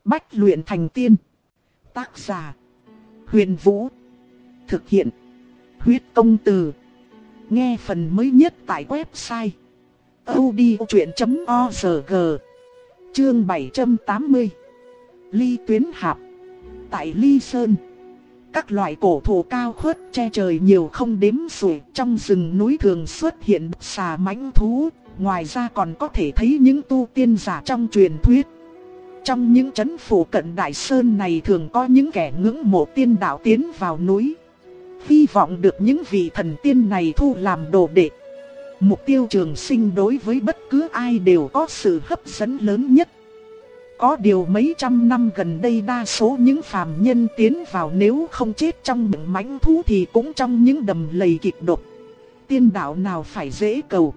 Bách luyện thành tiên. Tác giả: Huyền Vũ. Thực hiện: Huyết Công Từ. Nghe phần mới nhất tại website audiochuyen.org. Chương 780. Ly Tuyến Hạp. Tại Ly Sơn, các loại cổ thụ cao khuất che trời nhiều không đếm xuể. Trong rừng núi thường xuất hiện xà mãnh thú. Ngoài ra còn có thể thấy những tu tiên giả trong truyền thuyết. Trong những trấn phủ cận Đại Sơn này thường có những kẻ ngưỡng mộ tiên đạo tiến vào núi, hy vọng được những vị thần tiên này thu làm đồ đệ. Mục tiêu trường sinh đối với bất cứ ai đều có sự hấp dẫn lớn nhất. Có điều mấy trăm năm gần đây đa số những phàm nhân tiến vào nếu không chết trong miệng mãnh thú thì cũng trong những đầm lầy kịch độc. Tiên đạo nào phải dễ cầu.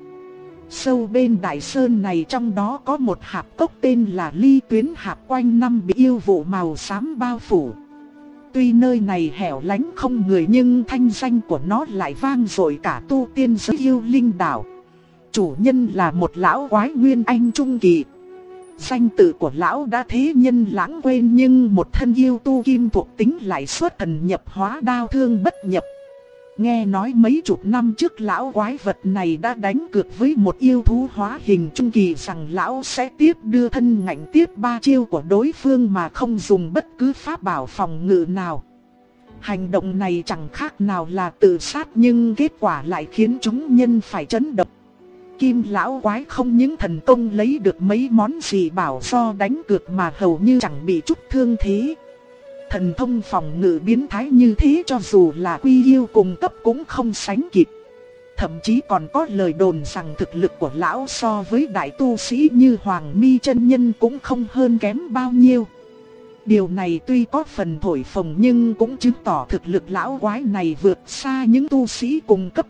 Sâu bên Đại Sơn này trong đó có một hạp cốc tên là Ly Tuyến Hạp, quanh năm bị yêu vụ màu xám bao phủ. Tuy nơi này hẻo lánh không người nhưng thanh danh của nó lại vang dội cả tu tiên giới yêu linh đảo. Chủ nhân là một lão quái nguyên anh trung kỳ. Danh tự của lão đã thế nhân lãng quên nhưng một thân yêu tu kim thuộc tính lại xuất thần nhập hóa, đao thương bất nhập. Nghe nói mấy chục năm trước lão quái vật này đã đánh cược với một yêu thú hóa hình trung kỳ rằng lão sẽ tiếp đưa thân ngạnh tiếp 3 chiêu của đối phương mà không dùng bất cứ pháp bảo phòng ngự nào. Hành động này chẳng khác nào là tự sát nhưng kết quả lại khiến chúng nhân phải chấn động. Kim lão quái không những thần công lấy được mấy món gì bảo do đánh cược mà hầu như chẳng bị chút thương thế. Thần thông phòng ngự biến thái như thế cho dù là quy yêu cùng cấp cũng không sánh kịp. Thậm chí còn có lời đồn rằng thực lực của lão so với đại tu sĩ như Hoàng Mi chân nhân cũng không hơn kém bao nhiêu. Điều này tuy có phần thổi phồng nhưng cũng chứng tỏ thực lực lão quái này vượt xa những tu sĩ cùng cấp.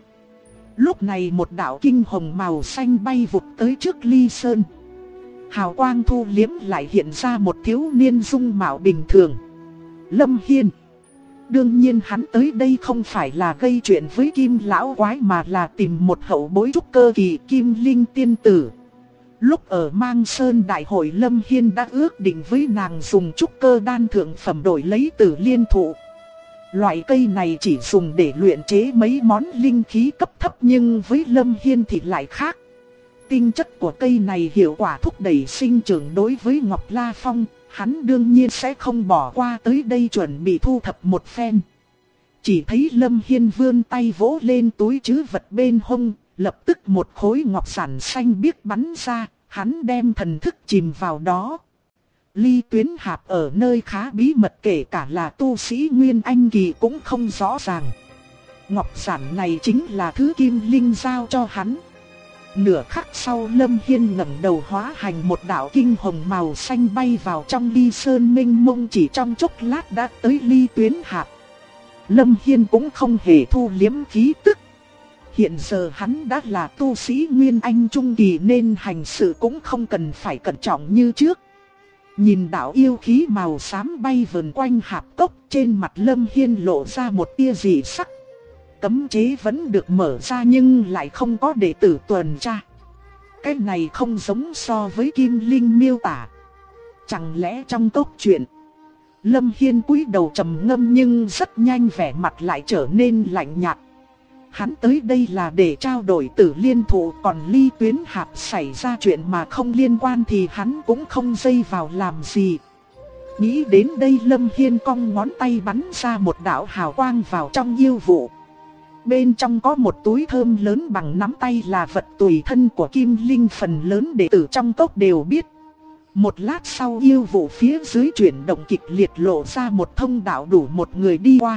Lúc này một đạo kinh hồng màu xanh bay vụt tới trước Ly Sơn. Hào quang thu liếm lại hiện ra một thiếu niên dung mạo bình thường. Lâm Hiên. Đương nhiên hắn tới đây không phải là gây chuyện với Kim lão quái mà là tìm một hậu bối trúc cơ kỳ Kim Linh tiên tử. Lúc ở Mang Sơn đại hội, Lâm Hiên đã ước định với nàng dùng trúc cơ đan thượng phẩm đổi lấy Tử Liên thụ. Loại cây này chỉ dùng để luyện chế mấy món linh khí cấp thấp nhưng với Lâm Hiên thì lại khác. Tinh chất của cây này hiệu quả thúc đẩy sinh trưởng đối với Ngọc La Phong. Hắn đương nhiên sẽ không bỏ qua tới đây chuẩn bị thu thập một phen. Chỉ thấy Lâm Hiên vươn tay vỗ lên túi trữ vật bên hông, lập tức một khối ngọc giản xanh biếc bắn ra, hắn đem thần thức chìm vào đó. Ly Tuyến Hạp ở nơi khá bí mật, kể cả là tu sĩ Nguyên Anh kỳ cũng không rõ ràng. Ngọc giản này chính là thứ Kim Linh giao cho hắn. Nửa khắc sau, Lâm Hiên ngẩng đầu hóa thành một đạo kinh hồng màu xanh bay vào trong Ly Sơn mênh mông, chỉ trong chốc lát đã tới Ly Tuyến Hạp. Lâm Hiên cũng không hề thu liếm khí tức. Hiện giờ hắn đã là tu sĩ Nguyên Anh trung kỳ nên hành sự cũng không cần phải cẩn trọng như trước. Nhìn đạo yêu khí màu xám bay vần quanh hạp cốc, trên mặt Lâm Hiên lộ ra một tia dị sắc. Cấm chế vẫn được mở ra nhưng lại không có đệ tử tuần tra. Cái này không giống so với Kim Linh miêu tả. Chẳng lẽ trong cốc truyện, Lâm Hiên cúi đầu trầm ngâm nhưng rất nhanh vẻ mặt lại trở nên lạnh nhạt. Hắn tới đây là để trao đổi Tử Liên thụ, còn Ly Tuyến Hạp xảy ra chuyện mà không liên quan thì hắn cũng không dây vào làm gì. Nghĩ đến đây, Lâm Hiên cong ngón tay bắn ra một đạo hào quang vào trong yêu vụ. Bên trong có một túi thơm lớn bằng nắm tay là vật tùy thân của Kim Linh, phần lớn đệ tử trong cốc đều biết. Một lát sau, yêu vụ phía dưới chuyển động kịch liệt, lộ ra một thông đạo đủ một người đi qua.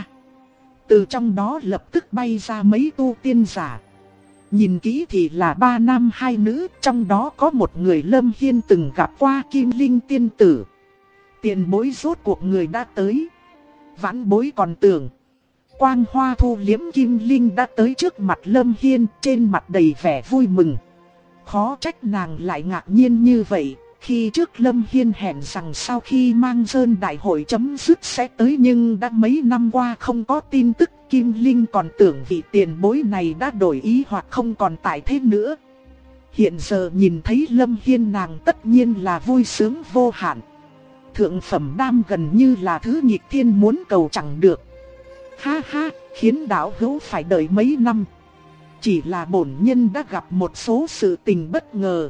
Từ trong đó lập tức bay ra mấy tu tiên giả. Nhìn kỹ thì là 3 nam 2 nữ, trong đó có một người Lâm Hiên từng gặp qua, Kim Linh tiên tử. Tiền bối rốt cuộc người đã tới. Vãn bối còn tưởng quang hoa thu liếm Kim Linh đã tới trước mặt Lâm Hiên, trên mặt đầy vẻ vui mừng. Khó trách nàng lại ngạc nhiên như vậy. Khi trước Lâm Hiên hẹn rằng sau khi Mang Sơn đại hội chấm dứt sẽ tới nhưng đã mấy năm qua không có tin tức. Kim Linh còn tưởng vị tiền bối này đã đổi ý hoặc không còn tại thế nữa. Hiện giờ nhìn thấy Lâm Hiên nàng tất nhiên là vui sướng vô hạn. thượng phẩm đam gần như là thứ nghịch thiên muốn cầu chẳng được. Ha ha, khiến đạo hữu phải đợi mấy năm. Chỉ là bổn nhân đã gặp một số sự tình bất ngờ.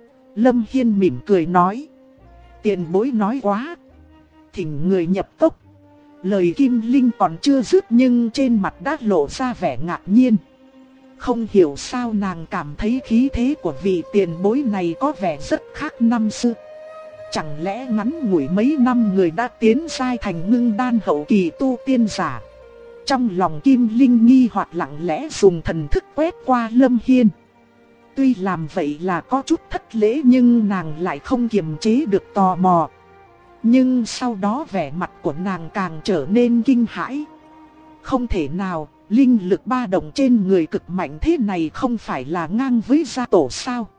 Lâm Hiên mỉm cười nói. Tiền bối nói quá. Thỉnh người nhập cốc. Lời Kim Linh còn chưa dứt nhưng trên mặt đã lộ ra vẻ ngạc nhiên. Không hiểu sao nàng cảm thấy khí thế của vị tiền bối này có vẻ rất khác năm xưa. Chẳng lẽ ngắn ngủi mấy năm người đã tiến giai thành ngưng đan hậu kỳ tu tiên giả. Trong lòng Kim Linh nghi hoặc lặng lẽ dùng thần thức quét qua Lâm Hiên. Tuy làm vậy là có chút thất lễ nhưng nàng lại không kiềm chế được tò mò. Nhưng sau đó vẻ mặt của nàng càng trở nên kinh hãi. Không thể nào, linh lực ba động trên người cực mạnh thế này không phải là ngang với gia tổ sao?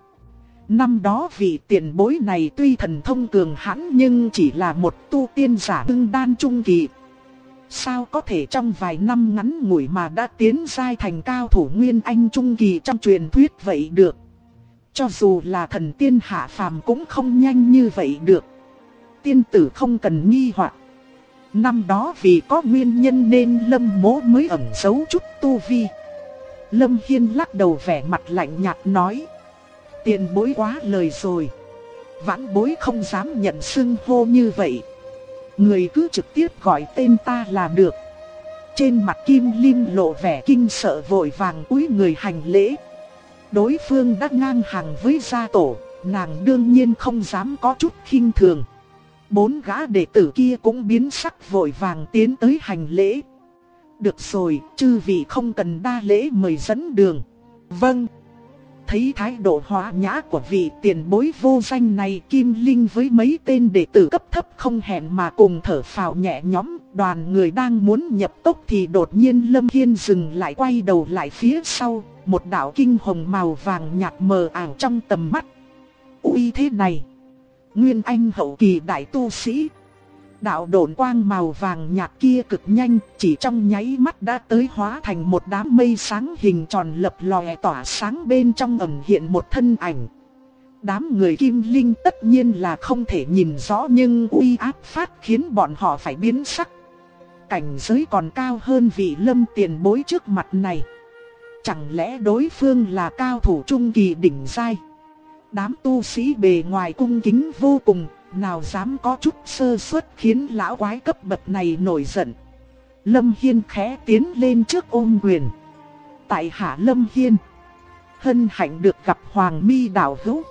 Năm đó vị tiền bối này tuy thần thông cường hãn nhưng chỉ là một tu tiên giả ngưng đan trung kỳ. Sao có thể trong vài năm ngắn ngủi mà đã tiến giai thành cao thủ nguyên anh trung kỳ trong truyền thuyết vậy được? Cho dù là thần tiên hạ phàm cũng không nhanh như vậy được. Tiên tử không cần nghi hoặc. Năm đó vì có nguyên nhân nên Lâm Mỗ mới ẩn giấu chút tu vi. Lâm Hiên lắc đầu vẻ mặt lạnh nhạt nói. Tiền bối quá lời rồi. Vãn bối không dám nhận xưng hô như vậy. Người cứ trực tiếp gọi tên ta là được. Trên mặt Kim Linh lộ vẻ kinh sợ vội vàng cúi người hành lễ. Đối phương đã ngang hàng với gia tổ, nàng đương nhiên không dám có chút khinh thường. 4 gã đệ tử kia cũng biến sắc vội vàng tiến tới hành lễ. Được rồi, chư vị không cần đa lễ mời dẫn đường. Vâng. Thấy thái độ hòa nhã của vị tiền bối vô danh này, Kim Linh với mấy tên đệ tử cấp thấp không hẹn mà cùng thở phào nhẹ nhõm. Đoàn người đang muốn nhập tốc thì đột nhiên Lâm Hiên dừng lại, quay đầu lại phía sau. Một đạo kinh hồng màu vàng nhạt mờ ảo trong tầm mắt. Uy thế này! Nguyên anh hậu kỳ đại tu sĩ. Đạo độn quang màu vàng nhạt kia cực nhanh, chỉ trong nháy mắt đã tới hóa thành một đám mây sáng hình tròn lập lòe tỏa sáng, bên trong ẩn hiện một thân ảnh. Đám người Kim Linh tất nhiên là không thể nhìn rõ nhưng uy áp phát khiến bọn họ phải biến sắc. Cảnh giới còn cao hơn vị Lâm tiền bối trước mặt này. Chẳng lẽ đối phương là cao thủ trung kỳ đỉnh giai? Đám tu sĩ bề ngoài cung kính vô cùng, nào dám có chút sơ suất khiến lão quái cấp bậc này nổi giận. Lâm Hiên khẽ tiến lên trước ôm quyền. Tại hạ Lâm Hiên, hân hạnh được gặp Hoàng Mi đạo hữu.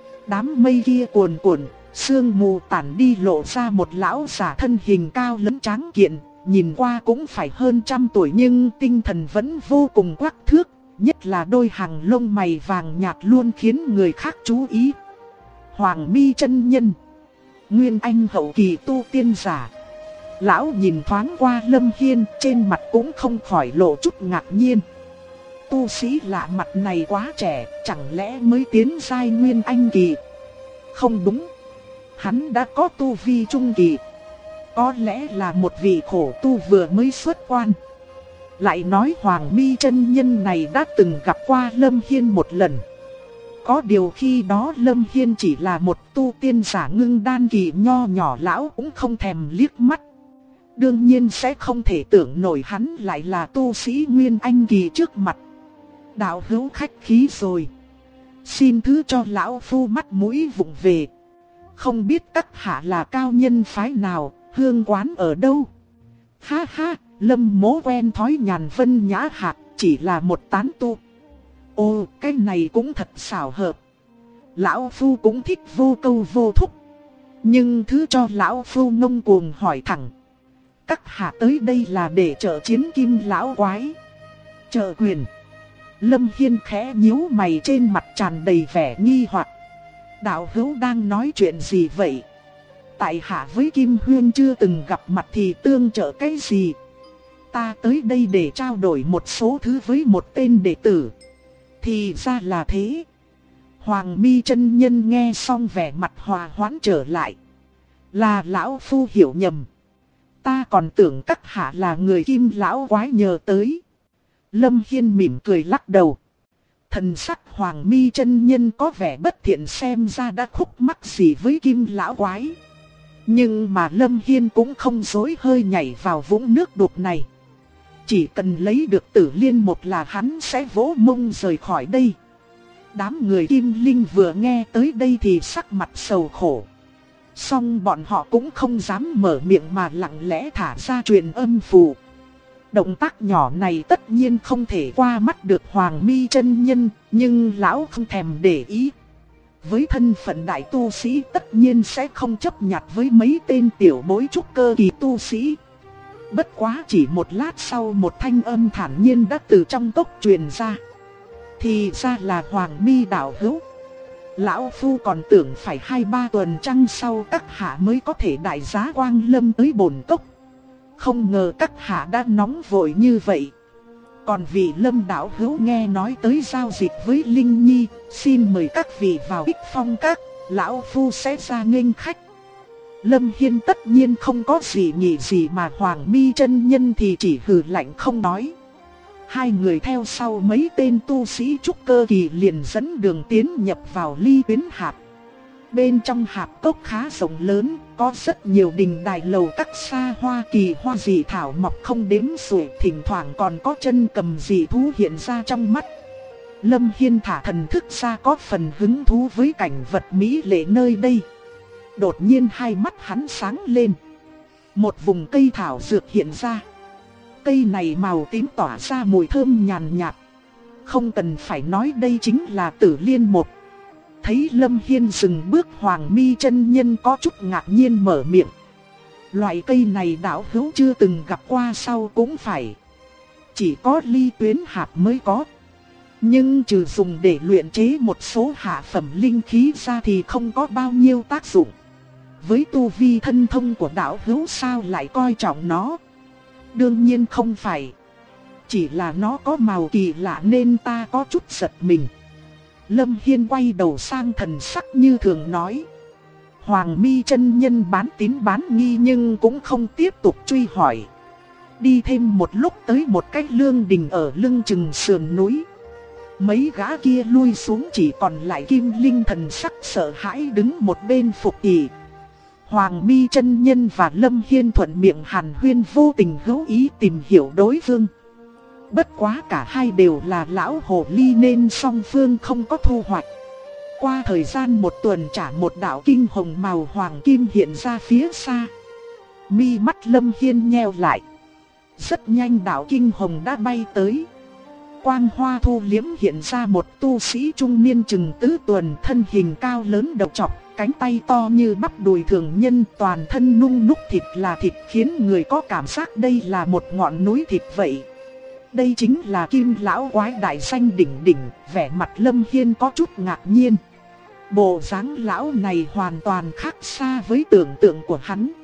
Đám mây kia cuồn cuộn, sương mù tản đi lộ ra một lão giả thân hình cao lớn tráng kiện, nhìn qua cũng phải hơn 100 tuổi nhưng tinh thần vẫn vô cùng quắc thước. Nhất là đôi hàng lông mày vàng nhạt luôn khiến người khác chú ý. Hoàng Mi chân nhân, nguyên anh hậu kỳ tu tiên giả. Lão nhìn thoáng qua Lâm Hiên, trên mặt cũng không khỏi lộ chút ngạc nhiên. Tu sĩ lạ mặt này quá trẻ, chẳng lẽ mới tiến giai nguyên anh kỳ? Không đúng, hắn đã có tu vi trung kỳ. Có lẽ là một vị khổ tu vừa mới xuất quan. Lại nói Hoàng Mi chân nhân này đã từng gặp qua Lâm Hiên một lần. Có điều khi đó Lâm Hiên chỉ là một tu tiên giả ngưng đan kỳ nho nhỏ, lão cũng không thèm liếc mắt. Đương nhiên sẽ không thể tưởng nổi hắn lại là tu sĩ nguyên anh kỳ trước mặt. Đạo hữu khách khí rồi. Xin thứ cho lão phu mắt mũi vụng về. Không biết các hạ là cao nhân phái nào, hương quán ở đâu? Ha ha, Lâm Mỗ quen thói nhàn vân nhã hạc, chỉ là một tán tu. Ồ, cái này cũng thật xảo hợp. Lão phu cũng thích vô câu vô thúc. Nhưng thứ cho lão phu ngông cuồng hỏi thẳng. Các hạ tới đây là để trợ chiến Kim lão quái? Trợ quyền? Lâm Hiên khẽ nhíu mày, trên mặt tràn đầy vẻ nghi hoặc. Đạo hữu đang nói chuyện gì vậy? Tại hạ với Kim Huyên chưa từng gặp mặt thì tương trợ cái gì? Ta tới đây để trao đổi một số thứ với một tên đệ tử. Thì ra là thế. Hoàng Mi chân nhân nghe xong vẻ mặt hòa hoãn trở lại. Là lão phu hiểu nhầm. Ta còn tưởng các hạ là người Kim lão quái nhờ tới. Lâm Hiên mỉm cười lắc đầu. Thần sắc Hoàng Mi chân nhân có vẻ bất thiện, xem ra đã khúc mắc gì với Kim lão quái. Nhưng mà Lâm Hiên cũng không dối hơi nhảy vào vũng nước đục này. Chỉ cần lấy được Tử Liên một là hắn sẽ vỗ mông rời khỏi đây. Đám người Kim Linh vừa nghe tới đây thì sắc mặt sầu khổ. Song bọn họ cũng không dám mở miệng mà lặng lẽ thả ra truyền âm phù. Động tác nhỏ này tất nhiên không thể qua mắt được Hoàng Mi chân nhân, nhưng lão không thèm để ý. Với thân phận đại tu sĩ tất nhiên sẽ không chấp nhặt với mấy tên tiểu bối trúc cơ kỳ tu sĩ. Bất quá chỉ một lát sau một thanh âm thản nhiên đã từ trong cốc truyền ra. Thì ra là Hoàng Mi đạo hữu. Lão Phu còn tưởng phải 2-3 tuần trăng sau các hạ mới có thể đại giá quang lâm tới bổn cốc. Không ngờ các hạ đã nóng vội như vậy. Còn vị Lâm đạo hữu nghe nói tới giao dịch với Linh Nhi, xin mời các vị vào Ích Phong Các, lão Phu sẽ ra nghênh khách. Lâm Hiên tất nhiên không có gì nghĩ gì mà Hoàng Mi chân nhân thì chỉ hừ lạnh không nói. Hai người theo sau mấy tên tu sĩ trúc cơ kỳ liền dẫn đường tiến nhập vào Ly Tuyến Hạp. Bên trong hạp cốc khá rộng lớn, có rất nhiều đình đài lầu các xa hoa kỳ hoa dị thảo mọc không đếm xuể, thỉnh thoảng còn có chân cầm dị thú hiện ra trong mắt. Lâm Hiên thả thần thức ra có phần hứng thú với cảnh vật mỹ lệ nơi đây. Đột nhiên hai mắt hắn sáng lên. Một vùng cây thảo dược hiện ra. Cây này màu tím tỏa ra mùi thơm nhàn nhạt. Không cần phải nói đây chính là Tử Liên một. Thấy Lâm Hiên dừng bước, Hoàng Mi chân nhân có chút ngạc nhiên mở miệng. Loại cây này đạo hữu chưa từng gặp qua sao cũng phải. Chỉ có Ly Tuyến Hạp mới có. Nhưng trừ dùng để luyện chế một số hạ phẩm linh khí ra thì không có bao nhiêu tác dụng. Với tu vi thân thông của đạo hữu sao lại coi trọng nó? Đương nhiên không phải. Chỉ là nó có màu kỳ lạ nên ta có chút giật mình. Lâm Hiên quay đầu sang thần sắc như thường nói. Hoàng Mi chân nhân bán tín bán nghi nhưng cũng không tiếp tục truy hỏi. Đi thêm một lúc tới một cái lương đình ở lưng chừng sườn núi. Mấy gã kia lui xuống chỉ còn lại Kim Linh thần sắc sợ hãi đứng một bên phục thị. Hoàng Mi chân nhân và Lâm Hiên thuận miệng hàn huyên, vô tình hữu ý tìm hiểu đối phương. Bất quá cả hai đều là lão hồ ly nên song phương không có thu hoạch. Qua thời gian một tuần trả một đạo kinh hồng màu hoàng kim hiện ra phía xa. Mi mắt Lâm Hiên nheo lại. Rất nhanh đạo kinh hồng đã bay tới. Quang hoa thu liếm hiện ra một tu sĩ trung niên chừng tứ tuần, thân hình cao lớn đầu trọc, cánh tay to như bắp đùi thường nhân, toàn thân nung núc thịt là thịt, khiến người có cảm giác đây là một ngọn núi thịt vậy. Đây chính là Kim lão quái đại danh đỉnh đỉnh. Vẻ mặt Lâm Hiên có chút ngạc nhiên. Bộ dáng lão này hoàn toàn khác xa với tưởng tượng của hắn.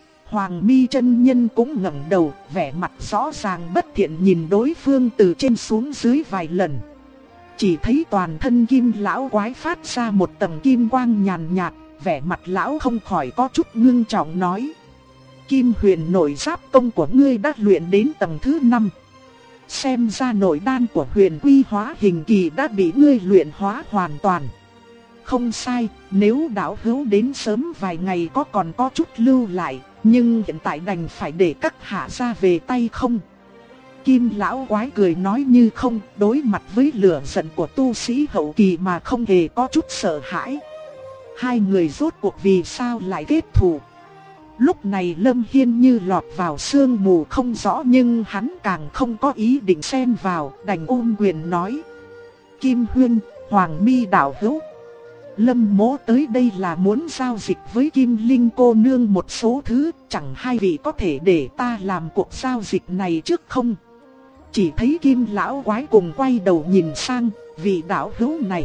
Hoàng Mi chân nhân cũng ngẩng đầu, vẻ mặt rõ ràng bất thiện nhìn đối phương từ trên xuống dưới vài lần. Chỉ thấy toàn thân Kim lão quái phát ra một tầng kim quang nhàn nhạt, vẻ mặt lão không khỏi có chút ngưng trọng nói. Kim huyền nội giáp công của ngươi đã luyện đến tầng thứ 5. Xem ra nội đan của huyền quy hóa hình kỳ đã bị ngươi luyện hóa hoàn toàn. Không sai, nếu đạo hữu đến sớm vài ngày còn có chút lưu lại, nhưng hiện tại đành phải để các hạ ra về tay không. Kim lão quái cười nói như không, đối mặt với lửa giận của tu sĩ hậu kỳ mà không hề có chút sợ hãi. Hai người rốt cuộc vì sao lại kết thù? Lúc này Lâm Hiên như lọt vào sương mù không rõ, nhưng hắn càng không có ý định xen vào, đành ôm quyền nói. Kim huynh, Hoàng Mi đạo hữu, Lâm mỗ tới đây là muốn giao dịch với Kim Linh cô nương một số thứ, chẳng hai vị có thể để ta làm cuộc giao dịch này trước không? Chỉ thấy Kim lão quái cùng quay đầu nhìn sang vị đạo hữu này.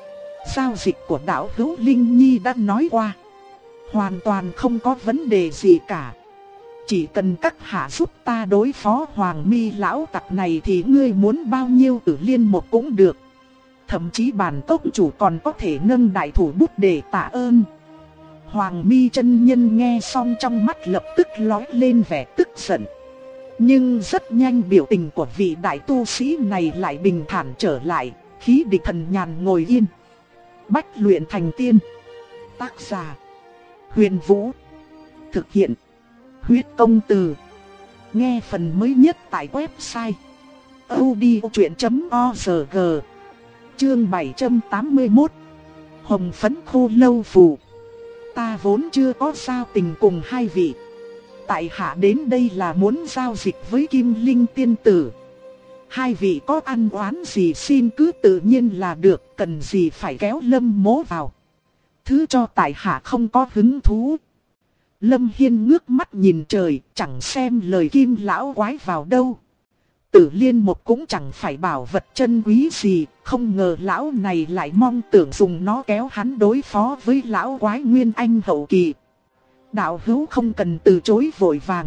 Giao dịch của đạo hữu Linh Nhi đã nói qua, hoàn toàn không có vấn đề gì cả. Chỉ cần các hạ giúp ta đối phó Hoàng Mi lão tặc này thì ngươi muốn bao nhiêu Tử Liên một cũng được. Thậm chí bản tốc chủ còn có thể nâng đại thủ bút để tạ ơn. Hoàng Mi chân nhân nghe xong trong mắt lập tức lóe lên vẻ tức giận. Nhưng rất nhanh biểu tình của vị đại tu sĩ này lại bình thản trở lại, khí địch thần nhàn ngồi yên. Bách luyện thành tiên. Tác giả: Huyền Vũ. Thực hiện Huyết Công Từ. Nghe phần mới nhất tại website audiochuyện.org. Chương 781. Hồng phấn khô lâu phù. Ta vốn chưa có giao tình cùng hai vị. Tại hạ đến đây là muốn giao dịch với Kim Linh tiên tử. Hai vị có ăn oán gì xin cứ tự nhiên là được, cần gì phải kéo Lâm Mỗ vào. Thứ cho tại hạ không có hứng thú. Lâm Hiên ngước mắt nhìn trời, chẳng xem lời Kim lão quái vào đâu. Tử Liên Một cũng chẳng phải bảo vật chân quý gì, không ngờ lão này lại mong tưởng dùng nó kéo hắn đối phó với lão quái Nguyên Anh hậu kỳ. Đạo hữu không cần từ chối vội vàng.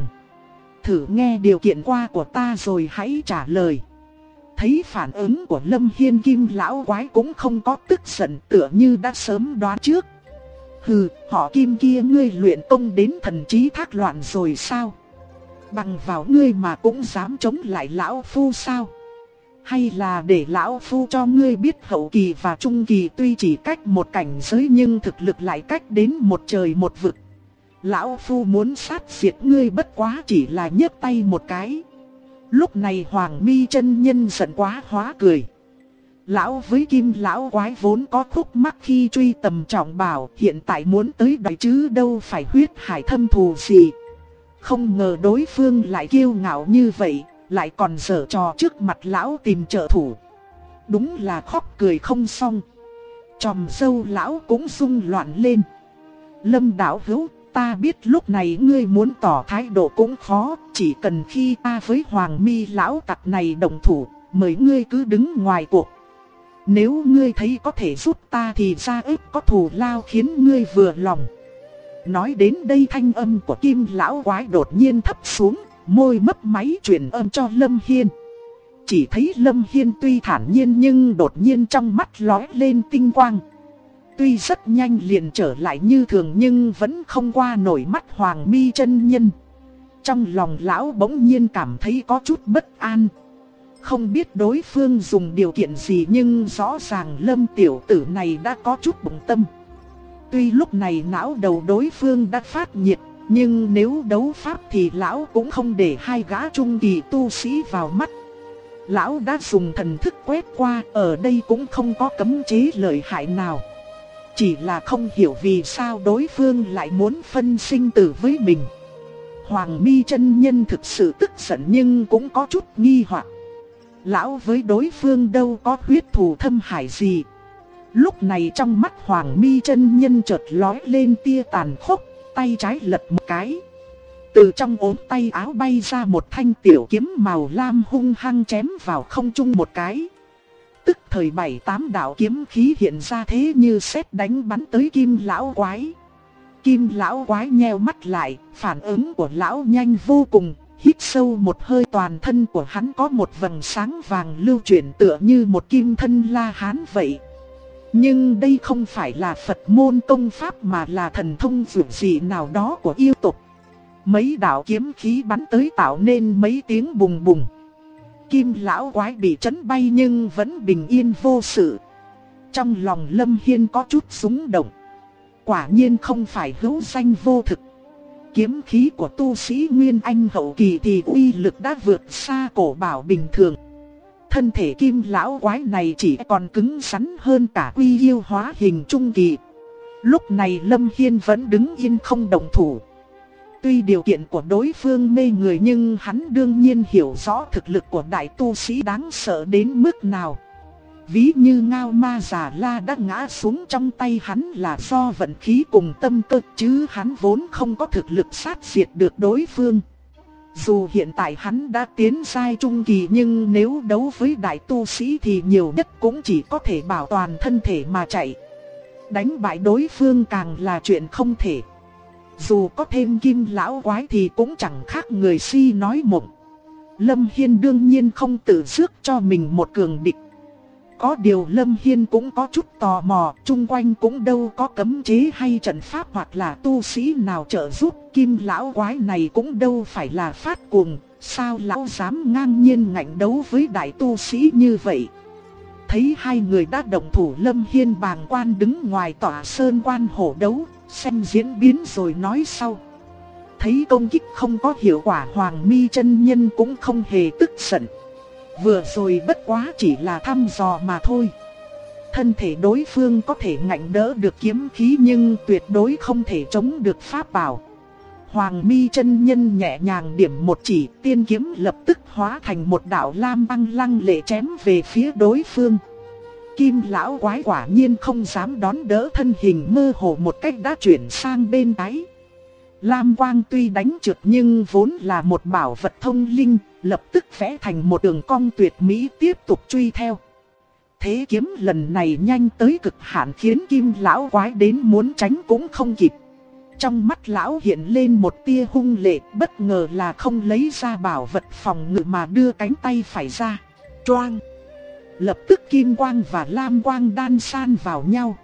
Thử nghe điều kiện qua của ta rồi hãy trả lời. Thấy phản ứng của Lâm Hiên, Kim lão quái cũng không có tức giận, tựa như đã sớm đoán trước. Hừ, họ Kim kia ngươi luyện công đến thần trí thác loạn rồi sao? Bằng vào ngươi mà cũng dám chống lại lão phu sao? Hay là để lão phu cho ngươi biết hậu kỳ và trung kỳ tuy chỉ cách một cảnh giới nhưng thực lực lại cách đến một trời một vực. Lão phu muốn sát diệt ngươi bất quá chỉ là nhấc tay một cái. Lúc này Hoàng Mi chân nhân giận quá hóa cười. Lão với Kim lão quái vốn có khúc mắc khi truy tầm trọng bảo, hiện tại muốn tới đòi chứ đâu phải huyết hải thâm thù gì. Không ngờ đối phương lại kiêu ngạo như vậy, lại còn giở trò trước mặt lão tìm trợ thủ. Đúng là khóc cười không xong. Chòm râu lão cũng rung loạn lên. Lâm đạo hữu, ta biết lúc này ngươi muốn tỏ thái độ cũng khó, chỉ cần khi ta với Hoàng Mi lão tặc này đồng thủ, mời ngươi cứ đứng ngoài cuộc. Nếu ngươi thấy có thể giúp ta thì ra ếp có thù lao khiến ngươi vừa lòng. Nói đến đây thanh âm của Kim lão quái đột nhiên thấp xuống, môi mấp máy truyền âm cho Lâm Hiên. Chỉ thấy Lâm Hiên tuy thản nhiên nhưng đột nhiên trong mắt lóe lên tinh quang. Tuy rất nhanh liền trở lại như thường nhưng vẫn không qua nổi mắt Hoàng Mi chân nhân. Trong lòng lão bỗng nhiên cảm thấy có chút bất an. Không biết đối phương dùng điều kiện gì nhưng rõ ràng Lâm tiểu tử này đã có chút bụng tâm. Tuy lúc này não đầu đối phương đã phát nhiệt, nhưng nếu đấu pháp thì lão cũng không để hai gã trung kỳ tu sĩ vào mắt. Lão đã dùng thần thức quét qua, ở đây cũng không có cấm chế lợi hại nào. Chỉ là không hiểu vì sao đối phương lại muốn phân sinh tử với mình. Hoàng Mi chân nhân thực sự tức giận nhưng cũng có chút nghi hoặc. Lão với đối phương đâu có huyết thù thâm hải gì. Lúc này trong mắt Hoàng Mi chân nhân chợt lóe lên tia tàn khốc, tay trái lật một cái. Từ trong ốm tay áo bay ra một thanh tiểu kiếm màu lam hung hăng chém vào không trung một cái. Tức thời 7-8 đạo kiếm khí hiện ra thế như sét đánh bắn tới Kim lão quái. Kim lão quái nheo mắt lại, phản ứng của lão nhanh vô cùng. Hít sâu một hơi, toàn thân của hắn có một vầng sáng vàng lưu chuyển tựa như một kim thân La Hán vậy. Nhưng đây không phải là Phật môn công pháp mà là thần thông dữ dị nào đó của yêu tộc. Mấy đạo kiếm khí bắn tới tạo nên mấy tiếng bùng bùng. Kim lão quái bị chấn bay nhưng vẫn bình yên vô sự. Trong lòng Lâm Hiên có chút rung động. Quả nhiên không phải hữu danh vô thực. Kiếm khí của tu sĩ Nguyên Anh hậu kỳ thì uy lực đã vượt xa cổ bảo bình thường. Thân thể Kim lão quái này chỉ còn cứng rắn hơn cả quy yêu hóa hình trung kỳ. Lúc này Lâm Hiên vẫn đứng yên không động thủ. Tuy điều kiện của đối phương mê người nhưng hắn đương nhiên hiểu rõ thực lực của đại tu sĩ đáng sợ đến mức nào. Ví như Ngao Ma Già La đã ngã xuống trong tay hắn là do vận khí cùng tâm cơ, chứ hắn vốn không có thực lực sát diệt được đối phương. Dù hiện tại hắn đã tiến giai trung kỳ nhưng nếu đấu với đại tu sĩ thì nhiều nhất cũng chỉ có thể bảo toàn thân thể mà chạy. Đánh bại đối phương càng là chuyện không thể. Dù có thêm Kim lão quái thì cũng chẳng khác người si nói mộng. Lâm Hiên đương nhiên không tự rước cho mình một cường địch. Có điều Lâm Hiên cũng có chút tò mò, chung quanh cũng đâu có cấm chế hay trận pháp hoặc là tu sĩ nào trợ giúp. Kim lão quái này cũng đâu phải là phát cuồng, sao lão dám ngang nhiên ngạnh đấu với đại tu sĩ như vậy. Thấy hai người đã động thủ, Lâm Hiên bàng quan đứng ngoài tỏa sơn quan hổ đấu, xem diễn biến rồi nói sau. thấy công kích không có hiệu quả, Hoàng Mi chân nhân cũng không hề tức giận. Vừa rồi bất quá chỉ là thăm dò mà thôi. Thân thể đối phương có thể ngạnh đỡ được kiếm khí nhưng tuyệt đối không thể chống được pháp bảo. Hoàng Mi chân nhân nhẹ nhàng điểm một chỉ, tiên kiếm lập tức hóa thành một đạo lam băng lăng lệ chém về phía đối phương. Kim lão quái quả nhiên không dám đón đỡ, thân hình mơ hồ một cách đã chuyển sang bên trái. Lam quang tuy đánh trượt nhưng vốn là một bảo vật thông linh, lập tức vẽ thành một đường cong tuyệt mỹ tiếp tục truy theo. Thế kiếm lần này nhanh tới cực hạn khiến Kim lão quái đến muốn tránh cũng không kịp. Trong mắt lão hiện lên một tia hung lệ, bất ngờ là không lấy ra bảo vật phòng ngự mà đưa cánh tay phải ra. Choang! Lập tức kim quang và lam quang đan san vào nhau.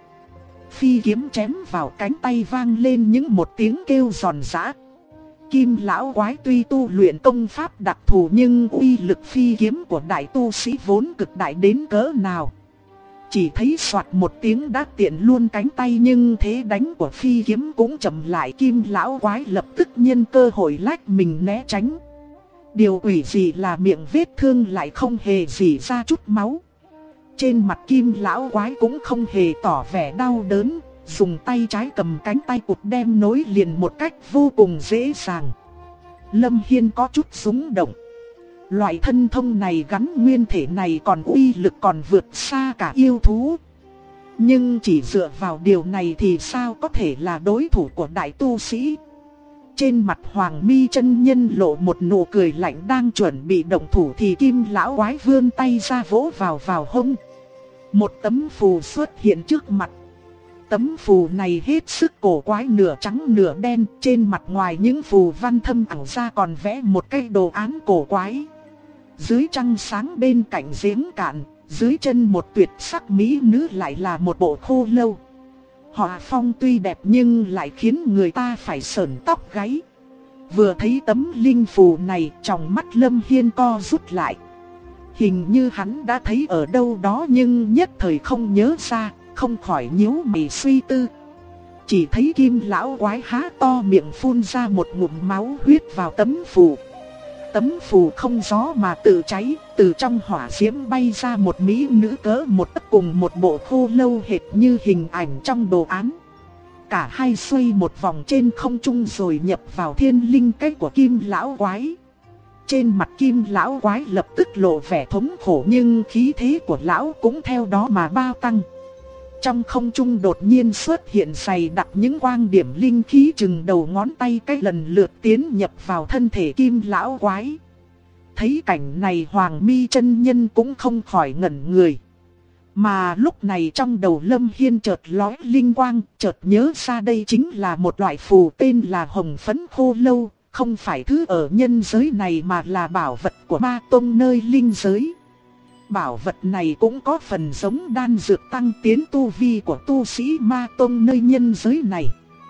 Phi kiếm chém vào cánh tay vang lên những một tiếng kêu giòn giã. Kim lão quái tuy tu luyện công pháp đặc thù nhưng uy lực phi kiếm của đại tu sĩ vốn cực đại đến cỡ nào. Chỉ thấy soạt một tiếng đã tiện luôn cánh tay nhưng thế đánh của phi kiếm cũng chậm lại. Kim lão quái lập tức nhân cơ hội lách mình né tránh. Điều quỷ dị là miệng vết thương lại không hề rỉ ra chút máu. Trên mặt Kim lão quái cũng không hề tỏ vẻ đau đớn, dùng tay trái cầm cánh tay cụt đem nối liền một cách vô cùng dễ dàng. Lâm Hiên có chút rung động. Loại thân thông này gắn nguyên thể này còn uy lực còn vượt xa cả yêu thú. Nhưng chỉ dựa vào điều này thì sao có thể là đối thủ của đại tu sĩ. Trên mặt Hoàng Mi chân nhân lộ một nụ cười lạnh, đang chuẩn bị động thủ thì Kim lão quái vươn tay ra vỗ vào hông. Một tấm phù xuất hiện trước mặt. Tấm phù này hết sức cổ quái, nửa trắng nửa đen, trên mặt ngoài những phù văn thâm ảo ra còn vẽ một cái đồ án cổ quái. Dưới trăng sáng bên cạnh giếng cạn, dưới chân một tuyệt sắc mỹ nữ lại là một bộ khô lâu. Họa phong tuy đẹp nhưng lại khiến người ta phải sởn tóc gáy. Vừa thấy tấm linh phù này, trong mắt Lâm Hiên co rút lại. Hình như hắn đã thấy ở đâu đó nhưng nhất thời không nhớ ra, không khỏi nhíu mày suy tư. Chỉ thấy Kim lão quái há to miệng phun ra một ngụm máu huyết vào tấm phù. Tấm phù không gió mà tự cháy, từ trong hỏa diễm bay ra một mỹ nữ cỡ một tấc cùng một bộ khô lâu hệt như hình ảnh trong đồ án. Cả hai xoay một vòng trên không trung rồi nhập vào thiên linh cách của Kim lão quái. Trên mặt Kim lão quái lập tức lộ vẻ thống khổ nhưng khí thế của lão cũng theo đó mà bao tăng. Trong không trung đột nhiên xuất hiện dày đặc những quang điểm linh khí chừng đầu ngón tay, cái lần lượt tiến nhập vào thân thể Kim lão quái. Thấy cảnh này Hoàng Mi chân nhân cũng không khỏi ngẩn người. Mà lúc này trong đầu Lâm Hiên chợt lóe linh quang, chợt nhớ ra đây chính là một loại phù tên là hồng phấn khô lâu, không phải thứ ở nhân giới này mà là bảo vật của Ma Tông nơi linh giới. Bảo vật này cũng có phần giống đan dược tăng tiến tu vi của tu sĩ Ma Tông nơi nhân giới này.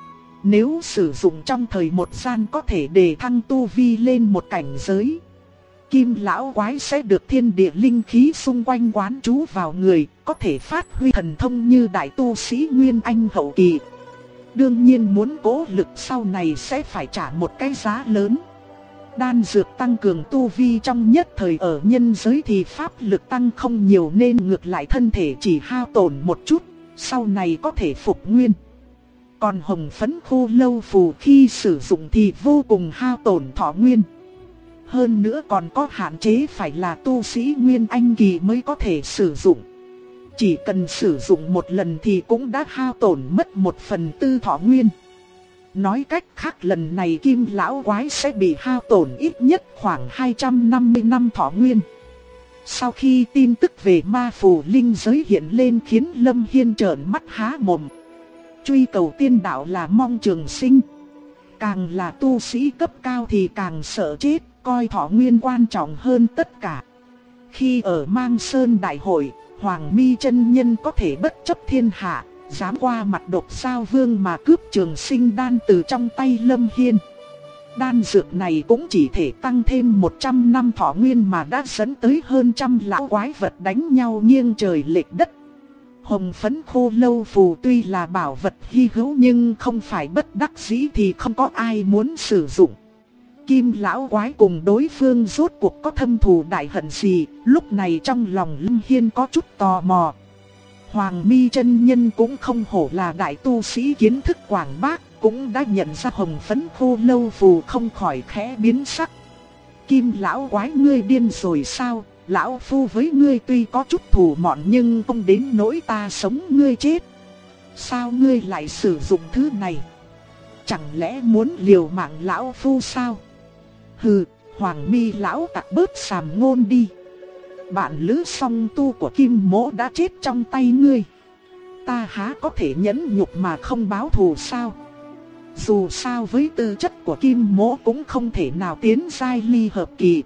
Nếu sử dụng trong thời một gian có thể đề thăng tu vi lên một cảnh giới. Kim lão quái sẽ được thiên địa linh khí xung quanh quán trú vào người, có thể phát huy thần thông như đại tu sĩ Nguyên Anh hậu kỳ. Đương nhiên muốn cố lực sau này sẽ phải trả một cái giá lớn. Đan dược tăng cường tu vi trong nhất thời ở nhân giới thì pháp lực tăng không nhiều nên ngược lại thân thể chỉ hao tổn một chút, sau này có thể phục nguyên. Còn hồng phấn khô lâu phù khi sử dụng thì vô cùng hao tổn thọ nguyên. Hơn nữa còn có hạn chế phải là tu sĩ Nguyên Anh kỳ mới có thể sử dụng. Chỉ cần sử dụng một lần thì cũng đã hao tổn mất 1/4 thọ nguyên. Nói cách khác lần này Kim lão quái sẽ bị hao tổn ít nhất khoảng 250 năm thọ nguyên. Sau khi tin tức về ma phù linh giới hiện lên khiến Lâm Hiên trợn mắt há mồm. Truy cầu tiên đạo là mong trường sinh. Càng là tu sĩ cấp cao thì càng sợ chết, coi thọ nguyên quan trọng hơn tất cả. Khi ở Mang Sơn Đại hội, Hoàng Mi chân nhân có thể bất chấp thiên hạ, dám qua mặt Độc Sao Vương mà cướp trường sinh đan từ trong tay Lâm Hiên. Đan dược này cũng chỉ thể tăng thêm 100 năm thọ nguyên mà đã dẫn tới hơn trăm lão quái vật đánh nhau nghiêng trời lệch đất. Hồng phấn khô lâu phù tuy là bảo vật hy hữu nhưng không phải bất đắc dĩ thì không có ai muốn sử dụng. Kim lão quái cùng đối phương rốt cuộc có thâm thù đại hận gì, lúc này trong lòng Lâm Hiên có chút tò mò. Hoàng Mi chân nhân cũng không hổ là đại tu sĩ kiến thức quảng bác, cũng đã nhận ra hồng phấn khô lâu phù, không khỏi khẽ biến sắc. Kim lão quái, ngươi điên rồi sao? Lão phu với ngươi tuy có chút thù mọn nhưng không đến nỗi ta sống ngươi chết. Sao ngươi lại sử dụng thứ này? Chẳng lẽ muốn liều mạng lão phu sao? Hừ, Hoàng Mi lão tặc bớt sàm ngôn đi. Bạn lữ song tu của Kim Mỗ đã chết trong tay ngươi, ta há có thể nhẫn nhục mà không báo thù sao? Dù sao với tư chất của Kim Mỗ cũng không thể nào tiến giai ly hợp kỳ.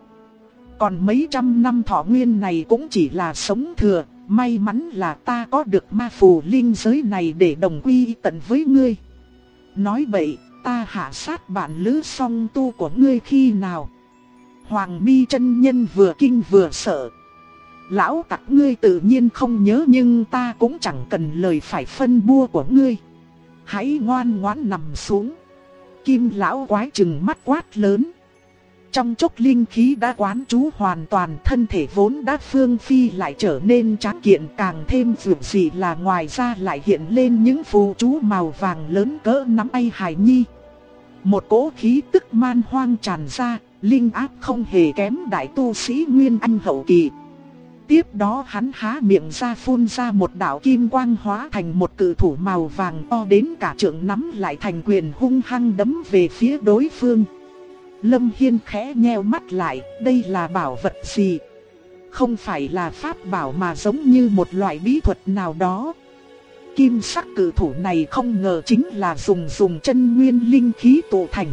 Còn mấy trăm năm thọ nguyên này cũng chỉ là sống thừa, may mắn là ta có được ma phù linh giới này để đồng quy tận với ngươi. Nói bậy, ta hạ sát bạn lữ song tu của ngươi khi nào? Hoàng Mi chân nhân vừa kinh vừa sợ. Lão tặc, ngươi tự nhiên không nhớ nhưng ta cũng chẳng cần lời phải phân bua của ngươi. Hãy ngoan ngoãn nằm xuống. Kim lão quái trừng mắt quát lớn. Trong chốc linh khí đã quán trú hoàn toàn, thân thể vốn đã phương phi lại trở nên tráng kiện, càng thêm vượt dị là ngoài ra lại hiện lên những phù chú màu vàng lớn cỡ nắm tay hài nhi. Một cỗ khí tức man hoang tràn ra, linh áp không hề kém đại tu sĩ Nguyên Anh hậu kỳ. Tiếp đó hắn há miệng ra phun ra một đạo kim quang hóa thành một cự thủ màu vàng to đến cả trượng, nắm lại thành quyền hung hăng đấm về phía đối phương. Lâm Hiên khẽ nheo mắt lại, đây là bảo vật gì? Không phải là pháp bảo mà giống như một loại bí thuật nào đó. Kim sắc cự thủ này không ngờ chính là dùng chân nguyên linh khí tụ thành.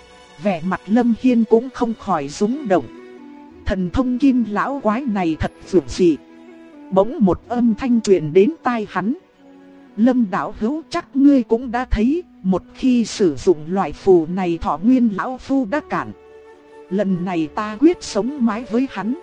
Vẻ mặt Lâm Hiên cũng không khỏi rung động. Thần thông Kim lão quái này thật dường dị. Bỗng một âm thanh truyền đến tai hắn. Lâm đạo hữu, chắc ngươi cũng đã thấy, một khi sử dụng loại phù này thọ nguyên lão phu đã cạn. Lần này ta quyết sống mái với hắn.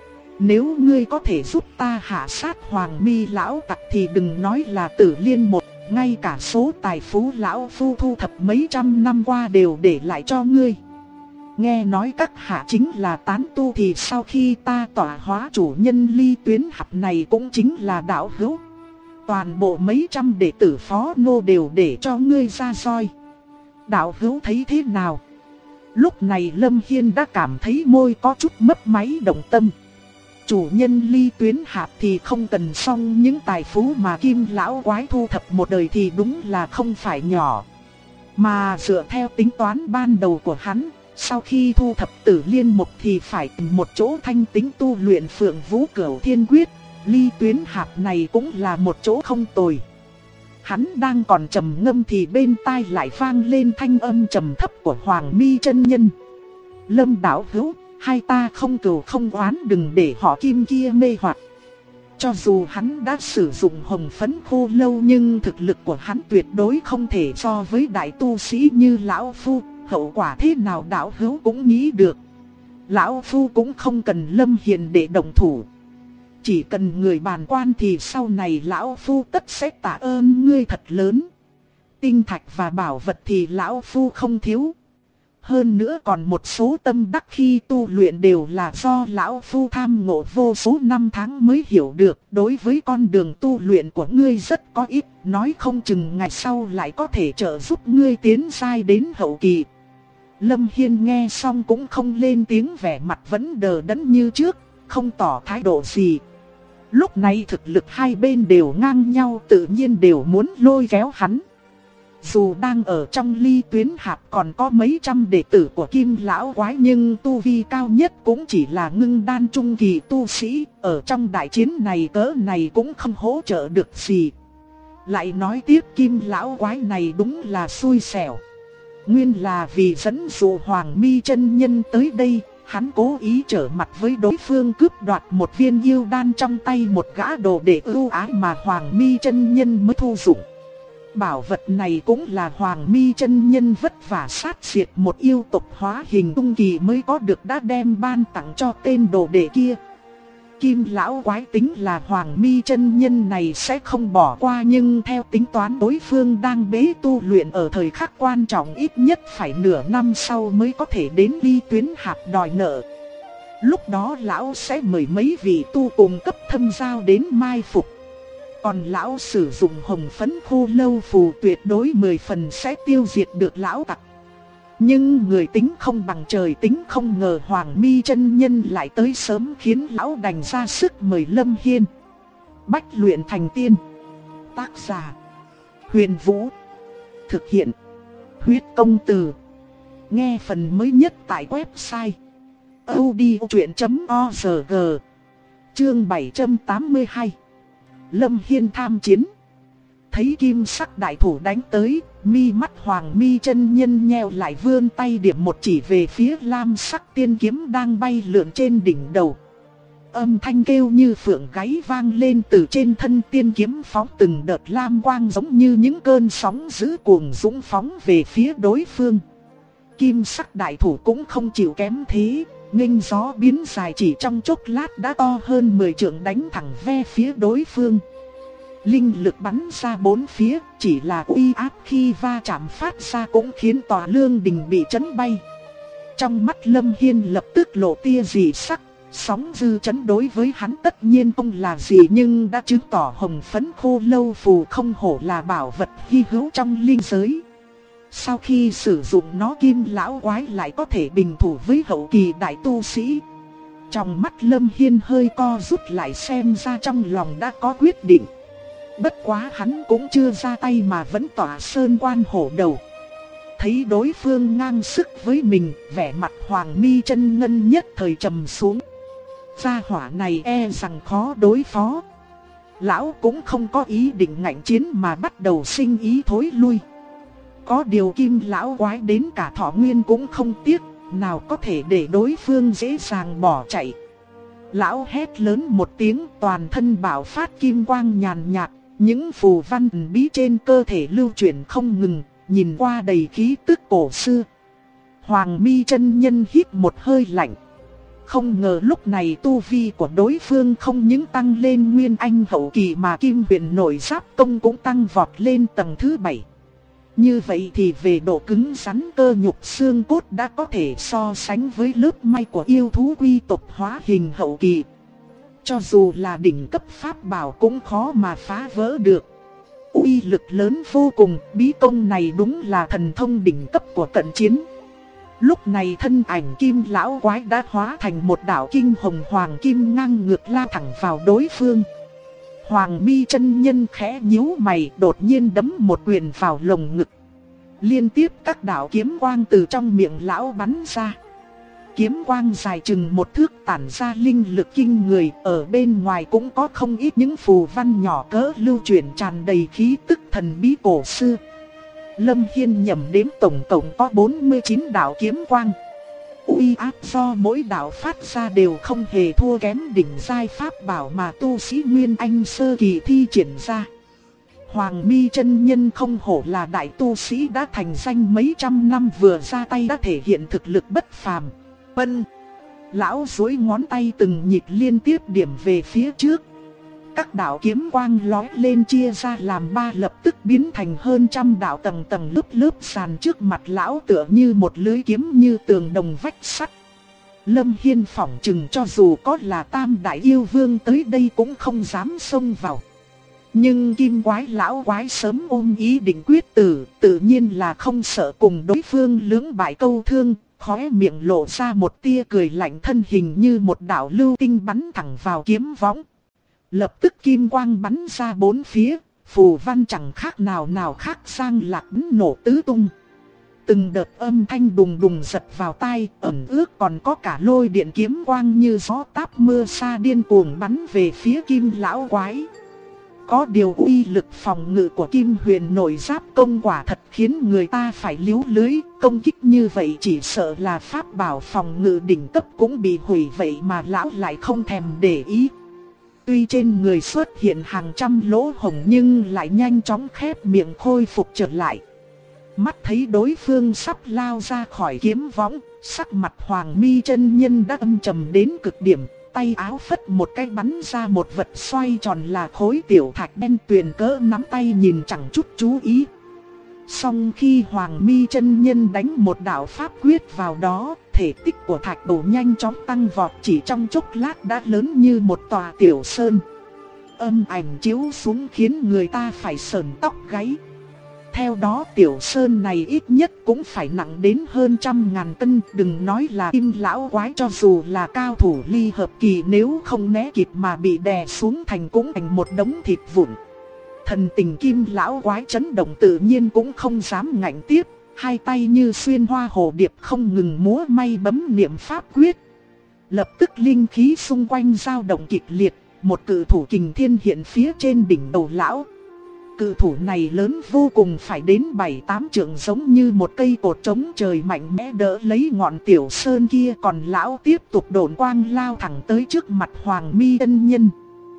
Nếu ngươi có thể giúp ta hạ sát Hoàng Mi lão tặc thì đừng nói là Tử Liên một, ngay cả số tài phú lão phu thu thập mấy trăm năm qua đều để lại cho ngươi. Nghe nói các hạ chính là tán tu thì sau khi ta tỏa hóa chủ nhân ly tuyến hạp này cũng chính là đạo hữu. Toàn bộ mấy trăm đệ tử phó nô đều để cho ngươi ra roi. Đạo hữu thấy thế nào? Lúc này Lâm Hiên đã cảm thấy môi có chút mấp máy động tâm. Chủ nhân ly tuyến hạp thì không cần, xong những tài phú mà Kim lão quái thu thập một đời thì đúng là không phải nhỏ. Mà dựa theo tính toán ban đầu của hắn, sau khi thu thập Tử Liên một thì phải tìm một chỗ thanh tính tu luyện Phượng Vũ Cửu Thiên Quyết. Ly tuyến hạp này cũng là một chỗ không tồi. Hắn đang còn trầm ngâm thì bên tai lại vang lên thanh âm trầm thấp của Hoàng Mi chân nhân. Lâm đạo hữu, hai ta không cừu không oán, đừng để họ Kim kia mê hoặc. Cho dù hắn đã sử dụng hồng phấn khô lâu nhưng thực lực của hắn tuyệt đối không thể so với đại tu sĩ như lão phu. Hậu quả thế nào đạo hữu cũng nghĩ được. Lão phu cũng không cần Lâm Hiền để động thủ. Chỉ cần người bàn quan thì sau này lão phu tất sẽ tạ ơn ngươi thật lớn. Tinh thạch và bảo vật thì lão phu không thiếu. Hơn nữa còn một số tâm đắc khi tu luyện đều là do lão phu tham ngộ vô số năm tháng mới hiểu được. Đối với con đường tu luyện của ngươi rất có ích, nói không chừng ngày sau lại có thể trợ giúp ngươi tiến giai đến hậu kỳ. Lâm Hiên nghe xong cũng không lên tiếng, vẻ mặt vẫn đờ đẫn như trước, không tỏ thái độ gì. Lúc này thực lực hai bên đều ngang nhau, tự nhiên đều muốn lôi kéo hắn. Dù đang ở trong ly tuyến hạp còn có mấy trăm đệ tử của Kim lão quái nhưng tu vi cao nhất cũng chỉ là ngưng đan trung kỳ tu sĩ, ở trong đại chiến này cỡ này cũng không hỗ trợ được gì. Lại nói tiếp Kim lão quái này đúng là xui xẻo. Nguyên là vì dẫn dụ Hoàng Mi chân nhân tới đây, hắn cố ý trở mặt với đối phương cướp đoạt một viên yêu đan trong tay một gã đồ đệ ưu ái mà Hoàng Mi chân nhân mới thu dụng. Bảo vật này cũng là Hoàng Mi chân nhân vất vả sát diệt một yêu tộc hóa hình trung kỳ mới có được, đã đem ban tặng cho tên đồ đệ kia. Kim lão quái tính là Hoàng Mi chân nhân này sẽ không bỏ qua, nhưng theo tính toán đối phương đang bế tu luyện ở thời khắc quan trọng, ít nhất phải nửa năm sau mới có thể đến Ly Tuyến Hạp đòi nợ. Lúc đó lão sẽ mời mấy vị tu cùng cấp thâm giao đến mai phục. Còn lão sử dụng hồng phấn khô lâu phù tuyệt đối 10 phần sẽ tiêu diệt được lão tặc. Nhưng người tính không bằng trời tính, không ngờ Hoàng Mi chân nhân lại tới sớm khiến lão đành ra sức mời Lâm Hiên. Bách luyện thành tiên. Tác giả: Huyền Vũ. Thực hiện: Huyết Công Từ. Nghe phần mới nhất tại website audiochuyện.org. Chương 782. Lâm Hiên tham chiến. Thấy kim sắc đại thủ đánh tới, mi mắt Hoàng Mi chân nhân nheo lại, vươn tay điểm một chỉ về phía lam sắc tiên kiếm đang bay lượn trên đỉnh đầu. Âm thanh kêu như phượng gáy vang lên từ trên thân tiên kiếm, phóng từng đợt lam quang giống như những cơn sóng dữ cuồng dũng phóng về phía đối phương. Kim sắc đại thủ cũng không chịu kém thế, nghênh gió biến dài, chỉ trong chốc lát đã to hơn 10 trượng đánh thẳng ve phía đối phương. Linh lực bắn ra bốn phía, chỉ là uy áp khi va chạm phát ra cũng khiến tòa lương đình bị chấn bay. Trong mắt Lâm Hiên lập tức lộ tia dị sắc, sóng dư chấn đối với hắn tất nhiên không là gì, nhưng đã chứng tỏ hồng phấn khô lâu phù không hổ là bảo vật hy hữu trong linh giới. Sau khi sử dụng nó, kim lão quái lại có thể bình thủ với hậu kỳ đại tu sĩ. Trong mắt Lâm Hiên hơi co rút lại, xem ra trong lòng đã có quyết định. Bất quá hắn cũng chưa ra tay mà vẫn tỏa sơn quan hổ đầu. Thấy đối phương ngang sức với mình, vẻ mặt Hoàng Mi chân ngân nhất thời trầm xuống. Gia hỏa này e rằng khó đối phó. Lão cũng không có ý định ngạnh chiến mà bắt đầu sinh ý thối lui. Có điều kim lão quái đến cả thọ nguyên cũng không tiếc, nào có thể để đối phương dễ dàng bỏ chạy. Lão hét lớn một tiếng, toàn thân bạo phát kim quang nhàn nhạt, những phù văn bí trên cơ thể lưu chuyển không ngừng, nhìn qua đầy khí tức cổ xưa. Hoàng Mi chân nhân hít một hơi lạnh. Không ngờ lúc này tu vi của đối phương không những tăng lên nguyên anh hậu kỳ mà kim huyền nội giáp công cũng tăng vọt lên tầng thứ 7. Như vậy thì về độ cứng rắn cơ nhục xương cốt đã có thể so sánh với lớp may của yêu thú quy tộc hóa hình hậu kỳ. Cho dù là đỉnh cấp pháp bảo cũng khó mà phá vỡ được. Uy lực lớn vô cùng, bí công này đúng là thần thông đỉnh cấp của cận chiến. Lúc này thân ảnh kim lão quái đã hóa thành một đạo kinh hồng hoàng kim ngang ngược la thẳng vào đối phương. Hoàng Mi chân nhân khẽ nhíu mày, đột nhiên đấm một quyền vào lồng ngực. Liên tiếp các đạo kiếm quang từ trong miệng lão bắn ra. Kiếm quang dài chừng một thước tản ra linh lực kinh người, ở bên ngoài cũng có không ít những phù văn nhỏ cỡ lưu chuyển tràn đầy khí tức thần bí cổ xưa. Lâm Hiên nhẩm đếm tổng cộng có 49 đạo kiếm quang. Uy áp do mỗi đạo phát ra đều không hề thua kém đỉnh giai pháp bảo mà tu sĩ Nguyên Anh sơ kỳ thi triển ra. Hoàng Mi chân nhân không hổ là đại tu sĩ đã thành danh mấy trăm năm, vừa ra tay đã thể hiện thực lực bất phàm. Bân! Lão duỗi ngón tay từng nhịp liên tiếp điểm về phía trước. Các đạo kiếm quang lói lên chia ra làm ba, lập tức biến thành hơn trăm đạo tầng tầng lớp lớp sàn trước mặt lão, tựa như một lưới kiếm như tường đồng vách sắt. Lâm Hiên phỏng chừng cho dù có là tam đại yêu vương tới đây cũng không dám xông vào. Nhưng kim quái lão quái sớm ôm ý định quyết tử, tự nhiên là không sợ cùng đối phương lưỡng bại câu thương, khóe miệng lộ ra một tia cười lạnh, thân hình như một đạo lưu tinh bắn thẳng vào kiếm võng. Lập tức kim quang bắn ra bốn phía, phù văn chẳng khác nào khác sang lạc nổ tứ tung. Từng đợt âm thanh đùng đùng giật vào tai, ẩn ước còn có cả lôi điện kiếm quang như gió táp mưa sa điên cuồng bắn về phía kim lão quái. Có điều uy lực phòng ngự của kim huyền nội giáp công quả thật khiến người ta phải liếu lưới, công kích như vậy chỉ sợ là pháp bảo phòng ngự đỉnh cấp cũng bị hủy, vậy mà lão lại không thèm để ý. Tuy trên người xuất hiện hàng trăm lỗ hổng nhưng lại nhanh chóng khép miệng khôi phục trở lại. Mắt thấy đối phương sắp lao ra khỏi kiếm võng, sắc mặt Hoàng Mi chân nhân đã âm trầm đến cực điểm, tay áo phất một cái bắn ra một vật xoay tròn là khối tiểu thạch đen tuyền cỡ nắm tay, nhìn chẳng chút chú ý. Song khi Hoàng Mi chân nhân đánh một đạo pháp quyết vào đó, thể tích của thạch đầu nhanh chóng tăng vọt, chỉ trong chốc lát đã lớn như một tòa tiểu sơn. Âm ảnh chiếu xuống khiến người ta phải sởn tóc gáy. Theo đó tiểu sơn này ít nhất cũng phải nặng đến hơn 100.000 cân, đừng nói là Kim lão quái, cho dù là cao thủ ly hợp kỳ nếu không né kịp mà bị đè xuống thành cũng thành một đống thịt vụn. Thần tình Kim lão quái chấn động tự nhiên cũng không dám ngạnh tiếp, hai tay như xuyên hoa hồ điệp không ngừng múa may bấm niệm pháp quyết. Lập tức linh khí xung quanh dao động kịch liệt, một cự thủ kình thiên hiện phía trên đỉnh đầu lão. Cự thủ này lớn vô cùng, phải đến 7-8 trượng, giống như một cây cột trống trời mạnh mẽ đỡ lấy ngọn tiểu sơn kia. Còn lão tiếp tục độn quang lao thẳng tới trước mặt Hoàng Mi chân nhân.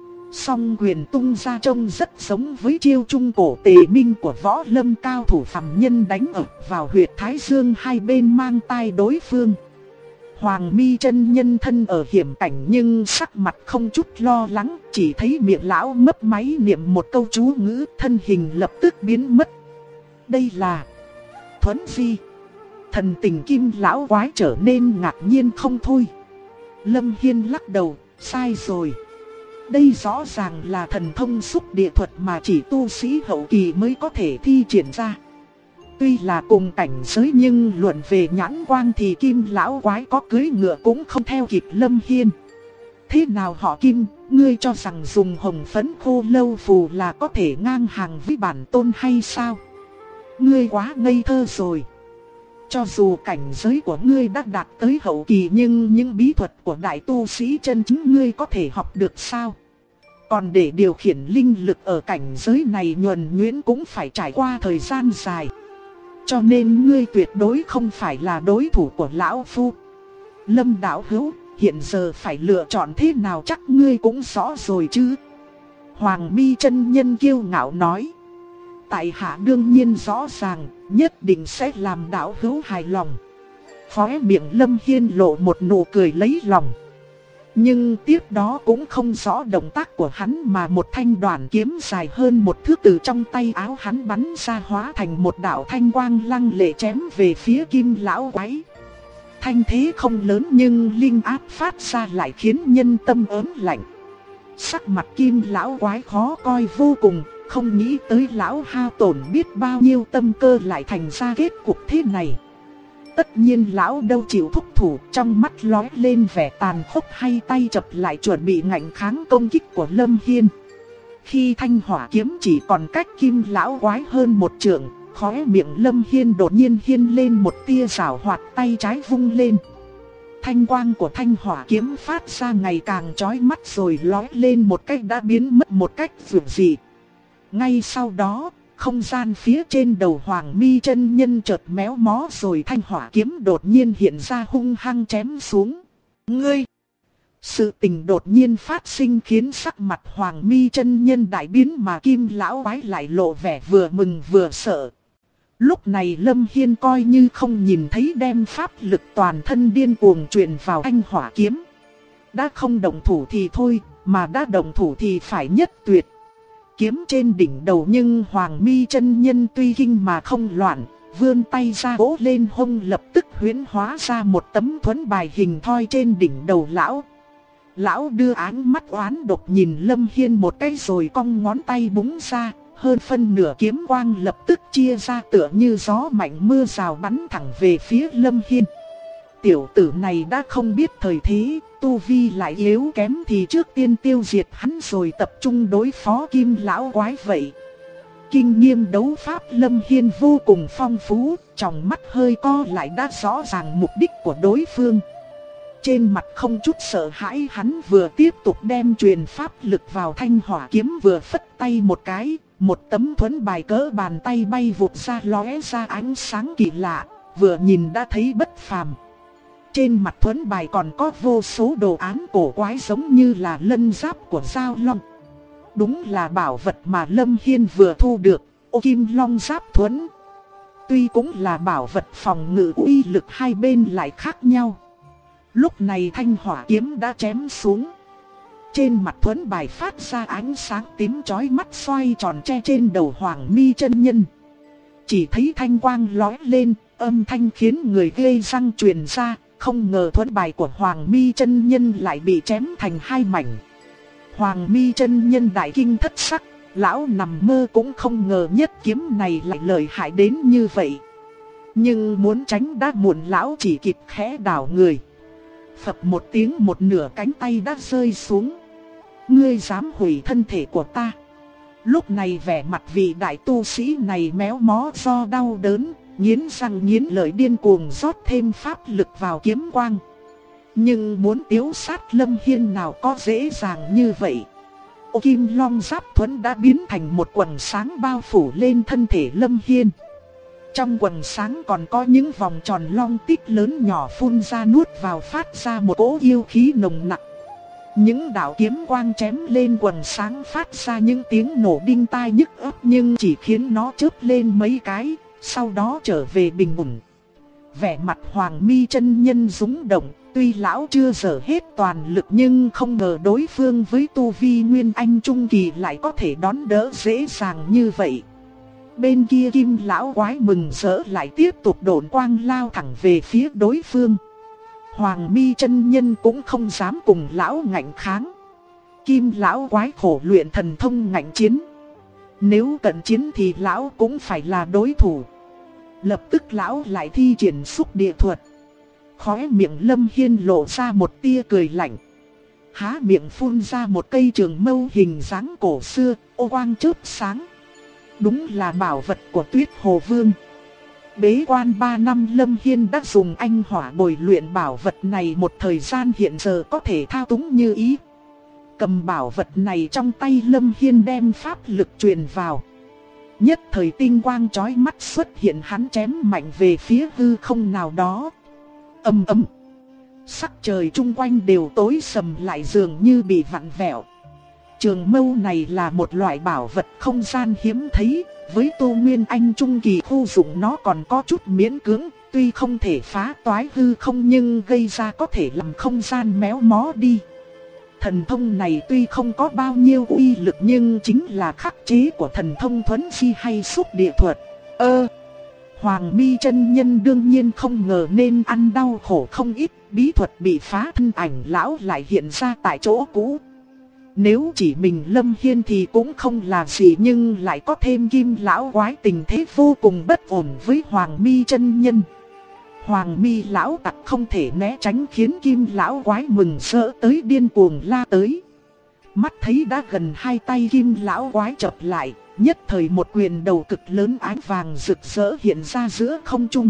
Song quyền tung ra trông rất giống với chiêu trung cổ tề minh của võ lâm cao thủ phàm nhân đánh ập vào huyệt thái dương hai bên mang tai đối phương. Hoàng Mi chân nhân thân ở hiểm cảnh nhưng sắc mặt không chút lo lắng, chỉ thấy miệng lão mấp máy niệm một câu chú ngữ, thân hình lập tức biến mất. Đây là thuấn di. Thần tình Kim lão quái trở nên ngạc nhiên không thôi. Lâm Hiên lắc đầu, sai rồi. Đây rõ ràng là thần thông xúc địa thuật mà chỉ tu sĩ hậu kỳ mới có thể thi triển ra. Tuy là cùng cảnh giới nhưng luận về nhãn quang thì Kim lão quái có cưỡi ngựa cũng không theo kịp Lâm Hiên. Thế nào họ Kim, ngươi cho rằng dùng hồng phấn khô lâu phù là có thể ngang hàng với bản tôn hay sao? Ngươi quá ngây thơ rồi. Cho dù cảnh giới của ngươi đã đạt tới hậu kỳ nhưng những bí thuật của đại tu sĩ chân chính ngươi có thể học được sao? Còn để điều khiển linh lực ở cảnh giới này nhuần nhuyễn cũng phải trải qua thời gian dài. Cho nên ngươi tuyệt đối không phải là đối thủ của lão phu. Lâm đạo hữu, hiện giờ phải lựa chọn thế nào chắc ngươi cũng rõ rồi chứ? Hoàng Mi chân nhân kiêu ngạo nói. Tại hạ đương nhiên rõ ràng, nhất định sẽ làm đạo hữu hài lòng. Khóe miệng Lâm Hiên lộ một nụ cười lấy lòng. Nhưng tiếp đó cũng không rõ động tác của hắn mà một thanh đoàn kiếm dài hơn một thước từ trong tay áo hắn bắn ra, hóa thành một đạo thanh quang lăng lệ chém về phía Kim lão quái. Thanh thế không lớn nhưng linh áp phát ra lại khiến nhân tâm ớn lạnh. Sắc mặt Kim lão quái khó coi vô cùng, không nghĩ tới lão hao tổn biết bao nhiêu tâm cơ lại thành ra kết cục thế này. Tất nhiên lão đâu chịu thúc thủ, trong mắt lóe lên vẻ tàn khốc, hay tay chập lại chuẩn bị ngạnh kháng công kích của Lâm Hiên. Khi thanh hỏa kiếm chỉ còn cách Kim lão quái hơn một trượng, khóe miệng Lâm Hiên đột nhiên hiên lên một tia giảo hoạt, tay trái vung lên. Thanh quang của thanh hỏa kiếm phát ra ngày càng chói mắt rồi lóe lên một cách đã biến mất một cách vượt dị. Ngay sau đó, không gian phía trên đầu Hoàng Mi chân nhân chợt méo mó rồi thanh hỏa kiếm đột nhiên hiện ra hung hăng chém xuống. Ngươi! Sự tình đột nhiên phát sinh khiến sắc mặt Hoàng Mi chân nhân đại biến mà Kim lão quái lại lộ vẻ vừa mừng vừa sợ. Lúc này Lâm Hiên coi như không nhìn thấy, đem pháp lực toàn thân điên cuồng truyền vào thanh hỏa kiếm. Đã không động thủ thì thôi, mà đã động thủ thì phải nhất tuyệt. Kiếm trên đỉnh đầu nhưng Hoàng Mi chân nhân tuy kinh mà không loạn, vươn tay ra vỗ lên hông, lập tức huyễn hóa ra một tấm thuẫn bài hình thoi trên đỉnh đầu lão. Lão đưa ánh mắt oán độc nhìn Lâm Hiên một cái rồi cong ngón tay búng ra, hơn phân nửa kiếm quang lập tức chia ra tựa như gió mạnh mưa rào bắn thẳng về phía Lâm Hiên. Tiểu tử này đã không biết thời thế, tu vi lại yếu kém thì trước tiên tiêu diệt hắn rồi tập trung đối phó Kim lão quái vậy. Kinh nghiệm đấu pháp Lâm Hiên vô cùng phong phú, trong mắt hơi co lại đã rõ ràng mục đích của đối phương. Trên mặt không chút sợ hãi, hắn vừa tiếp tục đem truyền pháp lực vào thanh hỏa kiếm, vừa phất tay một cái, một tấm thuẫn bài cỡ bàn tay bay vụt ra, lóe ra ánh sáng kỳ lạ, vừa nhìn đã thấy bất phàm. Trên mặt thuẫn bài còn có vô số đồ án cổ quái giống như là lân giáp của Giao Long. Đúng là bảo vật mà Lâm Hiên vừa thu được, Ô Kim Long Giáp thuẫn. Tuy cũng là bảo vật phòng ngự, uy lực hai bên lại khác nhau. Lúc này thanh hỏa kiếm đã chém xuống. Trên mặt thuẫn bài phát ra ánh sáng tím chói mắt xoay tròn che trên đầu Hoàng Mi chân nhân. Chỉ thấy thanh quang lóe lên, âm thanh khiến người ghê răng truyền ra, không ngờ thuẫn bài của Hoàng Mi chân nhân lại bị chém thành hai mảnh. Hoàng Mi chân nhân đại kinh thất sắc, lão nằm mơ cũng không ngờ nhất kiếm này lại lợi hại đến như vậy. Nhưng muốn tránh đã muộn, lão chỉ kịp khẽ đảo người. Phập một tiếng, một nửa cánh tay đã rơi xuống. Ngươi dám hủy thân thể của ta? Lúc này vẻ mặt vị đại tu sĩ này méo mó do đau đớn, nghiến răng nghiến lợi điên cuồng rót thêm pháp lực vào kiếm quang. Nhưng muốn tiếu sát Lâm Hiên nào có dễ dàng như vậy. Ô kim long giáp thuẫn đã biến thành một quầng sáng bao phủ lên thân thể Lâm Hiên. Trong quầng sáng còn có những vòng tròn long tích lớn nhỏ phun ra nuốt vào, phát ra một cỗ yêu khí nồng nặc. Những đạo kiếm quang chém lên quầng sáng phát ra những tiếng nổ đinh tai nhức óc, nhưng chỉ khiến nó chớp lên mấy cái, sau đó trở về bình ổn. Vẻ mặt Hoàng Mi chân nhân rung động, tuy lão chưa dở hết toàn lực nhưng không ngờ đối phương với tu vi Nguyên Anh Trung Kỳ lại có thể đón đỡ dễ dàng như vậy. Bên kia Kim lão quái mừng rỡ lại tiếp tục độn quang lao thẳng về phía đối phương. Hoàng Mi chân nhân cũng không dám cùng lão ngạnh kháng. Kim lão quái khổ luyện thần thông ngạnh chiến. Nếu cận chiến thì lão cũng phải là đối thủ. Lập tức lão lại thi triển xúc địa thuật. Khóe miệng Lâm Hiên lộ ra một tia cười lạnh. Há miệng phun ra một cây trường mâu hình dáng cổ xưa, ô quang chớp sáng. Đúng là bảo vật của Tuyết Hồ Vương. Bế quan 3 năm, Lâm Hiên đã dùng anh hỏa bồi luyện bảo vật này một thời gian, hiện giờ có thể thao túng như ý. Cầm bảo vật này trong tay, Lâm Hiên đem pháp lực truyền vào. Nhất thời tinh quang chói mắt xuất hiện, hắn chém mạnh về phía hư không nào đó. Ầm ầm. Sắc trời chung quanh đều tối sầm lại, dường như bị vặn vẹo. Trường mâu này là một loại bảo vật không gian hiếm thấy, với tu Nguyên Anh Trung Kỳ khu dụng nó còn có chút miễn cưỡng, tuy không thể phá toái hư không nhưng gây ra có thể làm không gian méo mó đi. Thần thông này tuy không có bao nhiêu uy lực nhưng chính là khắc chế của thần thông thuấn di hay xúc địa thuật. Hoàng Mi chân nhân đương nhiên không ngờ nên ăn đau khổ không ít, bí thuật bị phá, thân ảnh lão lại hiện ra tại chỗ cũ. Nếu chỉ mình Lâm Hiên thì cũng không là gì, nhưng lại có thêm Kim lão quái, tình thế vô cùng bất ổn với Hoàng Mi chân nhân. Hoàng Mi lão tặc không thể né tránh khiến Kim lão quái mừng rỡ tới điên cuồng la tới. Mắt thấy đã gần hai tay Kim lão quái chập lại, nhất thời một quyền đầu cực lớn ánh vàng rực rỡ hiện ra giữa không trung.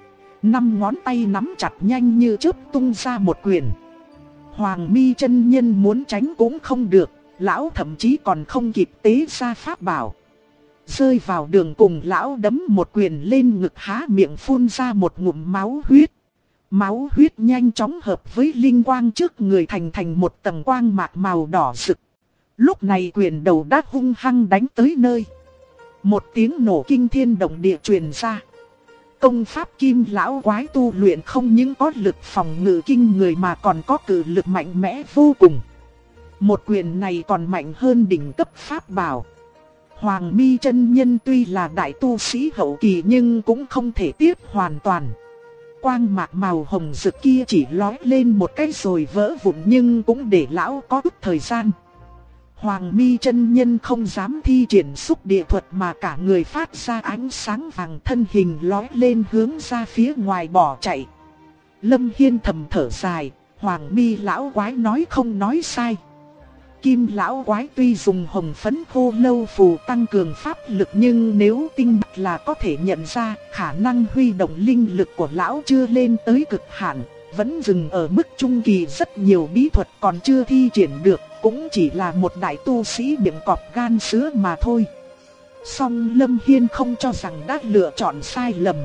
5 ngón tay nắm chặt nhanh như chớp tung ra một quyền. Hoàng Mi chân nhân muốn tránh cũng không được, lão thậm chí còn không kịp tế ra pháp bảo. Rơi vào đường cùng, lão đấm một quyền lên ngực, há miệng phun ra một ngụm máu huyết. Máu huyết nhanh chóng hợp với linh quang trước người thành một tầng quang mạc màu đỏ rực. Lúc này quyền đầu đã hung hăng đánh tới nơi. Một tiếng nổ kinh thiên động địa truyền ra. Công pháp Kim lão quái tu luyện không những có lực phòng ngự kinh người mà còn có cự lực mạnh mẽ vô cùng. Một quyền này còn mạnh hơn đỉnh cấp pháp bảo. Hoàng Mi chân nhân tuy là đại tu sĩ hậu kỳ nhưng cũng không thể tiếp hoàn toàn. Quang mạc màu hồng rực kia chỉ lói lên một cái rồi vỡ vụn, nhưng cũng để lão có chút thời gian. Hoàng Mi chân nhân không dám thi triển xúc địa thuật mà cả người phát ra ánh sáng vàng, thân hình lói lên hướng ra phía ngoài bỏ chạy. Lâm Hiên thầm thở dài, Hoàng Mi lão quái nói không nói sai. Kim lão quái tuy dùng hồng phấn khô lâu phù tăng cường pháp lực nhưng nếu tinh mắt là có thể nhận ra khả năng huy động linh lực của lão chưa lên tới cực hạn, vẫn dừng ở mức trung kỳ, rất nhiều bí thuật còn chưa thi triển được, cũng chỉ là một đại tu sĩ miệng cọp gan sứa mà thôi. Song Lâm Hiên không cho rằng đã lựa chọn sai lầm.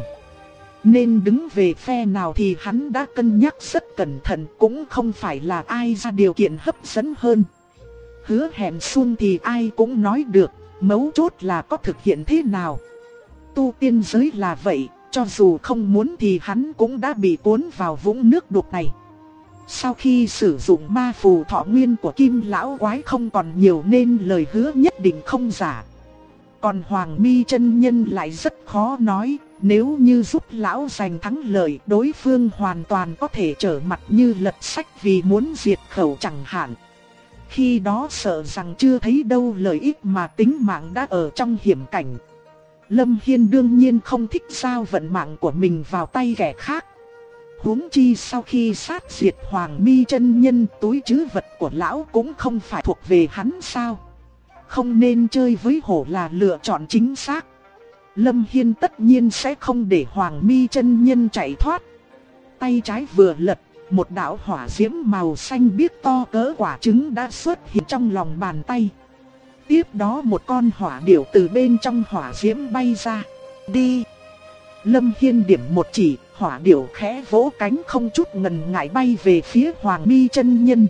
Nên đứng về phe nào thì hắn đã cân nhắc rất cẩn thận, cũng không phải là ai ra điều kiện hấp dẫn hơn. Hứa hẹn suông thì ai cũng nói được, mấu chốt là có thực hiện thế nào. Tu tiên giới là vậy, cho dù không muốn thì hắn cũng đã bị cuốn vào vũng nước đục này. Sau khi sử dụng ma phù thọ nguyên của Kim lão quái không còn nhiều nên lời hứa nhất định không giả. Còn Hoàng Mi chân nhân lại rất khó nói, nếu như giúp lão giành thắng lợi, đối phương hoàn toàn có thể trở mặt như lật sách vì muốn diệt khẩu chẳng hạn. Khi đó sợ rằng chưa thấy đâu lợi ích mà tính mạng đã ở trong hiểm cảnh. Lâm Hiên đương nhiên không thích giao vận mạng của mình vào tay kẻ khác. Huống chi sau khi sát diệt Hoàng Mi chân nhân, túi trữ vật của lão cũng không phải thuộc về hắn sao? Không nên chơi với hổ là lựa chọn chính xác. Lâm Hiên tất nhiên sẽ không để Hoàng Mi chân nhân chạy thoát. Tay trái vừa lật, một đạo hỏa diễm màu xanh biếc to cỡ quả trứng đã xuất hiện trong lòng bàn tay. Tiếp đó một con hỏa điểu từ bên trong hỏa diễm bay ra. Đi! Lâm Hiên điểm một chỉ, hỏa điểu khẽ vỗ cánh không chút ngần ngại bay về phía Hoàng Mi chân nhân.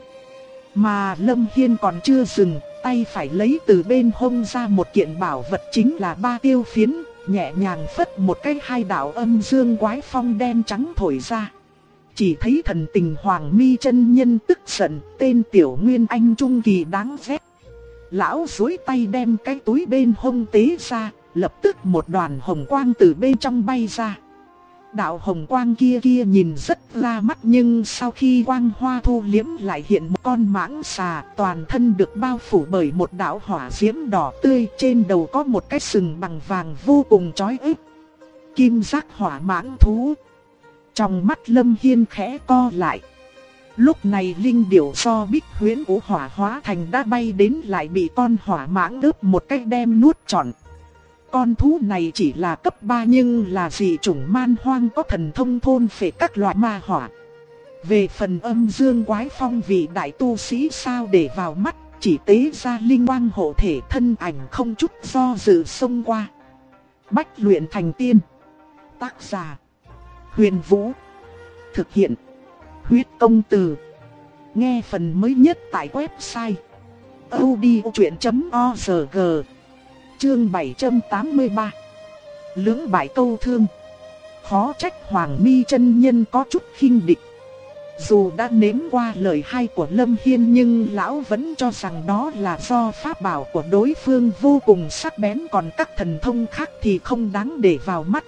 Mà Lâm Hiên còn chưa dừng, tay phải lấy từ bên hông ra một kiện bảo vật chính là ba tiêu phiến, nhẹ nhàng phất một cái, hai đạo âm dương quái phong đen trắng thổi ra. Chỉ thấy thần tình Hoàng Mi chân nhân tức giận, tên tiểu nguyên anh trung kỳ đáng ghét. Lão duỗi tay đem cái túi bên hông tế ra, lập tức một đoàn hồng quang từ bên trong bay ra. Đạo hồng quang kia nhìn rất la mắt, nhưng sau khi quang hoa thu liễm lại hiện một con mãng xà, toàn thân được bao phủ bởi một đạo hỏa diễm đỏ tươi, trên đầu có một cái sừng bằng vàng vô cùng chói ức. Kim giác hỏa mãng thú. Trong mắt Lâm Hiên khẽ co lại. Lúc này linh điểu do Bích Huyễn Vũ hỏa hóa thành đã bay đến, lại bị con hỏa mãng đớp một cái đem nuốt trọn. Con thú này chỉ là cấp 3 nhưng là dị chủng man hoang, có thần thông thôn phệ các loại ma hỏa. Về phần âm dương quái phong, vị đại tu sĩ sao để vào mắt, chỉ tế ra linh quang hộ thể, thân ảnh không chút do dự xông qua. Bách luyện thành tiên. Tác giả Huyền Vũ. Thực hiện Huyết Công Từ. Nghe phần mới nhất tại website audiochuyện.org. Chương 783. Lưỡng bại câu thương. Khó trách Hoàng Mi chân nhân có chút khinh địch. Dù đã nếm qua lời hay của Lâm Hiên nhưng lão vẫn cho rằng đó là do pháp bảo của đối phương vô cùng sắc bén, còn các thần thông khác thì không đáng để vào mắt.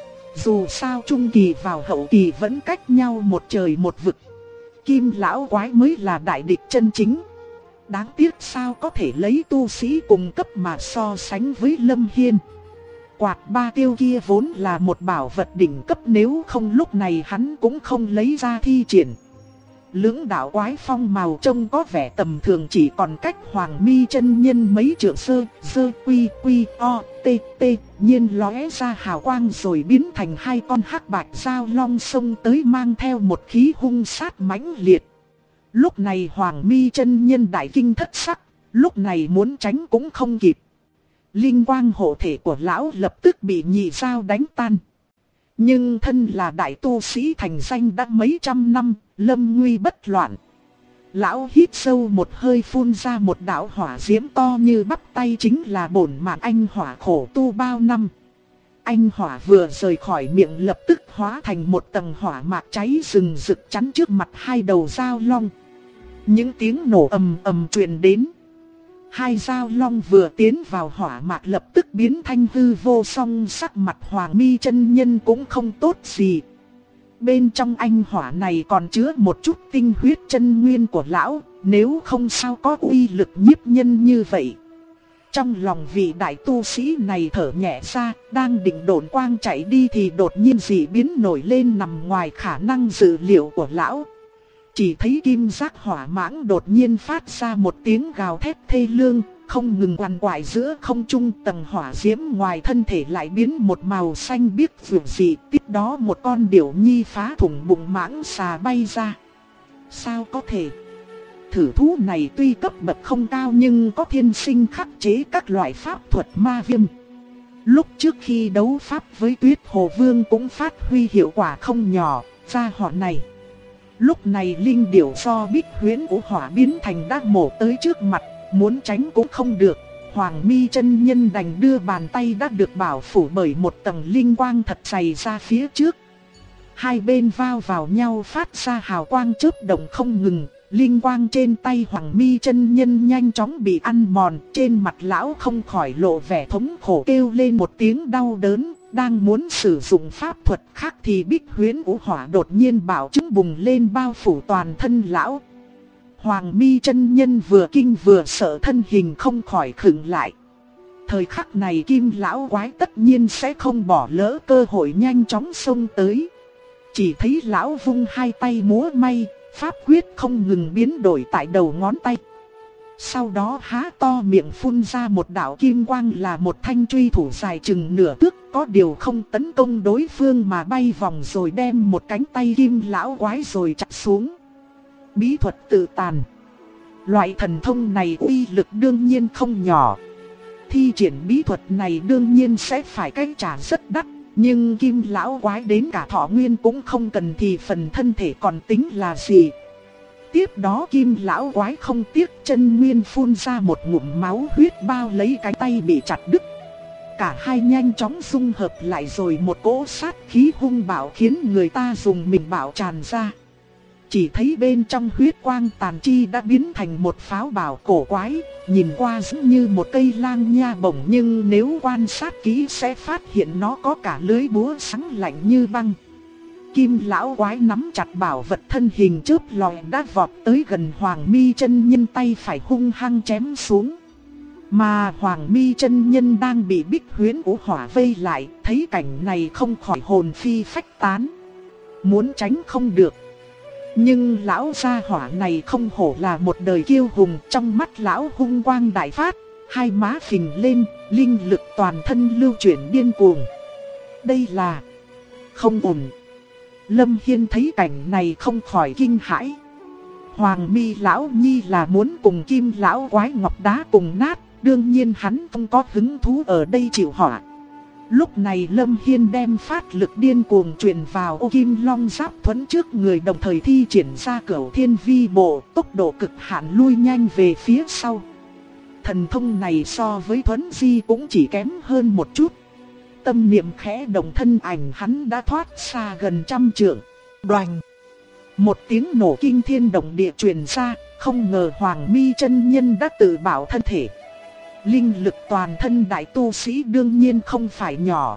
Dù sao trung kỳ vào hậu kỳ vẫn cách nhau một trời một vực. Kim lão quái mới là đại địch chân chính. Đáng tiếc sao có thể lấy tu sĩ cùng cấp mà so sánh với Lâm Hiên. Quạt ba tiêu kia vốn là một bảo vật đỉnh cấp, nếu không lúc này hắn cũng không lấy ra thi triển. Lưỡng đạo quái phong màu trông có vẻ tầm thường, chỉ còn cách Hoàng Mi chân nhân mấy trượng, sơ quy quy o t nhiên lóe ra hào quang rồi biến thành hai con hắc bạch dao long xông tới, mang theo một khí hung sát mãnh liệt. Lúc này Hoàng Mi chân nhân đại kinh thất sắc, lúc này muốn tránh cũng không kịp. Linh quang hộ thể của lão lập tức bị nhị dao đánh tan. Nhưng thân là đại tu sĩ thành danh đã mấy trăm năm, lâm nguy bất loạn. Lão hít sâu một hơi, phun ra một đạo hỏa diễm to như bắp tay, chính là bổn mạng anh hỏa khổ tu bao năm. Anh hỏa vừa rời khỏi miệng lập tức hóa thành một tầng hỏa mạc cháy rừng rực chắn trước mặt hai đầu dao long. Những tiếng nổ ầm ầm truyền đến. Hai dao long vừa tiến vào hỏa mạc lập tức biến thành hư vô, song sắc mặt Hoàng Mi chân nhân cũng không tốt gì. Bên trong anh hỏa này còn chứa một chút tinh huyết chân nguyên của lão, nếu không sao có uy lực nhiếp nhân như vậy. Trong lòng vị đại tu sĩ này thở nhẹ ra, đang định độn quang chạy đi thì đột nhiên dị biến nổi lên nằm ngoài khả năng dự liệu của lão. Chỉ thấy kim giác hỏa mãng đột nhiên phát ra một tiếng gào thét thê lương, không ngừng quằn quại giữa không trung, tầng hỏa diễm ngoài thân thể lại biến một màu xanh biếc vượng dị. Tiếp đó một con điểu nhi phá thủng bụng mãng xà bay ra. Sao có thể? Thử thú này tuy cấp bậc không cao nhưng có thiên sinh khắc chế các loại pháp thuật ma viêm. Lúc trước khi đấu pháp với Tuyết Hồ Vương cũng phát huy hiệu quả không nhỏ. Gia hỏa này, lúc này linh điểu do Bích Huyễn Vũ hỏa biến thành đã mổ tới trước mặt, muốn tránh cũng không được. Hoàng Mi chân nhân đành đưa bàn tay đã được bảo phủ bởi một tầng linh quang thật dày ra phía trước. Hai bên va vào nhau phát ra hào quang chớp động không ngừng. Linh quang trên tay Hoàng Mi chân nhân nhanh chóng bị ăn mòn. Trên mặt lão không khỏi lộ vẻ thống khổ, kêu lên một tiếng đau đớn. Đang muốn sử dụng pháp thuật khác thì Bích Huyễn Vũ Hỏa đột nhiên bạo chứng bùng lên bao phủ toàn thân lão. Hoàng Mi chân nhân vừa kinh vừa sợ, thân hình không khỏi khựng lại. Thời khắc này Kim lão quái tất nhiên sẽ không bỏ lỡ cơ hội, nhanh chóng xông tới. Chỉ thấy lão vung hai tay múa may, pháp quyết không ngừng biến đổi tại đầu ngón tay. Sau đó há to miệng phun ra một đạo kim quang, là một thanh truy thủ dài chừng nửa thước, có điều không tấn công đối phương mà bay vòng rồi đem một cánh tay Kim lão quái rồi chặt xuống. Bí thuật tự tàn. Loại thần thông này uy lực đương nhiên không nhỏ. Thi triển bí thuật này đương nhiên sẽ phải cái trả rất đắt. Nhưng Kim lão quái đến cả thọ nguyên cũng không cần thì phần thân thể còn tính là gì. Tiếp đó Kim lão quái không tiếc chân nguyên phun ra một ngụm máu huyết bao lấy cái tay bị chặt đứt. Cả hai nhanh chóng dung hợp lại rồi một cỗ sát khí hung bạo khiến người ta dùng mình bạo tràn ra. Chỉ thấy bên trong huyết quang tàn chi đã biến thành một pháo bảo cổ quái, nhìn qua giống như một cây lang nha bổng, nhưng nếu quan sát kỹ sẽ phát hiện nó có cả lưới búa sáng lạnh như băng. Kim lão quái nắm chặt bảo vật, thân hình chớp lòe đã vọt tới gần Hoàng Mi chân nhân, tay phải hung hăng chém xuống. Mà Hoàng Mi chân nhân đang bị Bích Huyễn Vũ Hỏa vây lại, thấy cảnh này không khỏi hồn phi phách tán. Muốn tránh không được. Nhưng lão gia hỏa này không hổ là một đời kiêu hùng, trong mắt lão hung quang đại phát, hai má phình lên, linh lực toàn thân lưu chuyển điên cuồng. Đây là không ổn. Lâm Hiên thấy cảnh này không khỏi kinh hãi. Hoàng Mi lão nhi là muốn cùng Kim lão quái ngọc đá cùng nát, đương nhiên hắn không có hứng thú ở đây chịu họa. Lúc này Lâm Hiên đem phát lực điên cuồng truyền vào ô kim long giáp thuẫn trước người, đồng thời thi triển ra Cửu Thiên Vi Bộ, tốc độ cực hạn lui nhanh về phía sau. Thần thông này so với thuẫn di cũng chỉ kém hơn một chút. Tâm niệm khẽ động, thân ảnh hắn đã thoát xa gần 100 trượng. Đoành! Một tiếng nổ kinh thiên động địa truyền ra, không ngờ Hoàng Mi chân nhân đã tự bảo thân thể. Linh lực toàn thân đại tu sĩ đương nhiên không phải nhỏ.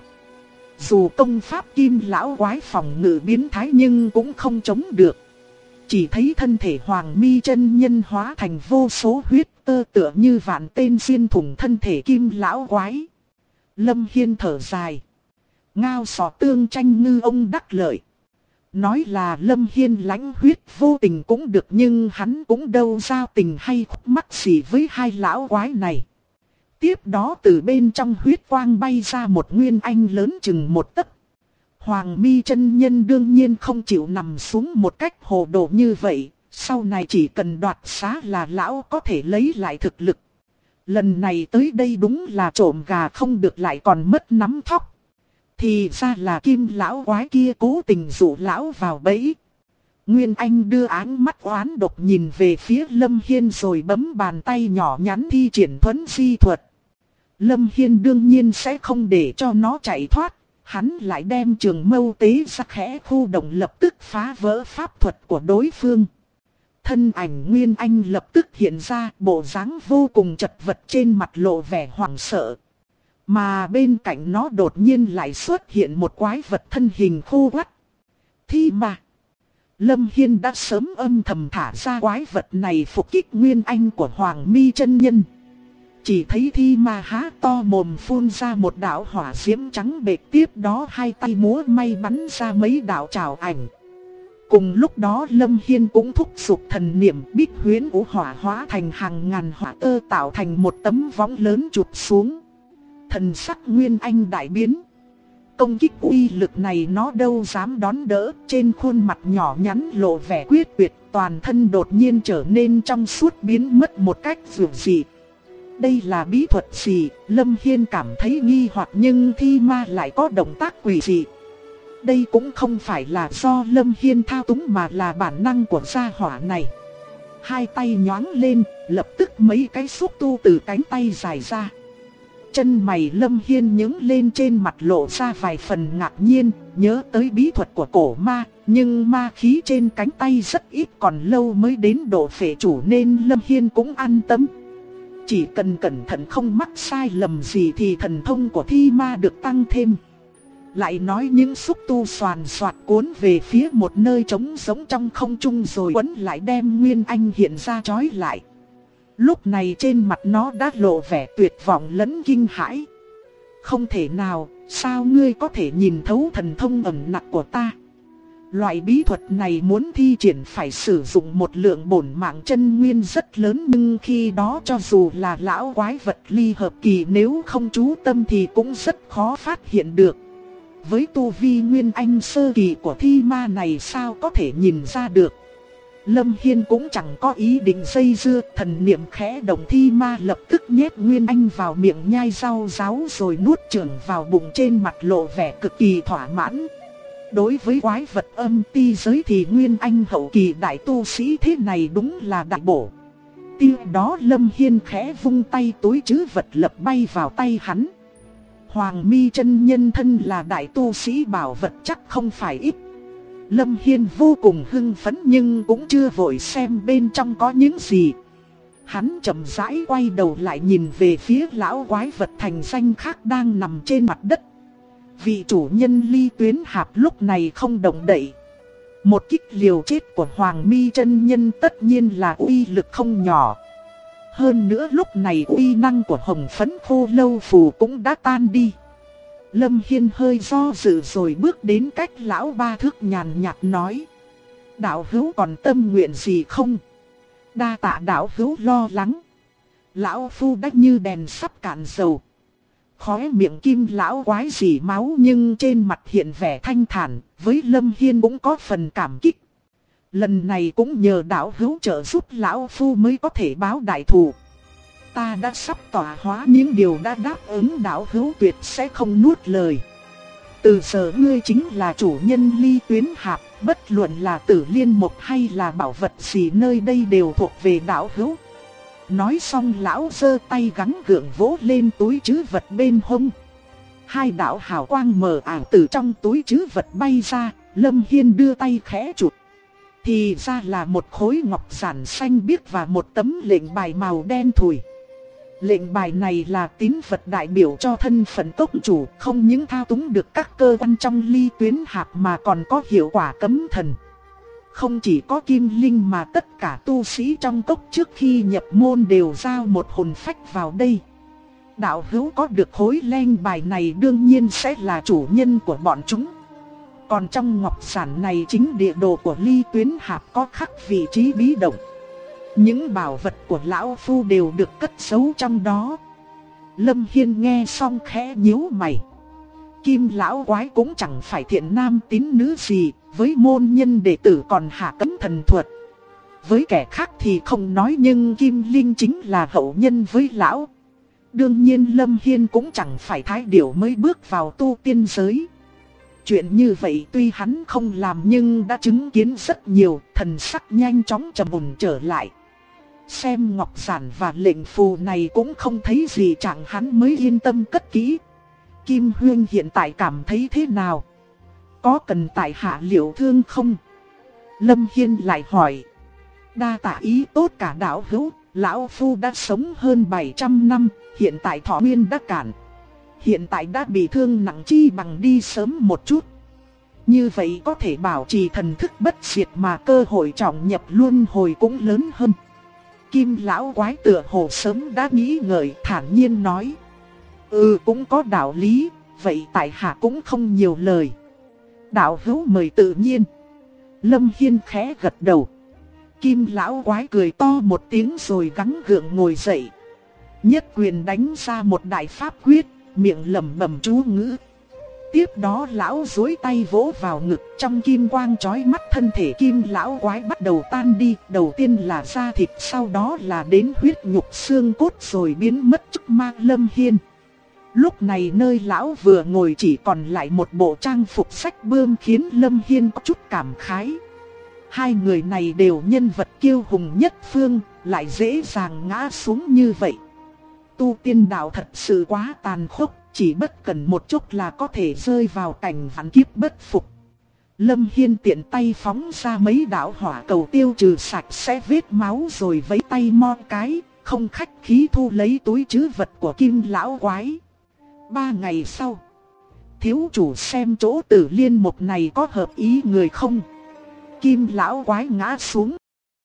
Dù công pháp Kim lão quái phòng ngự biến thái nhưng cũng không chống được. Chỉ thấy thân thể Hoàng Mi chân nhân hóa thành vô số huyết tơ, tựa như vạn tên xuyên thủng thân thể Kim lão quái. Lâm Hiên thở dài. Ngao sò tương tranh ngư ông đắc lợi. Nói là Lâm Hiên lãnh huyết vô tình cũng được, nhưng hắn cũng đâu giao tình hay khúc mắc gì với hai lão quái này. Tiếp đó từ bên trong huyết quang bay ra một nguyên anh lớn chừng một tấc. Hoàng Mi chân nhân đương nhiên không chịu nằm xuống một cách hồ đồ như vậy, sau này chỉ cần đoạt xá là lão có thể lấy lại thực lực. Lần này tới đây đúng là trộm gà không được lại còn mất nắm thóc. Thì ra là Kim lão quái kia cố tình dụ lão vào bẫy. Nguyên Anh đưa áng mắt oán độc nhìn về phía Lâm Hiên rồi bấm bàn tay nhỏ nhắn thi triển thuẫn di thuật. Lâm Hiên đương nhiên sẽ không để cho nó chạy thoát. Hắn lại đem trường mâu tế ra khẽ khu động, lập tức phá vỡ pháp thuật của đối phương. Thân ảnh Nguyên Anh lập tức hiện ra, bộ dáng vô cùng chật vật, trên mặt lộ vẻ hoảng sợ. Mà bên cạnh nó đột nhiên lại xuất hiện một quái vật thân hình khô quắt. Thi ma! Lâm Hiên đã sớm âm thầm thả ra quái vật này phục kích Nguyên Anh của Hoàng Mi chân nhân. Chỉ thấy thi ma há to mồm phun ra một đạo hỏa diễm trắng bệt, tiếp đó hai tay múa may bắn ra mấy đạo trảo ảnh. Cùng lúc đó Lâm Hiên cũng thúc giục thần niệm, Bích Huyễn Vũ Hỏa hóa thành hàng ngàn hỏa tơ tạo thành một tấm võng lớn chụp xuống. Thần sắc Nguyên Anh đại biến. Công kích uy lực này nó đâu dám đón đỡ, trên khuôn mặt nhỏ nhắn lộ vẻ quyết tuyệt, toàn thân đột nhiên trở nên trong suốt biến mất một cách dường dị. Đây là bí thuật gì? Lâm Hiên cảm thấy nghi hoặc, nhưng thi ma lại có động tác quỷ dị. Đây cũng không phải là do Lâm Hiên thao túng mà là bản năng của gia hỏa này. Hai tay nhoáng lên, lập tức mấy cái xúc tu từ cánh tay dài ra. chân mày Lâm Hiên nhướng lên, trên mặt lộ ra vài phần ngạc nhiên, nhớ tới bí thuật của cổ ma, nhưng ma khí trên cánh tay rất ít, còn lâu mới đến độ phệ chủ nên Lâm Hiên cũng an tâm. Chỉ cần cẩn thận không mắc sai lầm gì thì thần thông của thi ma được tăng thêm. Lại nói những xúc tu xoàn xoạt cuốn về phía một nơi trống giống trong không trung rồi quấn lại đem Nguyên Anh hiện ra trói lại. Lúc này trên mặt nó đã lộ vẻ tuyệt vọng lẫn kinh hãi. Không thể nào, sao ngươi có thể nhìn thấu thần thông ẩn nặc của ta? Loại bí thuật này muốn thi triển phải sử dụng một lượng bổn mạng chân nguyên rất lớn, nhưng khi đó cho dù là lão quái vật ly hợp kỳ nếu không chú tâm thì cũng rất khó phát hiện được. Với tu vi Nguyên Anh sơ kỳ của thi ma này sao có thể nhìn ra được? Lâm Hiên cũng chẳng có ý định dây dưa, thần niệm khẽ động, thi ma lập tức nhét Nguyên Anh vào miệng nhai rau ráo rồi nuốt chửng vào bụng, trên mặt lộ vẻ cực kỳ thỏa mãn. Đối với quái vật âm ti giới thì Nguyên Anh hậu kỳ đại tu sĩ thế này đúng là đại bổ. Tiếp đó Lâm Hiên khẽ vung tay, túi trữ vật lập bay vào tay hắn. Hoàng Mi chân nhân thân là đại tu sĩ, bảo vật chắc không phải ít. Lâm Hiên vô cùng hưng phấn nhưng cũng chưa vội xem bên trong có những gì. Hắn chậm rãi quay đầu lại nhìn về phía lão quái vật thành danh khác đang nằm trên mặt đất. Vị chủ nhân Ly Tuyến Hạp lúc này không động đậy. Một kích liều chết của Hoàng Mi chân nhân tất nhiên là uy lực không nhỏ. Hơn nữa lúc này uy năng của Hồng Phấn Khô Lâu Phù cũng đã tan đi. Lâm Hiên hơi do dự rồi bước đến cách lão ba thước, nhàn nhạt nói: đạo hữu còn tâm nguyện gì không? Đa tạ đạo hữu lo lắng. Lão phu đã như đèn sắp cạn dầu. Khóe miệng Kim lão quái rỉ máu nhưng trên mặt hiện vẻ thanh thản, với Lâm Hiên cũng có phần cảm kích. Lần này cũng nhờ đạo hữu trợ giúp lão phu mới có thể báo đại thù. Ta đã sắp tỏa hóa những điều đã đáp ứng, đạo hữu tuyệt sẽ không nuốt lời. Từ giờ ngươi chính là chủ nhân Ly Tuyến Hạp, bất luận là Tử Liên Mộc hay là bảo vật gì nơi đây đều thuộc về đạo hữu. Nói xong lão giơ tay gắng gượng vỗ lên túi trữ vật bên hông. Hai đạo hào quang mờ ảo từ trong túi trữ vật bay ra, Lâm Hiên đưa tay khẽ chụp. Thì ra là một khối ngọc giản xanh biếc và một tấm lệnh bài màu đen thùi. Lệnh bài này là tín vật đại biểu cho thân phận cốc chủ, không những thao túng được các cơ quan trong Ly Tuyến Hạp mà còn có hiệu quả cấm thần. Không chỉ có Kim Linh mà tất cả tu sĩ trong cốc trước khi nhập môn đều giao một hồn phách vào đây. Đạo hữu có được khối lệnh bài này đương nhiên sẽ là chủ nhân của bọn chúng. Còn trong ngọc giản này chính địa đồ của Ly Tuyến Hạp có khắc vị trí bí động. Những bảo vật của lão phu đều được cất giấu trong đó. Lâm Hiên nghe xong khẽ nhíu mày. Kim lão quái cũng chẳng phải thiện nam tín nữ gì, với môn nhân đệ tử còn hạ cấm thần thuật. Với kẻ khác thì không nói nhưng Kim Linh chính là hậu nhân với lão. Đương nhiên Lâm Hiên cũng chẳng phải thái điểu mới bước vào tu tiên giới. Chuyện như vậy tuy hắn không làm nhưng đã chứng kiến rất nhiều, thần sắc nhanh chóng trầm ổn trở lại. Xem ngọc giản và lệnh phù này cũng không thấy gì, chẳng hắn mới yên tâm cất kỹ. Kim Huyên hiện tại cảm thấy thế nào? Có cần tại hạ liệu thương không? Lâm Hiên lại hỏi. Đa tạ ý tốt cả đạo hữu, lão phu đã sống hơn 700 năm, hiện tại thọ nguyên đã cạn. Hiện tại đã bị thương nặng, chi bằng đi sớm một chút. Như vậy có thể bảo trì thần thức bất diệt mà cơ hội trọng nhập luân hồi cũng lớn hơn. Kim lão quái tựa hồ sớm đã nghĩ ngợi, thản nhiên nói. Cũng có đạo lý, vậy tại hạ cũng không nhiều lời. Đạo hữu mời tự nhiên. Lâm Hiên khẽ gật đầu. Kim lão quái cười to một tiếng rồi gắng gượng ngồi dậy. Nhất quyền đánh ra một đại pháp quyết, miệng lẩm bẩm chú ngữ. Tiếp đó lão duỗi tay vỗ vào ngực, trong kim quang chói mắt thân thể Kim lão quái bắt đầu tan đi. Đầu tiên là da thịt, sau đó là đến huyết nhục xương cốt rồi biến mất trước mắt Lâm Hiên. Lúc này nơi lão vừa ngồi chỉ còn lại một bộ trang phục sách bươm khiến Lâm Hiên có chút cảm khái. Hai người này đều nhân vật kiêu hùng nhất phương, lại dễ dàng ngã xuống như vậy. Tu tiên đạo thật sự quá tàn khốc, chỉ bất cần một chút là có thể rơi vào cảnh vạn kiếp bất phục. Lâm Hiên tiện tay phóng ra mấy đạo hỏa cầu tiêu trừ sạch sẽ vết máu rồi vẫy tay mo cái, không khách khí thu lấy túi trữ vật của Kim lão quái. 3 ngày sau, thiếu chủ xem chỗ Tử Liên Mục này có hợp ý người không? Kim lão quái ngã xuống.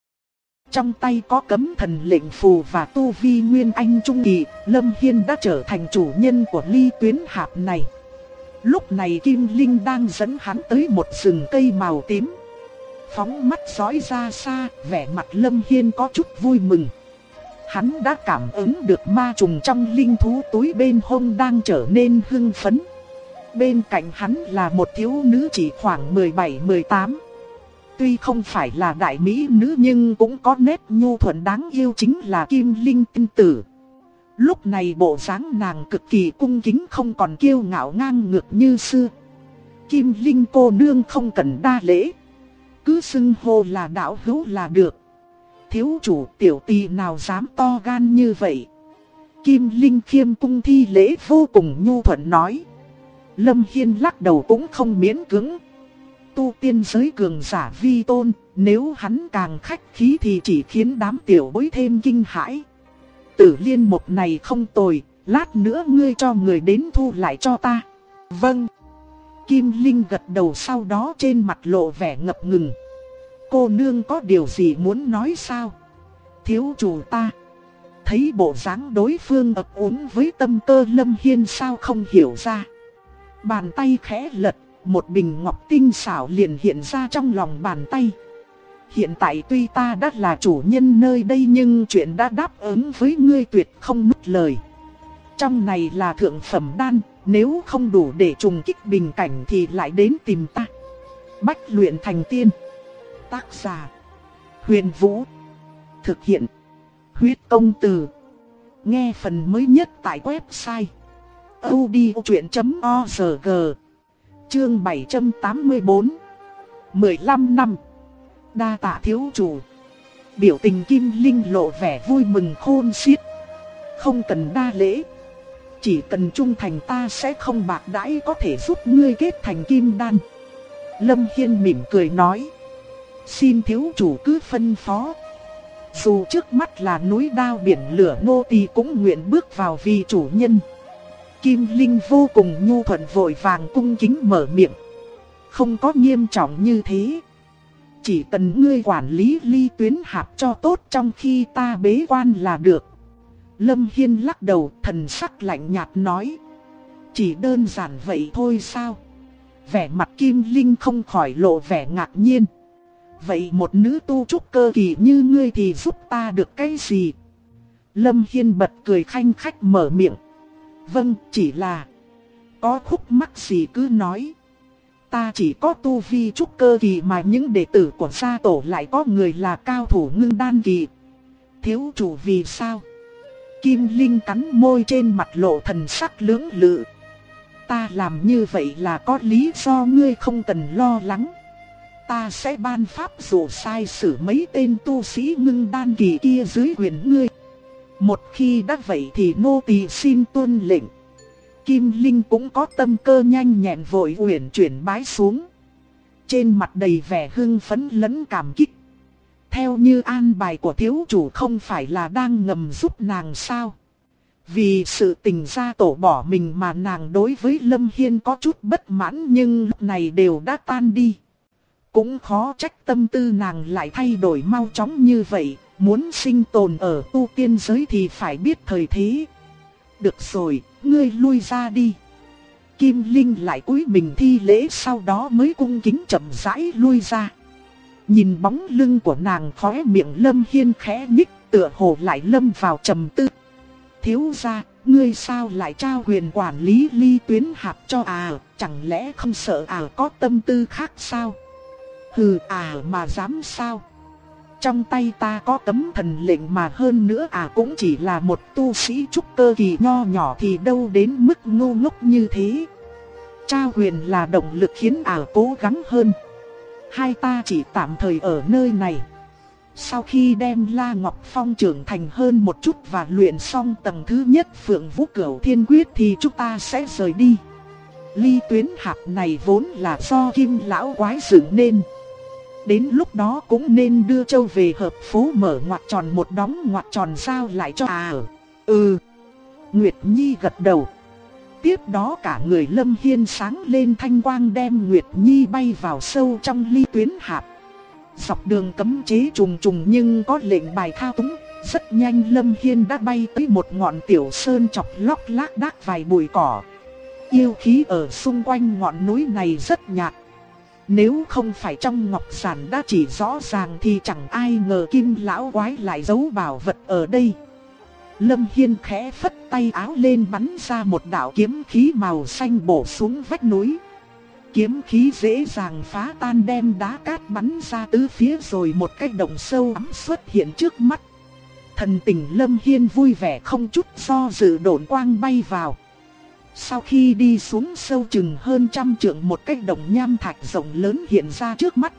Trong tay có cấm thần lệnh phù và tu vi nguyên anh trung kỳ, Lâm Hiên đã trở thành chủ nhân của ly tuyến hạp này. Lúc này Kim Linh đang dẫn hắn tới một rừng cây màu tím. Phóng mắt dõi ra xa, vẻ mặt Lâm Hiên có chút vui mừng. Hắn đã cảm ứng được ma trùng trong linh thú túi bên hông đang trở nên hưng phấn. Bên cạnh hắn là một thiếu nữ chỉ khoảng 17-18. Tuy không phải là đại mỹ nữ nhưng cũng có nét nhu thuận đáng yêu, chính là Kim Linh tinh tử. Lúc này bộ dáng nàng cực kỳ cung kính, không còn kiêu ngạo ngang ngược như xưa. Kim Linh cô nương không cần đa lễ, cứ xưng hô là đạo hữu là được. Thiếu chủ tiểu tỳ nào dám to gan như vậy. Kim Linh khiêm cung thi lễ vô cùng nhu thuận nói. Lâm Hiên lắc đầu cũng không miễn cưỡng. Tu tiên giới cường giả vi tôn, nếu hắn càng khách khí thì chỉ khiến đám tiểu bối thêm kinh hãi. Tử Liên Mục này không tồi, lát nữa ngươi cho người đến thu lại cho ta. Vâng. Kim Linh gật đầu, sau đó trên mặt lộ vẻ ngập ngừng. Cô nương có điều gì muốn nói sao? Thiếu chủ ta. Thấy bộ dáng đối phương ấp úng với tâm cơ, Lâm Hiên sao không hiểu ra. Bàn tay khẽ lật, một bình ngọc tinh xảo liền hiện ra trong lòng bàn tay. Hiện tại tuy ta đã là chủ nhân nơi đây nhưng chuyện đã đáp ứng với ngươi tuyệt không nuốt lời. Trong này là thượng phẩm đan, nếu không đủ để trùng kích bình cảnh thì lại đến tìm ta. Bách luyện thành tiên. Tác giả: Huyền Vũ. Thực hiện: Huyết Công Từ. Nghe phần mới nhất tại website audiochuyện.org. Chương 784. 15 năm. Đa tạ thiếu chủ. Biểu tình Kim Linh lộ vẻ vui mừng khôn xiết. Không cần đa lễ, chỉ cần trung thành ta sẽ không bạc đãi, có thể giúp ngươi kết thành kim đan. Lâm Hiên mỉm cười nói. Xin thiếu chủ cứ phân phó. Dù trước mắt là núi đao biển lửa, nô tỳ cũng nguyện bước vào vì chủ nhân. Kim Linh vô cùng nhu thuận vội vàng cung kính mở miệng. Không có nghiêm trọng như thế. Chỉ cần ngươi quản lý ly tuyến hạp cho tốt trong khi ta bế quan là được. Lâm Hiên lắc đầu, thần sắc lạnh nhạt nói. Chỉ đơn giản vậy thôi sao? Vẻ mặt Kim Linh không khỏi lộ vẻ ngạc nhiên. Vậy một nữ tu trúc cơ kỳ như ngươi thì giúp ta được cái gì? Lâm Hiên bật cười khanh khách mở miệng. Vâng, chỉ là có khúc mắc gì cứ nói. Ta chỉ có tu vi trúc cơ kỳ mà những đệ tử của gia tổ lại có người là cao thủ ngưng đan kỳ. Thiếu chủ vì sao? Kim Linh cắn môi, trên mặt lộ thần sắc lưỡng lự. Ta làm như vậy là có lý do, ngươi không cần lo lắng. Ta sẽ ban pháp dụ sai sử mấy tên tu sĩ ngưng đan kỳ kia dưới quyền ngươi. Một khi đã vậy thì nô tỳ xin tuân lệnh. Kim Linh cũng có tâm cơ nhanh nhẹn vội uyển chuyển bái xuống. Trên mặt đầy vẻ hưng phấn lẫn cảm kích. Theo như an bài của thiếu chủ không phải là đang ngầm giúp nàng sao? Vì sự tình gia tổ bỏ mình mà nàng đối với Lâm Hiên có chút bất mãn, nhưng lúc này đều đã tan đi. Cũng khó trách tâm tư nàng lại thay đổi mau chóng như vậy. Muốn sinh tồn ở tu tiên giới thì phải biết thời thế. Được rồi, ngươi lui ra đi. Kim Linh lại cúi mình thi lễ, sau đó mới cung kính chậm rãi lui ra. Nhìn bóng lưng của nàng, khóe miệng Lâm Hiên khẽ nhích, tựa hồ lại lâm vào trầm tư. Thiếu gia, ngươi sao lại trao quyền quản lý ly tuyến hạp cho chẳng lẽ không sợ có tâm tư khác sao? Hừ, mà dám sao? Trong tay ta có cấm thần lệnh mà, hơn nữa cũng chỉ là một tu sĩ trúc cơ kỳ nho nhỏ thì đâu đến mức ngu ngốc như thế. Trao quyền là động lực khiến cố gắng hơn. Hai ta chỉ tạm thời ở nơi này. Sau khi đem La Ngọc Phong trưởng thành hơn một chút và luyện xong tầng thứ nhất Phượng Vũ Cửu Thiên Quyết thì chúng ta sẽ rời đi. Ly tuyến hạp này vốn là do Kim lão quái dựng nên. Đến lúc đó cũng nên đưa Châu về hợp phố mở ngoặc tròn một đóng ngoặc tròn giao lại cho Nguyệt Nhi gật đầu. Tiếp đó cả người Lâm Hiên sáng lên thanh quang đem Nguyệt Nhi bay vào sâu trong ly tuyến hạp. Dọc đường cấm chế trùng trùng nhưng có lệnh bài thao túng. Rất nhanh Lâm Hiên đã bay tới một ngọn tiểu sơn chọc lóc lác đác vài bụi cỏ. Yêu khí ở xung quanh ngọn núi này rất nhạt. Nếu không phải trong ngọc giản đã chỉ rõ ràng thì chẳng ai ngờ Kim lão quái lại giấu bảo vật ở đây. Lâm Hiên khẽ phất tay áo lên bắn ra một đạo kiếm khí màu xanh bổ xuống vách núi. Kiếm khí dễ dàng phá tan đem đá cát bắn ra tứ phía rồi một cái động sâu ắm xuất hiện trước mắt. Thần tình Lâm Hiên vui vẻ không chút do dự độn quang bay vào. Sau khi đi xuống sâu chừng hơn 100 trượng một cái động nham thạch rộng lớn hiện ra trước mắt.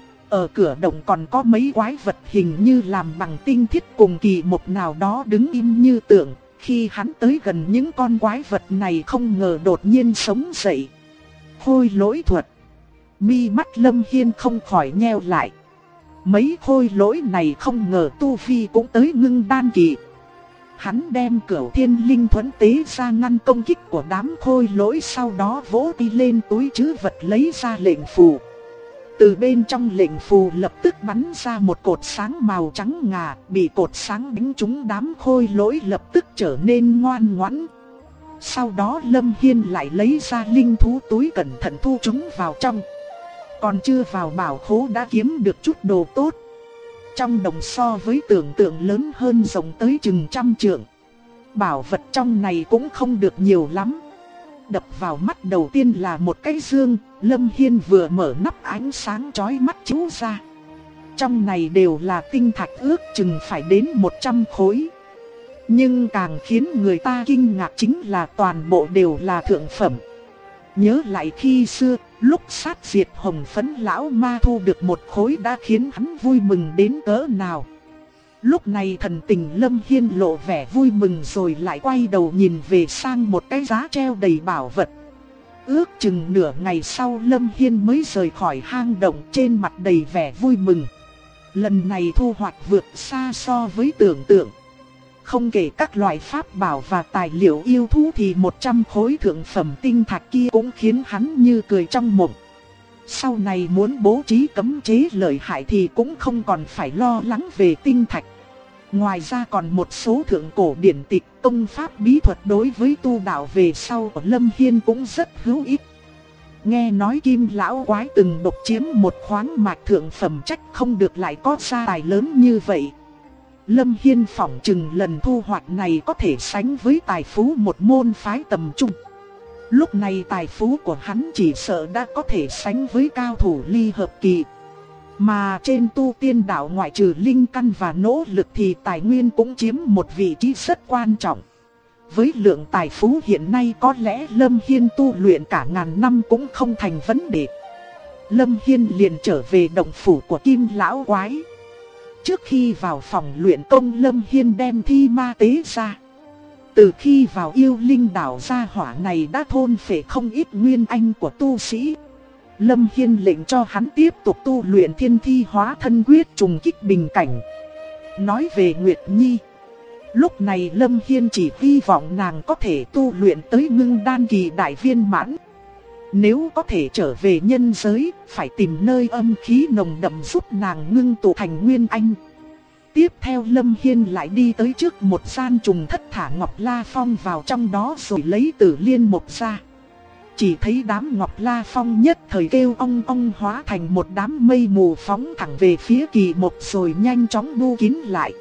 Ở cửa động còn có mấy quái vật hình như làm bằng tinh thiết cùng kỳ một nào đó đứng im như tượng. Khi hắn tới gần những con quái vật này không ngờ đột nhiên sống dậy. Khôi lỗi thuật. Mi mắt Lâm Hiên không khỏi nheo lại. Mấy khôi lỗi này không ngờ tu vi cũng tới ngưng đan kỳ. Hắn đem Cửu Thiên Linh Thuẫn tế ra ngăn công kích của đám khôi lỗi, sau đó vỗ đi lên túi trữ vật lấy ra lệnh phù. Từ bên trong lệnh phù lập tức bắn ra một cột sáng màu trắng ngà, bị cột sáng đánh trúng đám khôi lỗi lập tức trở nên ngoan ngoãn. Sau đó Lâm Hiên lại lấy ra linh thú túi cẩn thận thu chúng vào trong. Còn chưa vào bảo khố đã kiếm được chút đồ tốt. Trong đồng so với tưởng tượng lớn hơn rộng tới chừng 100 trượng. Bảo vật trong này cũng không được nhiều lắm. Đập vào mắt đầu tiên là một cái dương. Lâm Hiên vừa mở nắp ánh sáng chói mắt chiếu ra. Trong này đều là tinh thạch ước chừng phải đến 100 khối. Nhưng càng khiến người ta kinh ngạc chính là toàn bộ đều là thượng phẩm. Nhớ lại khi xưa, lúc sát diệt Hồng Phấn lão ma thu được một khối đã khiến hắn vui mừng đến cỡ nào. Lúc này thần tình Lâm Hiên lộ vẻ vui mừng rồi lại quay đầu nhìn về sang một cái giá treo đầy bảo vật. Ước chừng nửa ngày sau Lâm Hiên mới rời khỏi hang động, trên mặt đầy vẻ vui mừng. Lần này thu hoạch vượt xa so với tưởng tượng. Không kể các loại pháp bảo và tài liệu yêu thú thì 100 khối thượng phẩm tinh thạch kia cũng khiến hắn như cười trong mộng. Sau này muốn bố trí cấm chế lợi hại thì cũng không còn phải lo lắng về tinh thạch. Ngoài ra còn một số thượng cổ điển tịch công pháp bí thuật đối với tu đạo về sau của Lâm Hiên cũng rất hữu ích. Nghe nói Kim lão quái từng độc chiếm một khoáng mạch thượng phẩm, trách không được lại có gia tài lớn như vậy. Lâm Hiên phỏng chừng lần thu hoạch này có thể sánh với tài phú một môn phái tầm trung. Lúc này tài phú của hắn chỉ sợ đã có thể sánh với cao thủ ly hợp kỳ. Mà trên tu tiên đạo ngoại trừ linh căn và nỗ lực thì tài nguyên cũng chiếm một vị trí rất quan trọng. Với lượng tài phú hiện nay có lẽ Lâm Hiên tu luyện cả ngàn năm cũng không thành vấn đề. Lâm Hiên liền trở về động phủ của Kim lão quái. Trước khi vào phòng luyện công Lâm Hiên đem thi ma tế ra. Từ khi vào yêu linh đảo gia hỏa này đã thôn phệ không ít nguyên anh của tu sĩ. Lâm Hiên lệnh cho hắn tiếp tục tu luyện thiên thi hóa thân quyết trùng kích bình cảnh. Nói về Nguyệt Nhi, lúc này Lâm Hiên chỉ hy vọng nàng có thể tu luyện tới ngưng đan kỳ đại viên mãn. Nếu có thể trở về nhân giới, phải tìm nơi âm khí nồng đậm giúp nàng ngưng tụ thành nguyên anh. Tiếp theo Lâm Hiên lại đi tới trước một gian trùng thất, thả Ngọc La Phong vào trong đó rồi lấy Tử Liên Mộc ra. Chỉ thấy đám Ngọc La Phong nhất thời kêu ong ong hóa thành một đám mây mù phóng thẳng về phía Kỳ Mộc rồi nhanh chóng bu kín lại.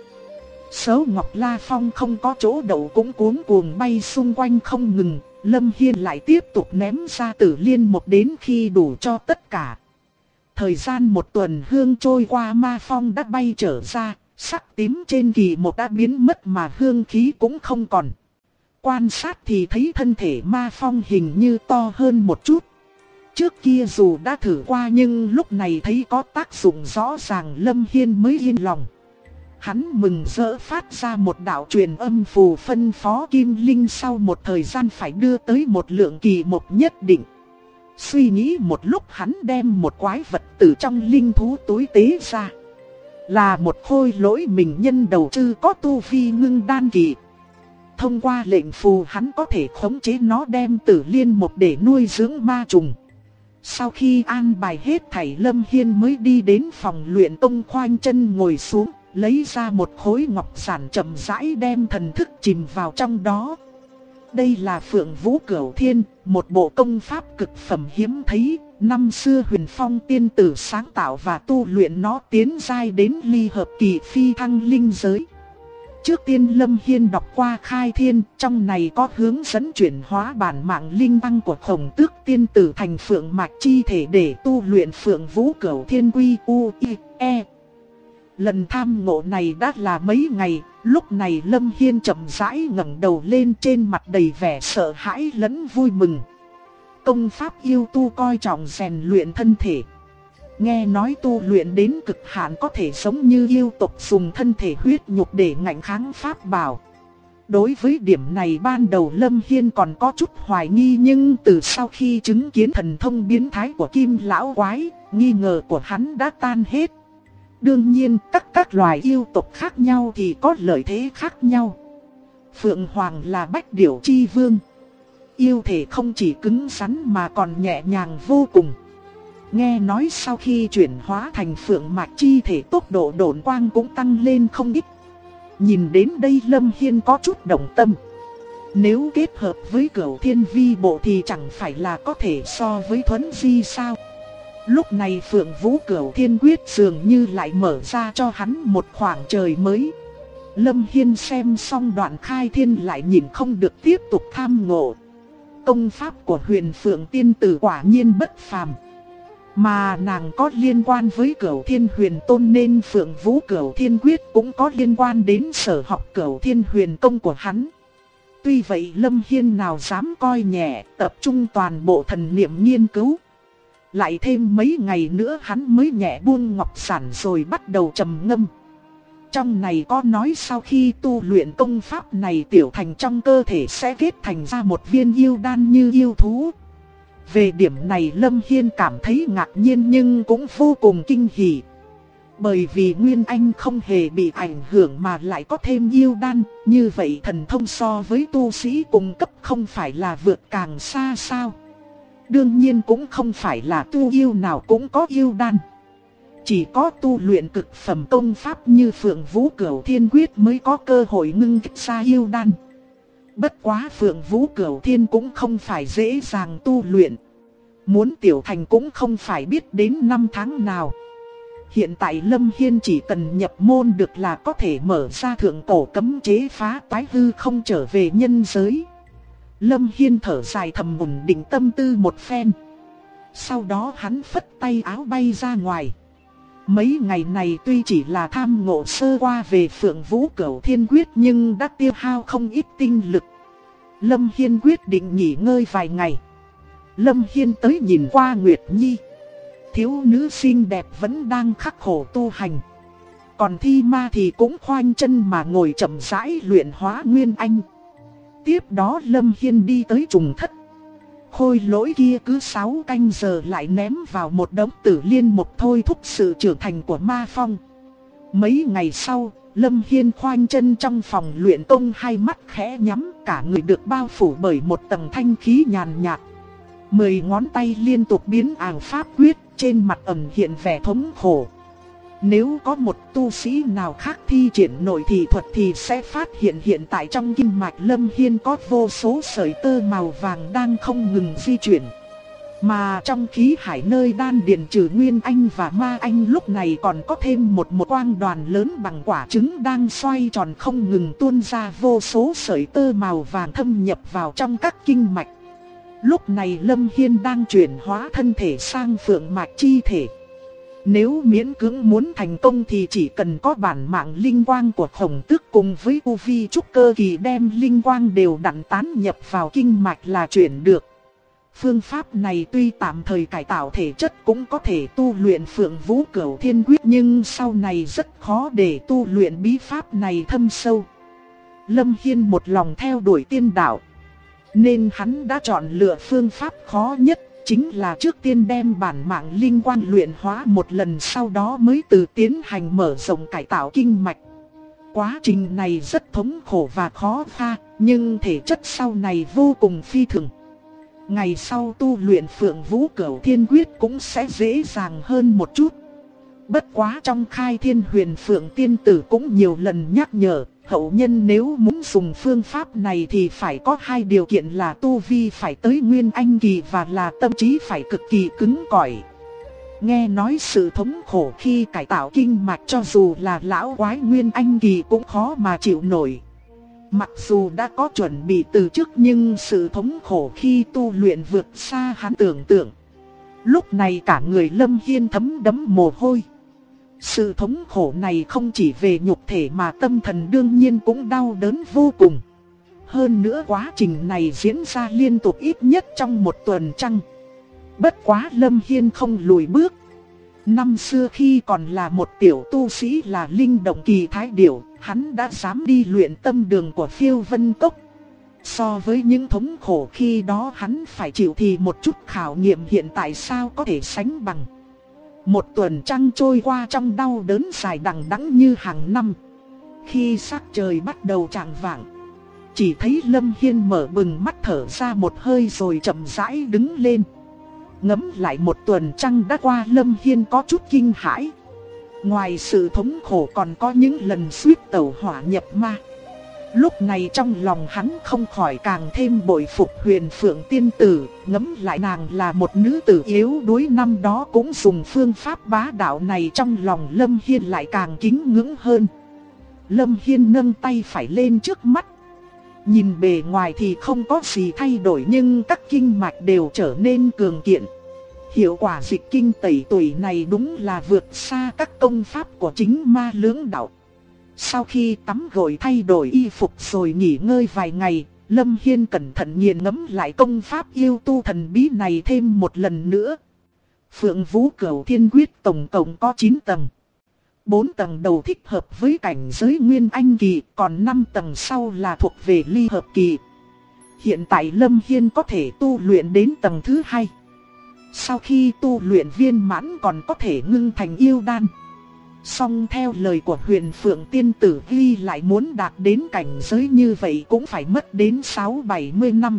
Số Ngọc La Phong không có chỗ đậu cũng cuống cuồng bay xung quanh không ngừng. Lâm Hiên lại tiếp tục ném ra Tử Liên Mộc đến khi đủ cho tất cả. Thời gian một tuần hương trôi qua, ma phong đã bay trở ra, sắc tím trên Kỳ Mộc đã biến mất mà hương khí cũng không còn. Quan sát thì thấy thân thể ma phong hình như to hơn một chút. Trước kia dù đã thử qua nhưng lúc này thấy có tác dụng rõ ràng, Lâm Hiên mới yên lòng. Hắn mừng rỡ phát ra một đạo truyền âm phù phân phó Kim Linh sau một thời gian phải đưa tới một lượng kỳ mộc nhất định. Suy nghĩ một lúc, hắn đem một quái vật từ trong linh thú túi tế ra. Là một khôi lỗi mình nhân đầu trư có tu vi ngưng đan kỳ. Thông qua lệnh phù, hắn có thể khống chế nó đem tử liên mộc để nuôi dưỡng ma trùng. Sau khi an bài hết thảy, Lâm Hiên mới đi đến phòng luyện tông, khoanh chân ngồi xuống, lấy ra một khối ngọc giản, chậm rãi đem thần thức chìm vào trong đó. Đây là Phượng Vũ Cửu Thiên, một bộ công pháp cực phẩm hiếm thấy, năm xưa Huyền Phong tiên tử sáng tạo và tu luyện nó tiến giai đến ly hợp kỳ phi thăng linh giới. Trước tiên Lâm Hiên đọc qua khai thiên, trong này có hướng dẫn chuyển hóa bản mạng linh năng của Khổng Tước tiên tử thành phượng mạch chi thể để tu luyện Phượng Vũ Cửu Thiên quy u i e. Lần tham ngộ này đã là mấy ngày, lúc này Lâm Hiên chậm rãi ngẩng đầu lên, trên mặt đầy vẻ sợ hãi lẫn vui mừng. Công pháp yêu tu coi trọng rèn luyện thân thể. Nghe nói tu luyện đến cực hạn có thể giống như yêu tộc dùng thân thể huyết nhục để ngạnh kháng pháp bảo. Đối với điểm này ban đầu Lâm Hiên còn có chút hoài nghi, nhưng từ sau khi chứng kiến thần thông biến thái của Kim Lão Quái, nghi ngờ của hắn đã tan hết. Đương nhiên các loài yêu tộc khác nhau thì có lợi thế khác nhau. Phượng Hoàng là bách điểu chi vương. Yêu thể không chỉ cứng rắn mà còn nhẹ nhàng vô cùng. Nghe nói sau khi chuyển hóa thành phượng mạch chi thể, tốc độ độn quang cũng tăng lên không ít. Nhìn đến đây Lâm Hiên có chút động tâm. Nếu kết hợp với Cửu Thiên vi bộ thì chẳng phải là có thể so với Thuấn Di sao? Lúc này Phượng Vũ Cửu Thiên quyết dường như lại mở ra cho hắn một khoảng trời mới. Lâm Hiên xem xong đoạn khai thiên lại nhìn không được tiếp tục tham ngộ. Công pháp của Huyền Phượng tiên tử quả nhiên bất phàm. Mà nàng có liên quan với Cửu Thiên Huyền Tôn nên Phượng Vũ Cửu Thiên quyết cũng có liên quan đến sở học Cửu Thiên Huyền công của hắn. Tuy vậy Lâm Hiên nào dám coi nhẹ, tập trung toàn bộ thần niệm nghiên cứu. Lại thêm mấy ngày nữa hắn mới nhẹ buông ngọc giản rồi bắt đầu trầm ngâm. Trong này có nói sau khi tu luyện công pháp này, tiểu thành trong cơ thể sẽ kết thành ra một viên yêu đan như yêu thú. Về điểm này Lâm Hiên cảm thấy ngạc nhiên nhưng cũng vô cùng kinh hỉ. Bởi vì Nguyên Anh không hề bị ảnh hưởng mà lại có thêm yêu đan, như vậy thần thông so với tu sĩ cùng cấp không phải là vượt càng xa sao? Đương nhiên cũng không phải là tu yêu nào cũng có yêu đan. Chỉ có tu luyện cực phẩm công pháp như Phượng Vũ Cửu Thiên quyết mới có cơ hội ngưng kết ra yêu đan. Bất quá Phượng Vũ Cửu Thiên cũng không phải dễ dàng tu luyện. Muốn tiểu thành cũng không phải biết đến năm tháng nào. Hiện tại Lâm Hiên chỉ cần nhập môn được là có thể mở ra thượng cổ cấm chế phá toái hư không trở về nhân giới. Lâm Hiên thở dài thầm ổn định tâm tư một phen. Sau đó hắn phất tay áo bay ra ngoài. Mấy ngày này tuy chỉ là tham ngộ sơ qua về Phượng Vũ Cửu Thiên quyết nhưng đã tiêu hao không ít tinh lực. Lâm Hiên quyết định nghỉ ngơi vài ngày. Lâm Hiên tới nhìn qua Nguyệt Nhi. Thiếu nữ xinh đẹp vẫn đang khắc khổ tu hành. Còn Thi Ma thì cũng khoanh chân mà ngồi chậm rãi luyện hóa Nguyên Anh. Tiếp đó Lâm Hiên đi tới trùng thất. Khôi lỗi kia cứ 6 canh giờ lại ném vào một đống tử liên mục thôi thúc sự trưởng thành của ma phong. Mấy ngày sau, Lâm Hiên khoanh chân trong phòng luyện công, hai mắt khẽ nhắm, cả người được bao phủ bởi một tầng thanh khí nhàn nhạt. 10 ngón tay liên tục biến ảo pháp quyết, trên mặt ẩn hiện vẻ thống khổ. Nếu có một tu sĩ nào khác thi triển nội thị thuật thì sẽ phát hiện tại trong kinh mạch Lâm Hiên có vô số sợi tơ màu vàng đang không ngừng di chuyển. Mà trong khí hải nơi đan điền trừ Nguyên Anh và Ma Anh lúc này còn có thêm một quang đoàn lớn bằng quả trứng đang xoay tròn không ngừng tuôn ra vô số sợi tơ màu vàng thâm nhập vào trong các kinh mạch. Lúc này Lâm Hiên đang chuyển hóa thân thể sang phượng mạch chi thể. Nếu miễn cưỡng muốn thành công thì chỉ cần có bản mạng linh quang của Khổng Tước cùng với U Vi trúc cơ kỳ đem linh quang đều đặn tán nhập vào kinh mạch là chuyển được. Phương pháp này tuy tạm thời cải tạo thể chất cũng có thể tu luyện Phượng Vũ Cửu Thiên Quyết, nhưng sau này rất khó để tu luyện bí pháp này thâm sâu. Lâm Hiên một lòng theo đuổi tiên đạo, nên hắn đã chọn lựa phương pháp khó nhất, chính là trước tiên đem bản mạng linh quan luyện hóa một lần, sau đó mới từ tiến hành mở rộng cải tạo kinh mạch. Quá trình này rất thống khổ và khó khăn, nhưng thể chất sau này vô cùng phi thường. Ngày sau tu luyện Phượng Vũ Cửu Thiên Quyết cũng sẽ dễ dàng hơn một chút. Bất quá trong Khai Thiên Huyền Phượng Tiên Tử cũng nhiều lần nhắc nhở, hậu nhân nếu muốn dùng phương pháp này thì phải có hai điều kiện là tu vi phải tới Nguyên Anh Kỳ và là tâm trí phải cực kỳ cứng cỏi. Nghe nói sự thống khổ khi cải tạo kinh mạch cho dù là lão quái Nguyên Anh Kỳ cũng khó mà chịu nổi. Mặc dù đã có chuẩn bị từ trước nhưng sự thống khổ khi tu luyện vượt xa hắn tưởng tượng. Lúc này cả người Lâm Hiên thấm đẫm mồ hôi. Sự thống khổ này không chỉ về nhục thể mà tâm thần đương nhiên cũng đau đớn vô cùng. Hơn nữa quá trình này diễn ra liên tục ít nhất trong một tuần trăng. Bất quá Lâm Hiên không lùi bước. Năm xưa khi còn là một tiểu tu sĩ là linh động kỳ thái điểu, hắn đã dám đi luyện tâm đường của Phiêu Vân Cốc. So với những thống khổ khi đó hắn phải chịu thì một chút khảo nghiệm hiện tại sao có thể sánh bằng. Một tuần trăng trôi qua trong đau đớn dài đằng đẵng như hàng năm. Khi sắc trời bắt đầu chạng vạng, chỉ thấy Lâm Hiên mở bừng mắt thở ra một hơi rồi chậm rãi đứng lên. Ngẫm lại một tuần trăng đã qua, Lâm Hiên có chút kinh hãi. Ngoài sự thống khổ còn có những lần suýt tẩu hỏa nhập ma. Lúc này trong lòng hắn không khỏi càng thêm bội phục Huyền Phượng Tiên Tử. Ngẫm lại nàng là một nữ tử yếu đuối năm đó cũng dùng phương pháp bá đạo này, trong lòng Lâm Hiên lại càng kính ngưỡng hơn. Lâm Hiên nâng tay phải lên trước mắt. Nhìn bề ngoài thì không có gì thay đổi nhưng các kinh mạch đều trở nên cường kiện. Hiệu quả dịch kinh tẩy tuổi này đúng là vượt xa các công pháp của chính ma lưỡng đạo. Sau khi tắm gội thay đổi y phục rồi nghỉ ngơi vài ngày, Lâm Hiên cẩn thận nghiền ngẫm lại công pháp yêu tu thần bí này thêm một lần nữa. Phượng Vũ Cửu Thiên Quyết tổng cộng có 9 tầng. 4 tầng đầu thích hợp với cảnh giới Nguyên Anh Kỳ, còn 5 tầng sau là thuộc về ly hợp kỳ. Hiện tại Lâm Hiên có thể tu luyện đến tầng thứ 2. Sau khi tu luyện viên mãn còn có thể ngưng thành yêu đan. Song theo lời của Huyền Phượng Tiên Tử ghi lại muốn đạt đến cảnh giới như vậy cũng phải mất đến 60-70 năm.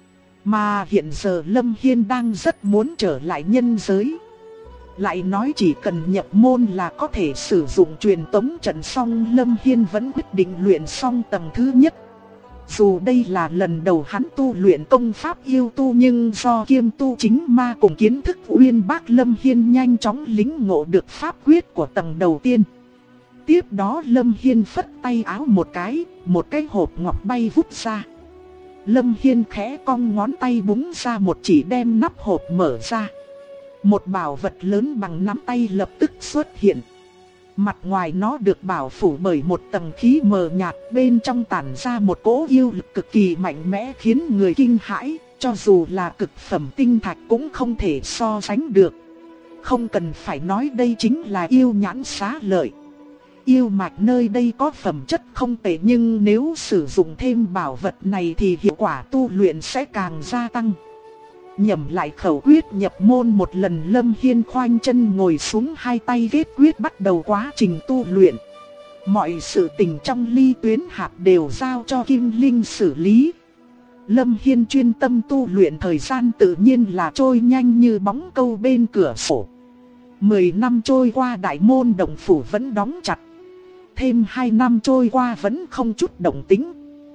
Mà hiện giờ Lâm Hiên đang rất muốn trở lại nhân giới. Lại nói chỉ cần nhập môn là có thể sử dụng truyền tống trận, song Lâm Hiên vẫn quyết định luyện xong tầng thứ nhất. Dù đây là lần đầu hắn tu luyện công pháp yêu tu nhưng do kiêm tu chính ma cùng kiến thức uyên bác, Lâm Hiên nhanh chóng lĩnh ngộ được pháp quyết của tầng đầu tiên. Tiếp đó Lâm Hiên phất tay áo một cái hộp ngọc bay vút ra. Lâm Hiên khẽ cong ngón tay búng ra một chỉ đem nắp hộp mở ra. Một bảo vật lớn bằng nắm tay lập tức xuất hiện. Mặt ngoài nó được bảo phủ bởi một tầng khí mờ nhạt, bên trong tản ra một cỗ yêu lực cực kỳ mạnh mẽ khiến người kinh hãi, cho dù là cực phẩm tinh thạch cũng không thể so sánh được. Không cần phải nói đây chính là yêu nhãn xá lợi. Yêu mạch nơi đây có phẩm chất không tệ nhưng nếu sử dụng thêm bảo vật này thì hiệu quả tu luyện sẽ càng gia tăng. Nhẩm lại khẩu quyết nhập môn một lần, Lâm Hiên khoanh chân ngồi xuống, hai tay kết quyết bắt đầu quá trình tu luyện. Mọi sự tình trong Ly Tuyến Hạp đều giao cho Kim Linh xử lý. Lâm Hiên chuyên tâm tu luyện, thời gian tự nhiên là trôi nhanh như bóng câu bên cửa sổ. 10 năm trôi qua đại môn động phủ vẫn đóng chặt. Thêm 2 năm trôi qua vẫn không chút động tĩnh.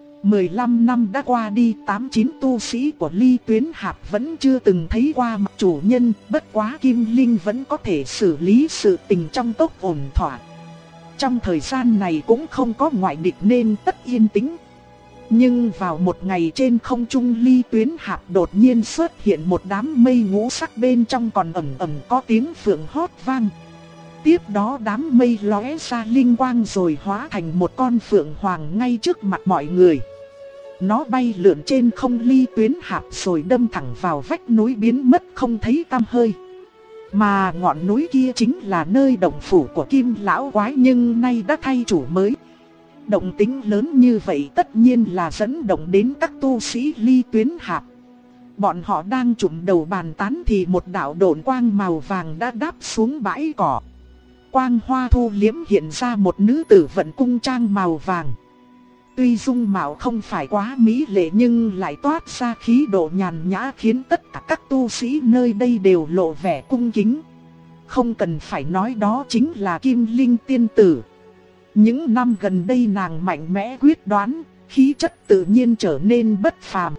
15 năm đã qua đi, 8-9 tu sĩ của Ly Tuyến Hạp vẫn chưa từng thấy qua mặt chủ nhân, bất quá Kim Linh vẫn có thể xử lý sự tình trong tốc ổn thỏa. Trong thời gian này cũng không có ngoại địch nên tất yên tĩnh. Nhưng vào một ngày trên không trung Ly Tuyến Hạp đột nhiên xuất hiện một đám mây ngũ sắc, bên trong còn ẩn ẩn có tiếng phượng hót vang. Tiếp đó đám mây lóe ra linh quang rồi hóa thành một con phượng hoàng ngay trước mặt mọi người. Nó bay lượn trên không ly tuyến hạp rồi đâm thẳng vào vách núi biến mất không thấy tăm hơi. Mà ngọn núi kia chính là nơi động phủ của Kim lão quái nhưng nay đã thay chủ mới. Động tĩnh lớn như vậy tất nhiên là dẫn động đến các tu sĩ ly tuyến hạp. Bọn họ đang trụm đầu bàn tán thì một đạo độn quang màu vàng đã đáp xuống bãi cỏ. Quang hoa thu liếm hiện ra một nữ tử vận cung trang màu vàng. Tuy dung mạo không phải quá mỹ lệ nhưng lại toát ra khí độ nhàn nhã khiến tất cả các tu sĩ nơi đây đều lộ vẻ cung kính. Không cần phải nói đó chính là Kim Linh tiên tử. Những năm gần đây nàng mạnh mẽ quyết đoán, khí chất tự nhiên trở nên bất phàm.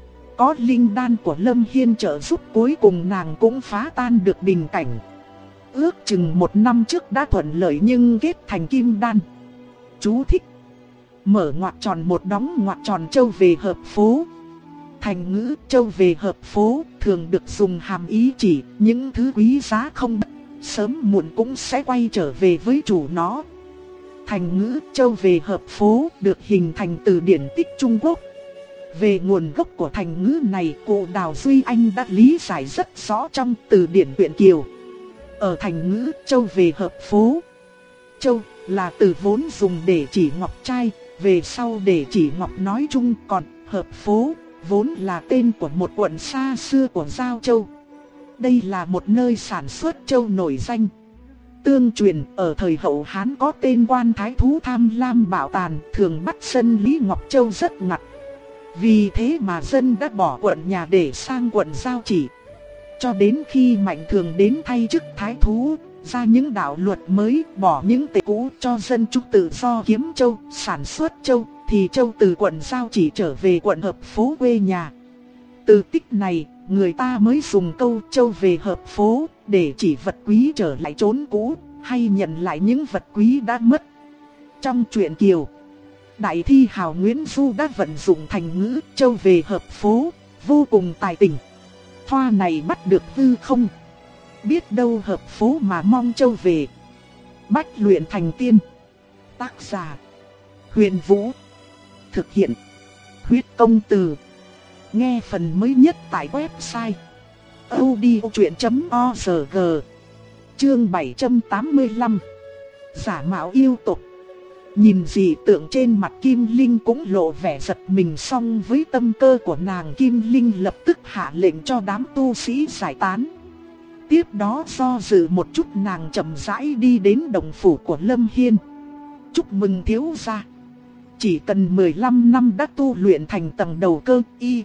Có linh đan của Lâm Hiên trợ giúp cuối cùng nàng cũng phá tan được bình cảnh. Ước chừng 1 năm trước đã thuận lợi nhưng kết thành kim đan. Chú thích: mở ngoặc tròn một đóng ngoặc tròn châu về hợp phố. Thành ngữ châu về hợp phố thường được dùng hàm ý chỉ những thứ quý giá không đắt, sớm muộn cũng sẽ quay trở về với chủ nó. Thành ngữ châu về hợp phố được hình thành từ điển tích Trung Quốc. Về nguồn gốc của thành ngữ này, cụ Đào Duy Anh đã lý giải rất rõ trong từ điển Truyện Kiều. Ở thành ngữ châu về hợp phố, châu là từ vốn dùng để chỉ ngọc trai, về sau để chỉ ngọc nói chung, còn hợp phố vốn là tên của một quận xa xưa của Giao Châu. Đây là một nơi sản xuất châu nổi danh. Tương truyền ở thời Hậu Hán có tên quan thái thú tham lam bạo tàn, thường bắt dân Lý Ngọc Châu rất ngặt. Vì thế mà dân đã bỏ quận nhà để sang quận Giao Chỉ. Cho đến khi Mạnh Thường đến thay chức thái thú, ra những đạo luật mới, bỏ những tệ cũ cho dân chúng tự do kiếm châu, sản xuất châu, thì châu từ quận Giao Chỉ trở về quận Hợp Phố quê nhà. Từ tích này, người ta mới dùng câu châu về hợp phố để chỉ vật quý trở lại chốn cũ, hay nhận lại những vật quý đã mất. Trong truyện Kiều, đại thi hào Nguyễn Du đã vận dụng thành ngữ châu về hợp phố, vô cùng tài tình. Thoa này bắt được hư không? Biết đâu hợp phố mà mong châu về. Bách luyện thành tiên. Tác giả: Huyền Vũ. Thực hiện: Huyết Công Từ. Nghe phần mới nhất tại website audiochuyen.org. Chương 785. Giả mạo yêu tộc. Nhìn dị tượng trên mặt Kim Linh cũng lộ vẻ giật mình, song với tâm cơ của nàng, Kim Linh lập tức hạ lệnh cho đám tu sĩ giải tán. Tiếp đó do dự một chút, nàng chậm rãi đi đến đồng phủ của Lâm Hiên. Chúc mừng thiếu gia. Chỉ cần 15 năm đã tu luyện thành tầng đầu cơ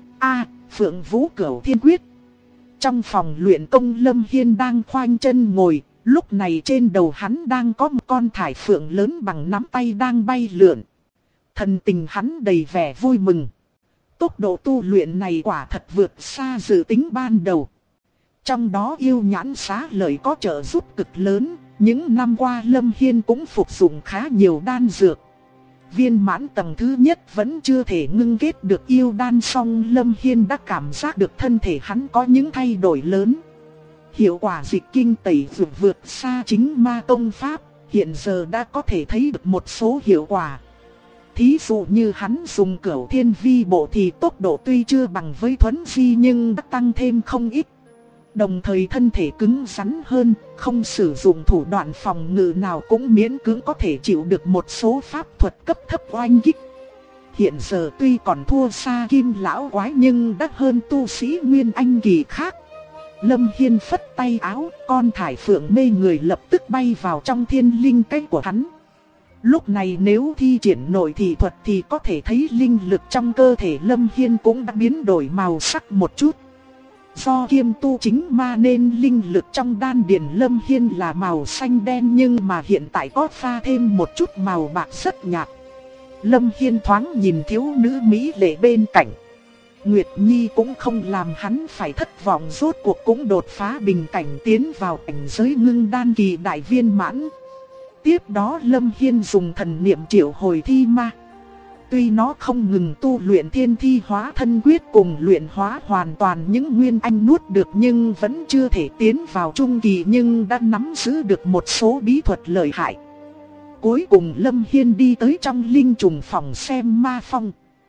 Phượng Vũ Cửu Thiên Quyết. Trong phòng luyện công, Lâm Hiên đang khoanh chân ngồi. Lúc này trên đầu hắn đang có một con thải phượng lớn bằng nắm tay đang bay lượn. Thần tình hắn đầy vẻ vui mừng. Tốc độ tu luyện này quả thật vượt xa dự tính ban đầu. Trong đó yêu nhãn xá lợi có trợ giúp cực lớn. Những năm qua Lâm Hiên cũng phục dụng khá nhiều đan dược. Viên mãn tầng thứ nhất vẫn chưa thể ngưng kết được yêu đan, song Lâm Hiên đã cảm giác được thân thể hắn có những thay đổi lớn. Hiệu quả dịch kinh tẩy vượt xa chính ma công pháp, hiện giờ đã có thể thấy được một số hiệu quả. Thí dụ như hắn dùng Cửu Thiên Vi Bộ thì tốc độ tuy chưa bằng với Thuấn Di nhưng đã tăng thêm không ít. Đồng thời thân thể cứng rắn hơn, không sử dụng thủ đoạn phòng ngự nào cũng miễn cưỡng có thể chịu được một số pháp thuật cấp thấp oanh kích. Hiện giờ tuy còn thua xa Kim lão quái nhưng đã hơn tu sĩ Nguyên Anh kỳ khác. Lâm Hiên phất tay áo, con thải phượng mê người lập tức bay vào trong thiên linh cách của hắn. Lúc này nếu thi triển nội thị thuật thì có thể thấy linh lực trong cơ thể Lâm Hiên cũng đã biến đổi màu sắc một chút. Do kiêm tu chính ma nên linh lực trong đan điền Lâm Hiên là màu xanh đen, nhưng mà hiện tại có pha thêm một chút màu bạc rất nhạt. Lâm Hiên thoáng nhìn thiếu nữ mỹ lệ bên cạnh. Nguyệt Nhi cũng không làm hắn phải thất vọng, rốt cuộc cũng đột phá bình cảnh tiến vào cảnh giới ngưng đan kỳ đại viên mãn. Tiếp đó Lâm Hiên dùng thần niệm triệu hồi thi ma. Tuy nó không ngừng tu luyện thiên thi hóa thân quyết cùng luyện hóa hoàn toàn những nguyên anh nuốt được nhưng vẫn chưa thể tiến vào trung kỳ, nhưng đã nắm giữ được một số bí thuật lợi hại. Cuối cùng Lâm Hiên đi tới trong linh trùng phòng xem ma phong.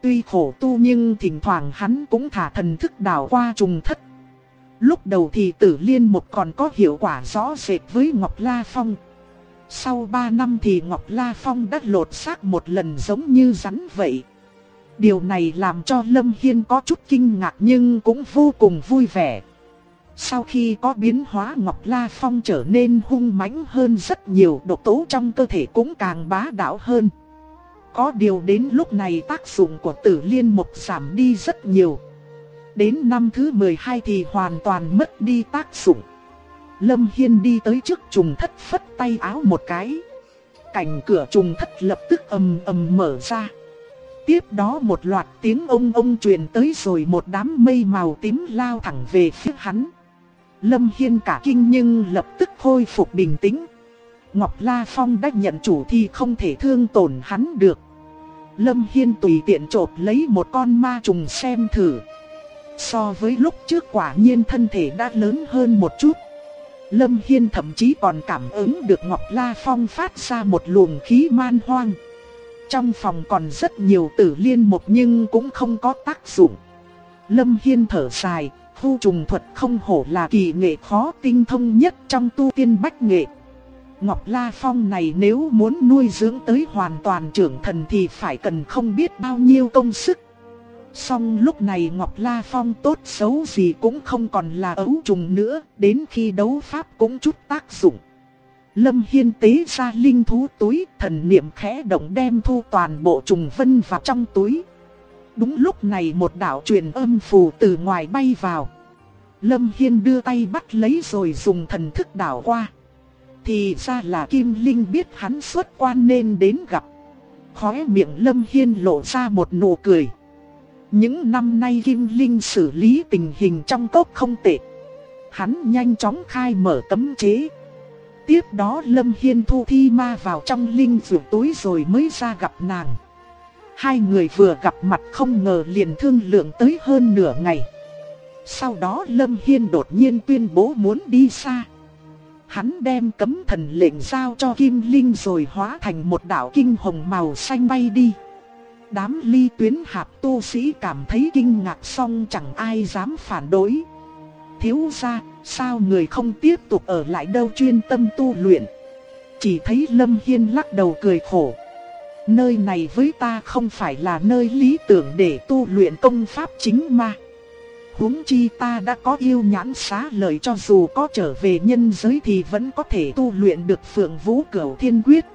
Tuy khổ tu nhưng thỉnh thoảng hắn cũng thả thần thức đảo qua trùng thất. Lúc đầu thì Tử Liên một còn có hiệu quả rõ rệt với Ngọc La Phong. Sau 3 năm thì Ngọc La Phong đã lột xác một lần giống như rắn vậy. Điều này làm cho Lâm Hiên có chút kinh ngạc nhưng cũng vô cùng vui vẻ. Sau khi có biến hóa, Ngọc La Phong trở nên hung mãnh hơn rất nhiều, độc tố trong cơ thể cũng càng bá đạo hơn. Có điều đến lúc này tác dụng của Tử Liên Mục giảm đi rất nhiều. Đến năm thứ 12 thì hoàn toàn mất đi tác dụng. Lâm Hiên đi tới trước trùng thất phất tay áo một cái. Cảnh cửa trùng thất lập tức ầm ầm mở ra. Tiếp đó một loạt tiếng ông truyền tới rồi một đám mây màu tím lao thẳng về phía hắn. Lâm Hiên cả kinh nhưng lập tức khôi phục bình tĩnh. Ngọc La Phong đã nhận chủ thì không thể thương tổn hắn được. Lâm Hiên tùy tiện chộp lấy một con ma trùng xem thử. So với lúc trước quả nhiên thân thể đã lớn hơn một chút. Lâm Hiên thậm chí còn cảm ứng được Ngọc La Phong phát ra một luồng khí man hoang. Trong phòng còn rất nhiều Tử Liên Mục nhưng cũng không có tác dụng. Lâm Hiên thở dài, khu trùng thuật không hổ là kỳ nghệ khó tinh thông nhất trong tu tiên bách nghệ. Ngọc La Phong này nếu muốn nuôi dưỡng tới hoàn toàn trưởng thần thì phải cần không biết bao nhiêu công sức. Song lúc này Ngọc La Phong tốt xấu gì cũng không còn là ấu trùng nữa, đến khi đấu pháp cũng chút tác dụng. Lâm Hiên tế ra linh thú túi, thần niệm khẽ động đem thu toàn bộ trùng vân vào trong túi. Đúng lúc này một đạo truyền âm phù từ ngoài bay vào. Lâm Hiên đưa tay bắt lấy rồi dùng thần thức đảo qua. Thì ra là Kim Linh biết hắn xuất quan nên đến gặp. Khóe miệng Lâm Hiên lộ ra một nụ cười. Những năm nay Kim Linh xử lý tình hình trong cốc không tệ. Hắn nhanh chóng khai mở cấm chế. Tiếp đó Lâm Hiên thu thi ma vào trong linh dược túi rồi mới ra gặp nàng. Hai người vừa gặp mặt không ngờ liền thương lượng tới hơn nửa ngày. Sau đó Lâm Hiên đột nhiên tuyên bố muốn đi xa. Hắn đem cấm thần lệnh giao cho Kim Linh rồi hóa thành một đạo kinh hồng màu xanh bay đi. Đám Ly Tuyến Hạp tu sĩ cảm thấy kinh ngạc song chẳng ai dám phản đối. Thiếu gia, sao người không tiếp tục ở lại đâu chuyên tâm tu luyện? Chỉ thấy Lâm Hiên lắc đầu cười khổ. Nơi này với ta không phải là nơi lý tưởng để tu luyện công pháp chính mà. Huống chi ta đã có yêu nhãn xá lợi, cho dù có trở về nhân giới thì vẫn có thể tu luyện được Phượng Vũ Cửu Thiên Quyết.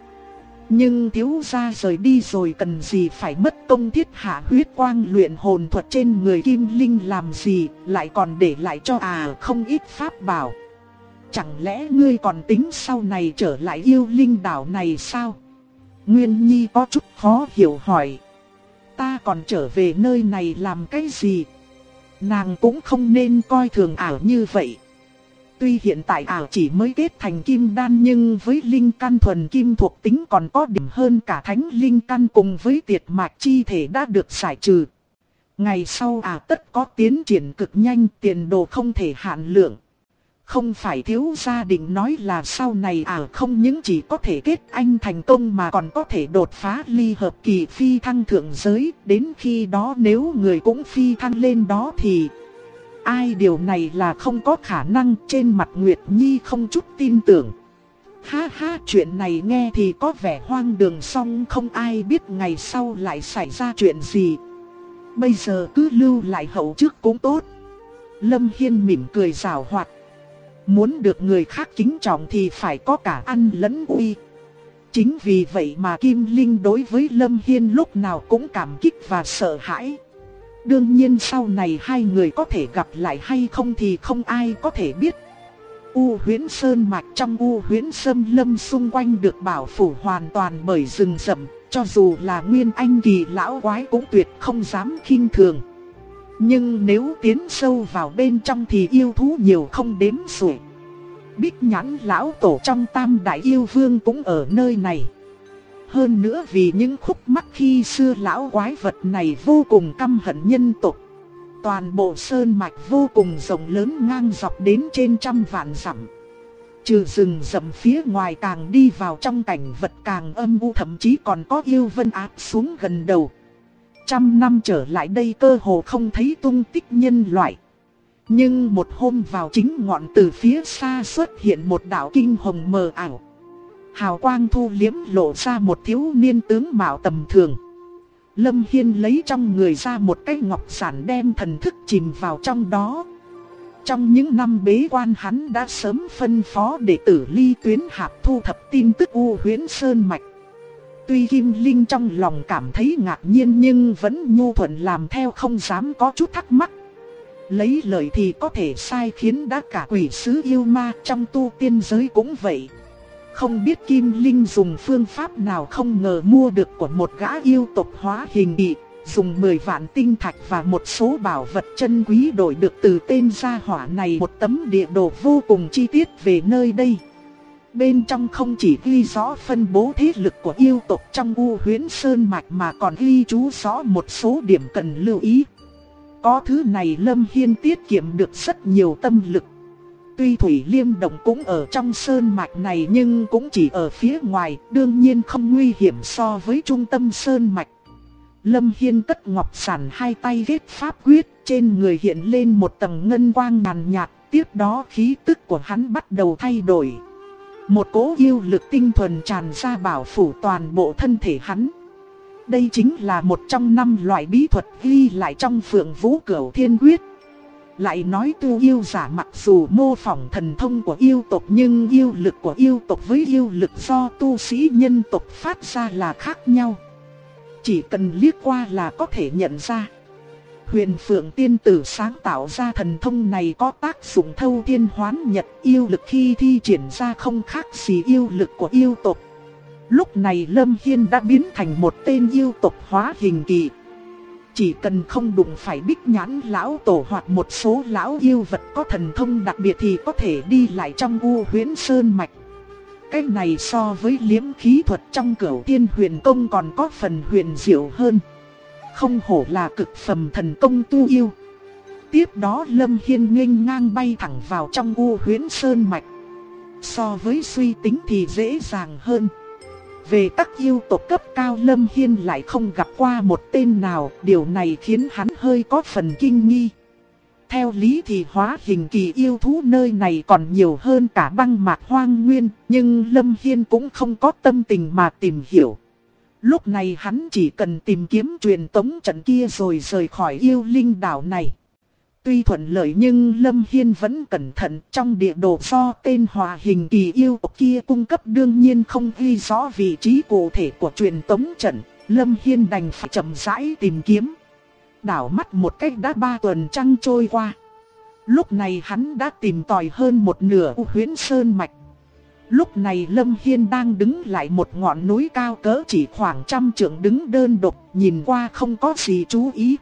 Nhưng thiếu gia rời đi rồi cần gì phải mất công thiết hạ huyết quang luyện hồn thuật trên người Kim Linh làm gì, lại còn để lại cho không ít pháp bảo. Chẳng lẽ ngươi còn tính sau này trở lại yêu linh đảo này sao? Nguyên Nhi có chút khó hiểu hỏi. Ta còn trở về nơi này làm cái gì? Nàng cũng không nên coi thường ảo như vậy. Tuy hiện tại ảo chỉ mới kết thành kim đan nhưng với linh căn thuần kim thuộc tính còn có điểm hơn cả thánh linh căn cùng với tiệt mạch chi thể đã được giải trừ. Ngày sau ảo tất có tiến triển cực nhanh, tiền đồ không thể hạn lượng. Không phải thiếu gia định nói là sau này ảo không những chỉ có thể kết anh thành công mà còn có thể đột phá ly hợp kỳ phi thăng thượng giới. Đến khi đó nếu người cũng phi thăng lên đó thì... Ai điều này là không có khả năng. Trên mặt Nguyệt Nhi không chút tin tưởng. Ha ha, chuyện này nghe thì có vẻ hoang đường, song không ai biết ngày sau lại xảy ra chuyện gì. Bây giờ cứ lưu lại hậu trước cũng tốt. Lâm Hiên mỉm cười giảo hoạt. Muốn được người khác kính trọng thì phải có cả ăn lẫn uy. Chính vì vậy mà Kim Linh đối với Lâm Hiên lúc nào cũng cảm kích và sợ hãi. Đương nhiên sau này hai người có thể gặp lại hay không thì không ai có thể biết. U Huyễn Sơn mạch trong U Huyễn Sâm Lâm xung quanh được bảo phủ hoàn toàn bởi rừng rậm, cho dù là nguyên anh kỳ lão quái cũng tuyệt không dám khinh thường. Nhưng nếu tiến sâu vào bên trong thì yêu thú nhiều không đếm xuể. Bích Nhãn lão tổ trong Tam Đại Yêu Vương cũng ở nơi này. Hơn nữa vì những khúc mắc khi xưa lão quái vật này vô cùng căm hận nhân tộc. Toàn bộ sơn mạch vô cùng rộng lớn ngang dọc đến trên trăm vạn dặm. Trừ rừng rậm phía ngoài càng đi vào trong cảnh vật càng âm u, thậm chí còn có yêu vân áp xuống gần đầu. 100 năm trở lại đây cơ hồ không thấy tung tích nhân loại. Nhưng một hôm vào chính ngọn từ phía xa xuất hiện một đạo kinh hồng mờ ảo. Hào quang thu liếm lộ ra một thiếu niên tướng mạo tầm thường. Lâm Hiên lấy trong người ra một cái ngọc giản đem thần thức chìm vào trong đó. Trong những năm bế quan hắn đã sớm phân phó đệ tử Ly Tuyến Hạp thu thập tin tức U Huyễn Sơn Mạch. Tuy Kim Linh trong lòng cảm thấy ngạc nhiên nhưng vẫn nhu thuận làm theo, không dám có chút thắc mắc. Lấy lời thì có thể sai khiến đã cả quỷ sứ yêu ma, trong tu tiên giới cũng vậy. Không biết Kim Linh dùng phương pháp nào không ngờ mua được của một gã yêu tộc hóa hình kỳ, dùng 10 vạn tinh thạch và một số bảo vật chân quý đổi được từ tên gia hỏa này một tấm địa đồ vô cùng chi tiết về nơi đây. Bên trong không chỉ ghi rõ phân bố thế lực của yêu tộc trong U Huyễn Sơn Mạch mà còn ghi chú rõ một số điểm cần lưu ý. Có thứ này Lâm Hiên tiết kiệm được rất nhiều tâm lực. Tuy Thủy Liêm Động cũng ở trong sơn mạch này nhưng cũng chỉ ở phía ngoài, đương nhiên không nguy hiểm so với trung tâm sơn mạch. Lâm Hiên cất ngọc giản, hai tay ghét pháp quyết, trên người hiện lên một tầng ngân quang nhàn nhạt, tiếp đó khí tức của hắn bắt đầu thay đổi. Một cỗ yêu lực tinh thuần tràn ra bảo phủ toàn bộ thân thể hắn. Đây chính là một trong 5 loại bí thuật ghi lại trong Phượng Vũ Cửu Thiên Quyết. Lại nói tu yêu giả mặc dù mô phỏng thần thông của yêu tộc nhưng yêu lực của yêu tộc với yêu lực do tu sĩ nhân tộc phát ra là khác nhau. Chỉ cần liếc qua là có thể nhận ra. Huyền Phượng Tiên Tử sáng tạo ra thần thông này có tác dụng thâu thiên hoán nhật, yêu lực khi thi triển ra không khác gì yêu lực của yêu tộc. Lúc này Lâm Hiên đã biến thành một tên yêu tộc hóa hình kỳ. Chỉ cần không đụng phải Bích Nhãn lão tổ hoặc một số lão yêu vật có thần thông đặc biệt thì có thể đi lại trong U Huyễn Sơn Mạch. Cái này so với liếm khí thuật trong Cửu Thiên Huyền Công còn có phần huyền diệu hơn. Không hổ là cực phẩm thần công tu yêu. Tiếp đó Lâm Hiên nghênh ngang bay thẳng vào trong U Huyễn Sơn Mạch. So với suy tính thì dễ dàng hơn. Về các yêu tộc cấp cao Lâm Hiên lại không gặp qua một tên nào, điều này khiến hắn hơi có phần kinh nghi. Theo lý thì hóa hình kỳ yêu thú nơi này còn nhiều hơn cả băng mạc hoang nguyên, nhưng Lâm Hiên cũng không có tâm tình mà tìm hiểu. Lúc này hắn chỉ cần tìm kiếm truyền tống trận kia rồi rời khỏi yêu linh đảo này. Tuy thuận lợi nhưng Lâm Hiên vẫn cẩn thận, trong địa đồ do tên hóa hình kỳ yêu tộc kia cung cấp đương nhiên không ghi rõ vị trí cụ thể của truyền tống trận. Lâm Hiên đành phải chậm rãi tìm kiếm. Đảo mắt một cách đã 3 tuần trăng trôi qua. Lúc này hắn đã tìm tòi hơn một nửa U Huyễn Sơn Mạch. Lúc này Lâm Hiên đang đứng lại một ngọn núi cao cỡ chỉ khoảng 100 trượng đứng đơn độc, nhìn qua không có gì chú ý.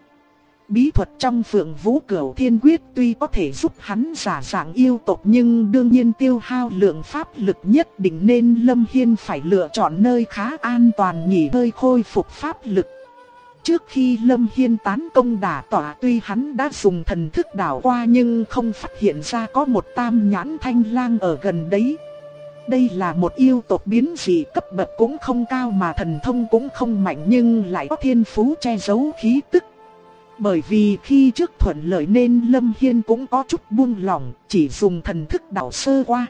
Bí thuật trong Phượng Vũ Cửu Thiên Quyết tuy có thể giúp hắn giả dạng yêu tộc nhưng đương nhiên tiêu hao lượng pháp lực nhất định nên Lâm Hiên phải lựa chọn nơi khá an toàn nghỉ ngơi khôi phục pháp lực. Trước khi Lâm Hiên tán công đả tỏa tuy hắn đã dùng thần thức đảo qua nhưng không phát hiện ra có một tam nhãn thanh lang ở gần đấy. Đây là một yêu tộc biến dị cấp bậc cũng không cao mà thần thông cũng không mạnh nhưng lại có thiên phú che giấu khí tức. Bởi vì khi trước thuận lợi nên Lâm Hiên cũng có chút buông lỏng, chỉ dùng thần thức đảo sơ qua.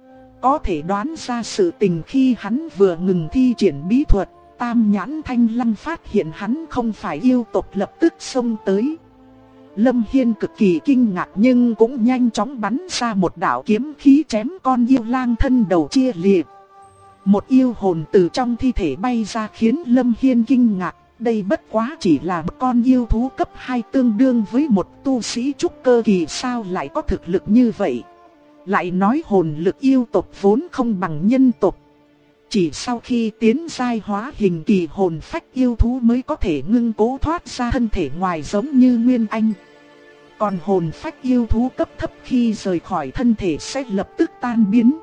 Có thể đoán ra sự tình khi hắn vừa ngừng thi triển bí thuật, tam nhãn thanh lăng phát hiện hắn không phải yêu tộc lập tức xông tới. Lâm Hiên cực kỳ kinh ngạc nhưng cũng nhanh chóng bắn ra một đạo kiếm khí chém con yêu lang thân đầu chia liệt. Một yêu hồn từ trong thi thể bay ra khiến Lâm Hiên kinh ngạc. Đây bất quá chỉ là một con yêu thú cấp 2 tương đương với một tu sĩ trúc cơ kỳ sao lại có thực lực như vậy. Lại nói hồn lực yêu tộc vốn không bằng nhân tộc. Chỉ sau khi tiến giai hóa hình kỳ hồn phách yêu thú mới có thể ngưng cố thoát ra thân thể ngoài giống như Nguyên Anh. Còn hồn phách yêu thú cấp thấp khi rời khỏi thân thể sẽ lập tức tan biến.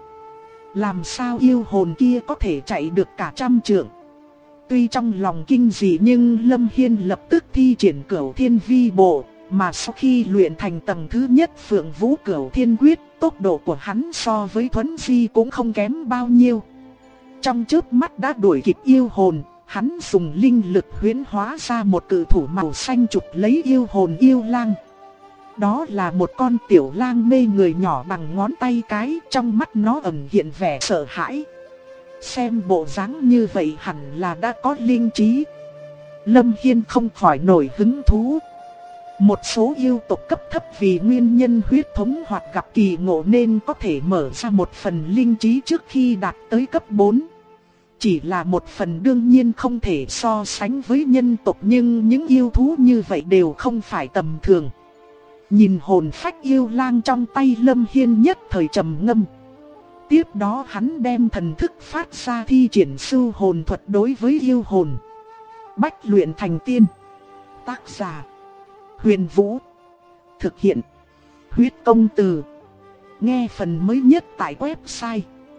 Làm sao yêu hồn kia có thể chạy được cả 100 trượng. Tuy trong lòng kinh dị nhưng Lâm Hiên lập tức thi triển Cửu Thiên Vi Bộ, mà sau khi luyện thành tầng thứ nhất Phượng Vũ Cửu Thiên Quyết, tốc độ của hắn so với Thuấn Di cũng không kém bao nhiêu. Trong chớp mắt đã đuổi kịp yêu hồn, Hắn dùng linh lực huyễn hóa ra một cự thủ màu xanh chụp lấy yêu hồn yêu lang. Đó là một con tiểu lang mê người nhỏ bằng ngón tay cái, trong mắt nó ẩn hiện vẻ sợ hãi. Xem bộ dáng như vậy hẳn là đã có linh trí. Lâm Hiên không khỏi nổi hứng thú. Một số yêu tộc cấp thấp vì nguyên nhân huyết thống hoặc gặp kỳ ngộ nên có thể mở ra một phần linh trí trước khi đạt tới cấp 4. Chỉ là một phần đương nhiên không thể so sánh với nhân tộc, nhưng những yêu thú như vậy đều không phải tầm thường. Nhìn hồn phách yêu lang trong tay Lâm Hiên nhất thời trầm ngâm. Tiếp đó hắn đem thần thức phát ra thi triển sưu hồn thuật đối với yêu hồn. Bách luyện thành tiên. Tác giả Huyền Vũ. Thực hiện Huyết Công Từ. Nghe phần mới nhất tại website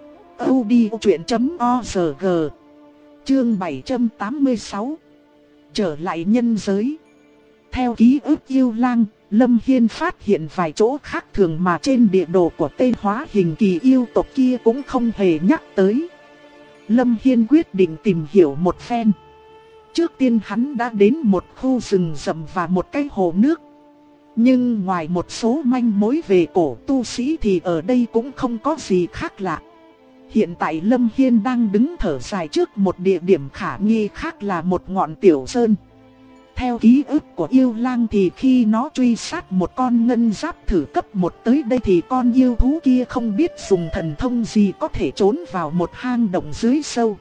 audiochuyện.org. Chương 786. Trở lại nhân giới. Theo ký ức yêu lang, Lâm Hiên phát hiện vài chỗ khác thường mà trên địa đồ của tên hóa hình kỳ yêu tộc kia cũng không hề nhắc tới. Lâm Hiên quyết định tìm hiểu một phen. Trước tiên hắn đã đến một khu rừng rậm và một cái hồ nước. Nhưng ngoài một số manh mối về cổ tu sĩ thì ở đây cũng không có gì khác lạ. Hiện tại Lâm Hiên đang đứng thở dài trước một địa điểm khả nghi khác là một ngọn tiểu sơn. Theo ký ức của yêu lang thì khi nó truy sát một con ngân giáp thử cấp 1 tới đây thì con yêu thú kia không biết dùng thần thông gì có thể trốn vào một hang động dưới sâu.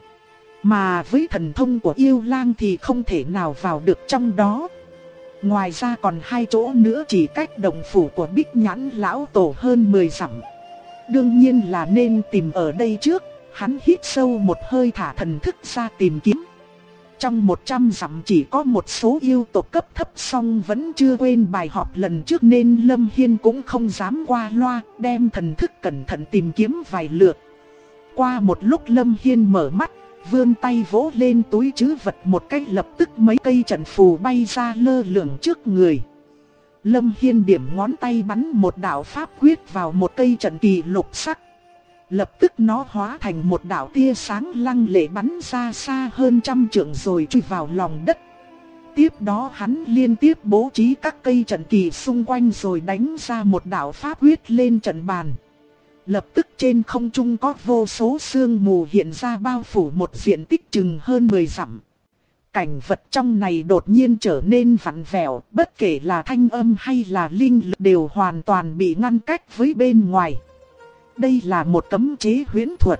Mà với thần thông của yêu lang thì không thể nào vào được trong đó. Ngoài ra còn 2 chỗ nữa chỉ cách động phủ của Bích Nhãn lão tổ hơn 10 dặm. Đương nhiên là nên tìm ở đây trước. Hắn hít sâu một hơi thả thần thức ra tìm kiếm. Trong 100 dặm chỉ có một số yêu tộc cấp thấp, song vẫn chưa quên bài họp lần trước nên Lâm Hiên cũng không dám qua loa, đem thần thức cẩn thận tìm kiếm vài lượt. Qua một lúc Lâm Hiên mở mắt, vươn tay vỗ lên túi trữ vật một cách, lập tức mấy cây trận phù bay ra lơ lửng trước người. Lâm Hiên điểm ngón tay bắn một đạo pháp quyết vào một cây trận kỳ lục sắc. Lập tức nó hóa thành một đạo tia sáng lăng lệ bắn ra xa hơn 100 trượng rồi chui vào lòng đất. Tiếp đó hắn liên tiếp bố trí các cây trận kỳ xung quanh rồi đánh ra một đạo pháp quyết lên trận bàn. Lập tức trên không trung có vô số sương mù hiện ra bao phủ một diện tích chừng hơn 10 dặm. Cảnh vật trong này đột nhiên trở nên vặn vẹo, bất kể là thanh âm hay là linh lực đều hoàn toàn bị ngăn cách với bên ngoài. Đây là một cấm chế huyễn thuật.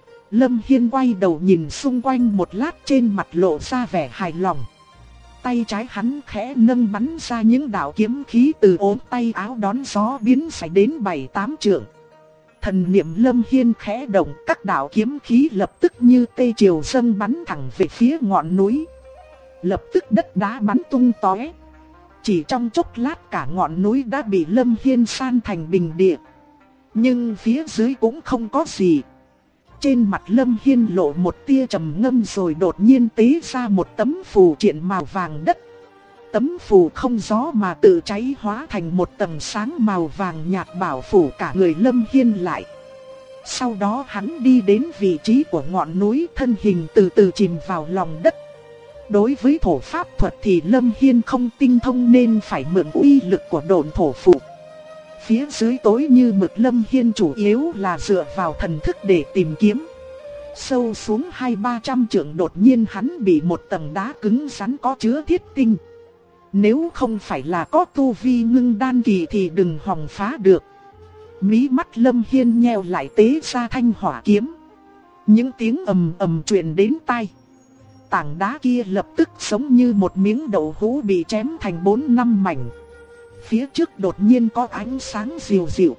Lâm Hiên quay đầu nhìn xung quanh một lát, trên mặt lộ ra vẻ hài lòng. Tay trái hắn khẽ nâng bắn ra những đạo kiếm khí từ ốm tay áo đón gió biến dài đến 7-8 trượng. Thần niệm Lâm Hiên khẽ động, các đạo kiếm khí lập tức như tê chiều dâng bắn thẳng về phía ngọn núi. Lập tức đất đá bắn tung tóe. Chỉ trong chốc lát cả ngọn núi đã bị Lâm Hiên san thành bình địa. Nhưng phía dưới cũng không có gì. Trên mặt Lâm Hiên lộ một tia trầm ngâm rồi đột nhiên tế ra một tấm phù triện màu vàng đất. Tấm phù không gió mà tự cháy hóa thành một tầng sáng màu vàng nhạt bảo phủ cả người Lâm Hiên lại. Sau đó hắn đi đến vị trí của ngọn núi, thân hình từ từ chìm vào lòng đất. Đối với thổ pháp thuật thì Lâm Hiên không tinh thông nên phải mượn uy lực của độn thổ phù. Phía dưới tối như mực, Lâm Hiên chủ yếu là dựa vào thần thức để tìm kiếm. Sâu xuống 200-300 trượng đột nhiên hắn bị một tầng đá cứng rắn có chứa thiết tinh. Nếu không phải là có tu vi ngưng đan kỳ thì đừng hòng phá được. Mí mắt Lâm Hiên nheo lại, tế ra thanh hỏa kiếm. Những tiếng ầm ầm truyền đến tai. Tảng đá kia lập tức giống như một miếng đậu hũ bị chém thành 4-5 mảnh. Phía trước đột nhiên có ánh sáng dịu dịu.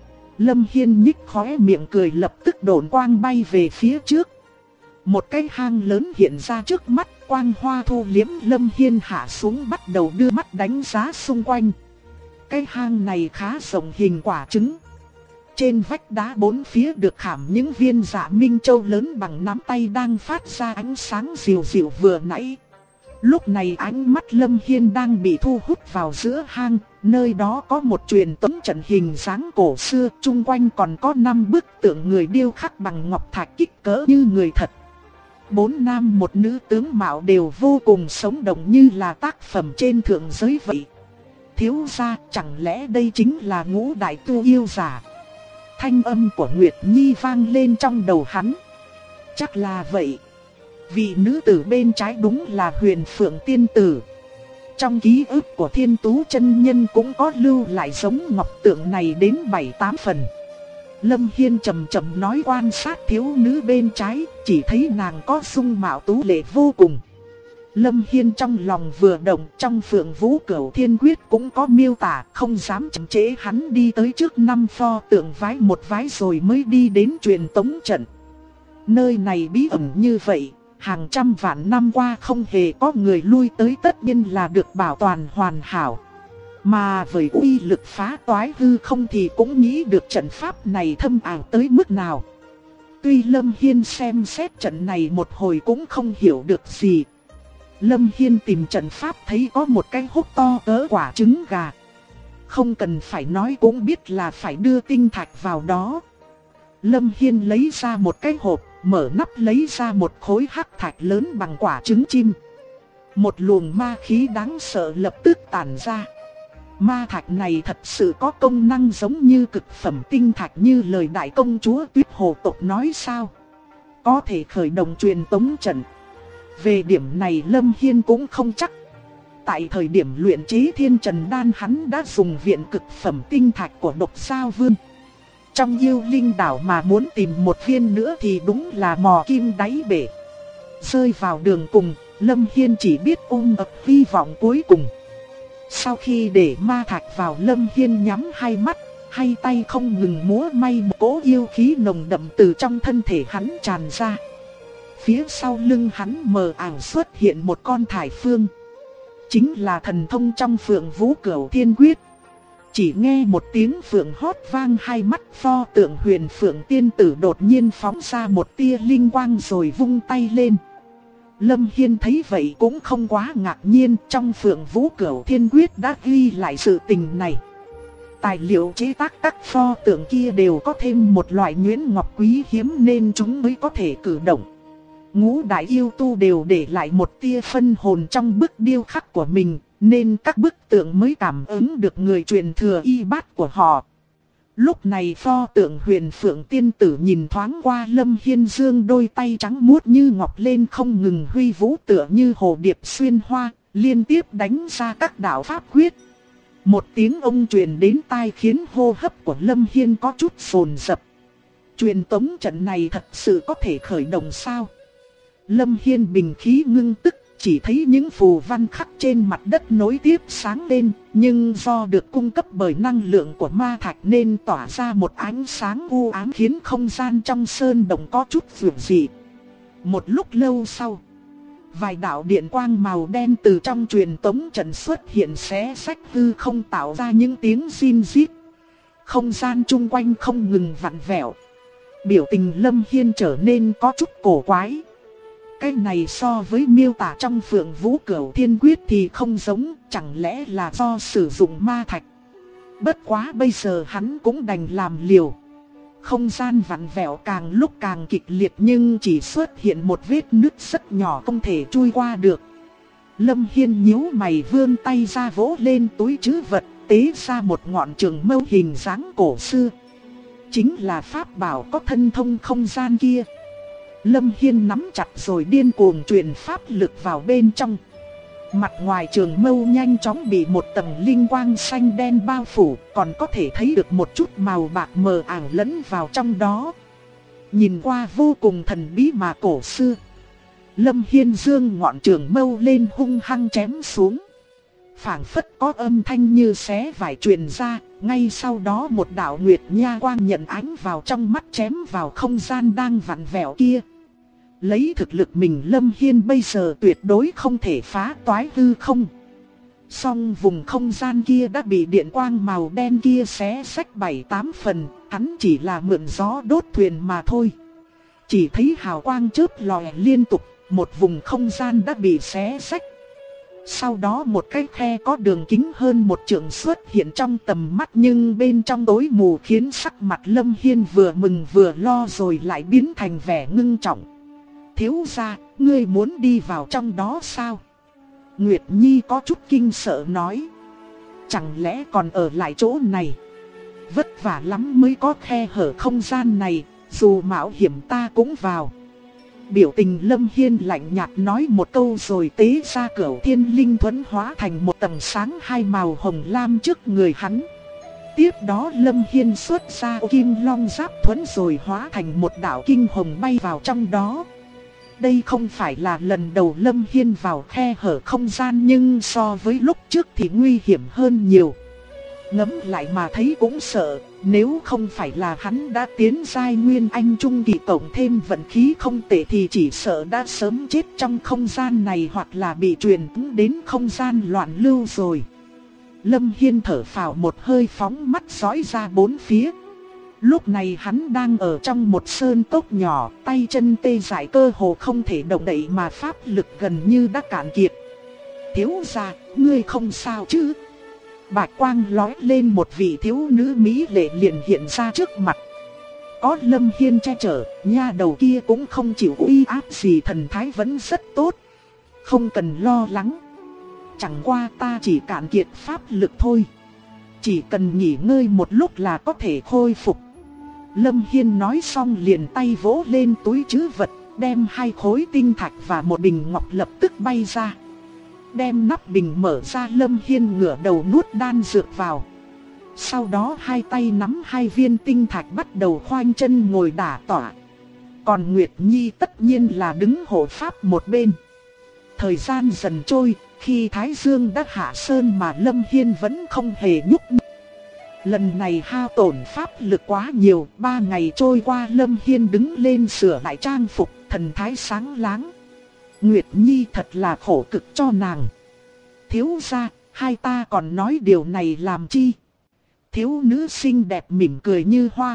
Lâm Hiên nhích khóe miệng cười, lập tức độn quang bay về phía trước. Một cái hang lớn hiện ra trước mắt, quang hoa thu liếm. Lâm Hiên hạ xuống bắt đầu đưa mắt đánh giá xung quanh. Cái hang này khá rộng, hình quả trứng. Trên vách đá bốn phía được khảm những viên dạ minh châu lớn bằng nắm tay đang phát ra ánh sáng dịu dịu vừa nãy. Lúc này ánh mắt Lâm Hiên đang bị thu hút vào giữa hang, nơi đó có một truyền tống trận hình dáng cổ xưa, chung quanh còn có 5 bức tượng người điêu khắc bằng ngọc thạch kích cỡ như người thật. 4 nam một nữ tướng mạo đều vô cùng sống động như là tác phẩm trên thượng giới vậy. Thiếu gia, chẳng lẽ đây chính là Ngũ đại tu yêu giả? Thanh âm của Nguyệt Nhi vang lên trong đầu hắn. Chắc là vậy. Vị nữ tử bên trái đúng là Huyền Phượng tiên tử. Trong ký ức của Thiên Tú chân nhân cũng có lưu lại giống ngọc tượng này đến 7-8 phần. Lâm Hiên chậm chậm nói quan sát thiếu nữ bên trái, chỉ thấy nàng có dung mạo tú lệ vô cùng. Lâm Hiên trong lòng vừa động, trong Phượng Vũ Cửu Thiên Quyết cũng có miêu tả, không dám chậm trễ, hắn đi tới trước 5 pho tượng vái một vái rồi mới đi đến truyền tống trận. Nơi này bí ẩn như vậy, hàng trăm vạn năm qua không hề có người lui tới, tất nhiên là được bảo toàn hoàn hảo. Mà với uy lực phá toái hư không thì cũng nghĩ được trận pháp này thâm ảo tới mức nào. Tuy Lâm Hiên xem xét trận này một hồi cũng không hiểu được gì. Lâm Hiên tìm trận pháp thấy có một cái hốc to cỡ quả trứng gà. Không cần phải nói cũng biết là phải đưa tinh thạch vào đó. Lâm Hiên lấy ra một cái hộp, mở nắp lấy ra một khối hắc thạch lớn bằng quả trứng chim. Một luồng ma khí đáng sợ lập tức tản ra. Ma thạch này thật sự có công năng giống như cực phẩm tinh thạch như lời đại công chúa Tuyết Hồ tộc nói sao? Có thể khởi động truyền tống trận. Về điểm này Lâm Hiên cũng không chắc. Tại thời điểm luyện chế Thiên Trần Đan hắn đã dùng viện cực phẩm tinh thạch của Độc Sao Vương. Trong Yêu Linh đảo mà muốn tìm một viên nữa thì đúng là mò kim đáy bể. Rơi vào đường cùng, Lâm Hiên chỉ biết ôm ấp hy vọng cuối cùng. Sau khi để ma thạch vào, Lâm Hiên nhắm hai mắt, hai tay không ngừng múa may, một cỗ yêu khí nồng đậm từ trong thân thể hắn tràn ra. Phía sau lưng hắn mờ ảo xuất hiện một con thải phương. Chính là thần thông trong Phượng Vũ Cửu Thiên Quyết. Chỉ nghe một tiếng phượng hót vang, hai mắt pho tượng Huyền Phượng tiên tử đột nhiên phóng ra một tia linh quang rồi vung tay lên. Lâm Hiên thấy vậy cũng không quá ngạc nhiên, trong Phượng Vũ Cửu Thiên Quyết đã ghi lại sự tình này. Tài liệu chế tác các pho tượng kia đều có thêm một loại nhuyễn ngọc quý hiếm nên chúng mới có thể cử động. Ngũ đại yêu tu đều để lại một tia phân hồn trong bức điêu khắc của mình, nên các bức tượng mới cảm ứng được người truyền thừa y bát của họ. Lúc này pho tượng Huyền Phượng tiên tử nhìn thoáng qua Lâm Hiên, dương đôi tay trắng muốt như ngọc lên không ngừng huy vũ tựa như hồ điệp xuyên hoa, liên tiếp đánh ra các đạo pháp quyết. Một tiếng ông truyền đến tai khiến hô hấp của Lâm Hiên có chút phồn dập. Truyền tống trận này thật sự có thể khởi động sao? Lâm Hiên bình khí ngưng tức, chỉ thấy những phù văn khắc trên mặt đất nối tiếp sáng lên, nhưng do được cung cấp bởi năng lượng của ma thạch nên tỏa ra một ánh sáng u ám khiến không gian trong sơn động có chút vượng dị. Một lúc lâu sau, vài đạo điện quang màu đen từ trong truyền tống trận xuất hiện xé rách hư không, tạo ra những tiếng rin rít. Không gian chung quanh không ngừng vặn vẹo. Biểu tình Lâm Hiên trở nên có chút cổ quái. Cái này so với miêu tả trong Phượng Vũ Cửu Thiên Quyết thì không giống, chẳng lẽ là do sử dụng ma thạch. Bất quá bây giờ hắn cũng đành làm liều. Không gian vặn vẹo càng lúc càng kịch liệt nhưng chỉ xuất hiện một vết nứt rất nhỏ không thể chui qua được. Lâm Hiên nhíu mày vươn tay ra vỗ lên túi trữ vật, tế ra một ngọn trường mâu hình dáng cổ xưa. Chính là pháp bảo có thân thông không gian kia. Lâm Hiên nắm chặt rồi điên cuồng truyền pháp lực vào bên trong. Mặt ngoài trường mâu nhanh chóng bị một tầng linh quang xanh đen bao phủ, còn có thể thấy được một chút màu bạc mờ ảo lẫn vào trong đó. Nhìn qua vô cùng thần bí mà cổ xưa. Lâm Hiên giương ngọn trường mâu lên hung hăng chém xuống. Phảng phất có âm thanh như xé vải truyền ra, ngay sau đó một đạo nguyệt nha quang nhận ánh vào trong mắt chém vào không gian đang vặn vẹo kia. Lấy thực lực mình Lâm Hiên bây giờ tuyệt đối không thể phá toái hư không. Song vùng không gian kia đã bị điện quang màu đen kia xé rách 7-8 phần, hắn chỉ là mượn gió đốt thuyền mà thôi. Chỉ thấy hào quang chớp lòe liên tục, một vùng không gian đã bị xé rách. Sau đó một cái khe có đường kính hơn một trượng xuất hiện trong tầm mắt, nhưng bên trong tối mù khiến sắc mặt Lâm Hiên vừa mừng vừa lo rồi lại biến thành vẻ ngưng trọng. Thiếu gia, ngươi muốn đi vào trong đó sao? Nguyệt Nhi có chút kinh sợ nói. Chẳng lẽ còn ở lại chỗ này? Vất vả lắm mới có khe hở không gian này, dù mạo hiểm ta cũng vào. Biểu tình Lâm Hiên lạnh nhạt nói một câu rồi tế ra Cửu Thiên Linh Thuẫn hóa thành một tầng sáng hai màu hồng lam trước người hắn. Tiếp đó Lâm Hiên xuất ra Kim Long Giáp Thuẫn rồi hóa thành một đạo kinh hồng bay vào trong đó. Đây không phải là lần đầu Lâm Hiên vào khe hở không gian, nhưng so với lúc trước thì nguy hiểm hơn nhiều. Ngẫm lại mà thấy cũng sợ, nếu không phải là hắn đã tiến giai Nguyên Anh Trung Kỳ cộng thêm vận khí không tệ thì chỉ sợ đã sớm chết trong không gian này hoặc là bị truyền đến không gian loạn lưu rồi. Lâm Hiên thở phào một hơi, phóng mắt dõi ra bốn phía. Lúc này hắn đang ở trong một sơn cốc nhỏ, tay chân tê dại cơ hồ không thể động đậy mà pháp lực gần như đã cạn kiệt. Thiếu gia, ngươi không sao chứ? Bạch quang lóe lên, một vị thiếu nữ mỹ lệ liền hiện ra trước mặt. Có Lâm Hiên che chở, nha đầu kia cũng không chịu uy áp gì, thần thái vẫn rất tốt. Không cần lo lắng. Chẳng qua ta chỉ cạn kiệt pháp lực thôi. Chỉ cần nghỉ ngơi một lúc là có thể khôi phục. Lâm Hiên nói xong liền tay vỗ lên túi trữ vật, đem 2 khối tinh thạch và một bình ngọc lập tức bay ra. Đem nắp bình mở ra, Lâm Hiên ngửa đầu nuốt đan dược vào. Sau đó hai tay nắm 2 viên tinh thạch bắt đầu khoanh chân ngồi đả tọa. Còn Nguyệt Nhi tất nhiên là đứng hộ pháp một bên. Thời gian dần trôi, khi Thái Dương đã hạ sơn mà Lâm Hiên vẫn không hề nhúc nhích. Lần này hao tổn pháp lực quá nhiều, 3 ngày trôi qua Lâm Hiên đứng lên sửa lại trang phục, thần thái sáng láng. Nguyệt Nhi thật là khổ cực cho nàng. Thiếu gia, hai ta còn nói điều này làm chi? Thiếu nữ xinh đẹp mỉm cười như hoa.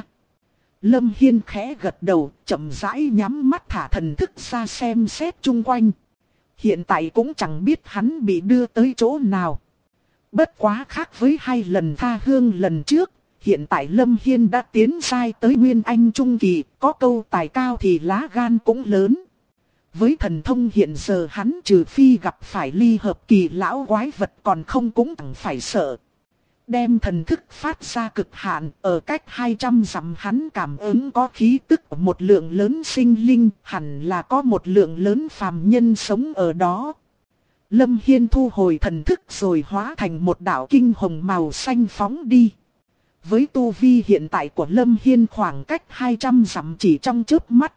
Lâm Hiên khẽ gật đầu, chậm rãi nhắm mắt thả thần thức ra xem xét chung quanh. Hiện tại cũng chẳng biết hắn bị đưa tới chỗ nào. Bất quá khác với 2 lần tha hương lần trước, hiện tại Lâm Hiên đã tiến giai tới Nguyên Anh Trung Kỳ, có câu tài cao thì lá gan cũng lớn. Với thần thông hiện giờ hắn trừ phi gặp phải ly hợp kỳ lão quái vật còn không cũng chẳng phải sợ. Đem thần thức phát ra cực hạn, ở cách 200 dặm hắn cảm ứng có khí tức một lượng lớn sinh linh, hẳn là có một lượng lớn phàm nhân sống ở đó. Lâm Hiên thu hồi thần thức rồi hóa thành một đạo kinh hồng màu xanh phóng đi. Với tu vi hiện tại của Lâm Hiên khoảng cách 200 dặm chỉ trong chớp mắt.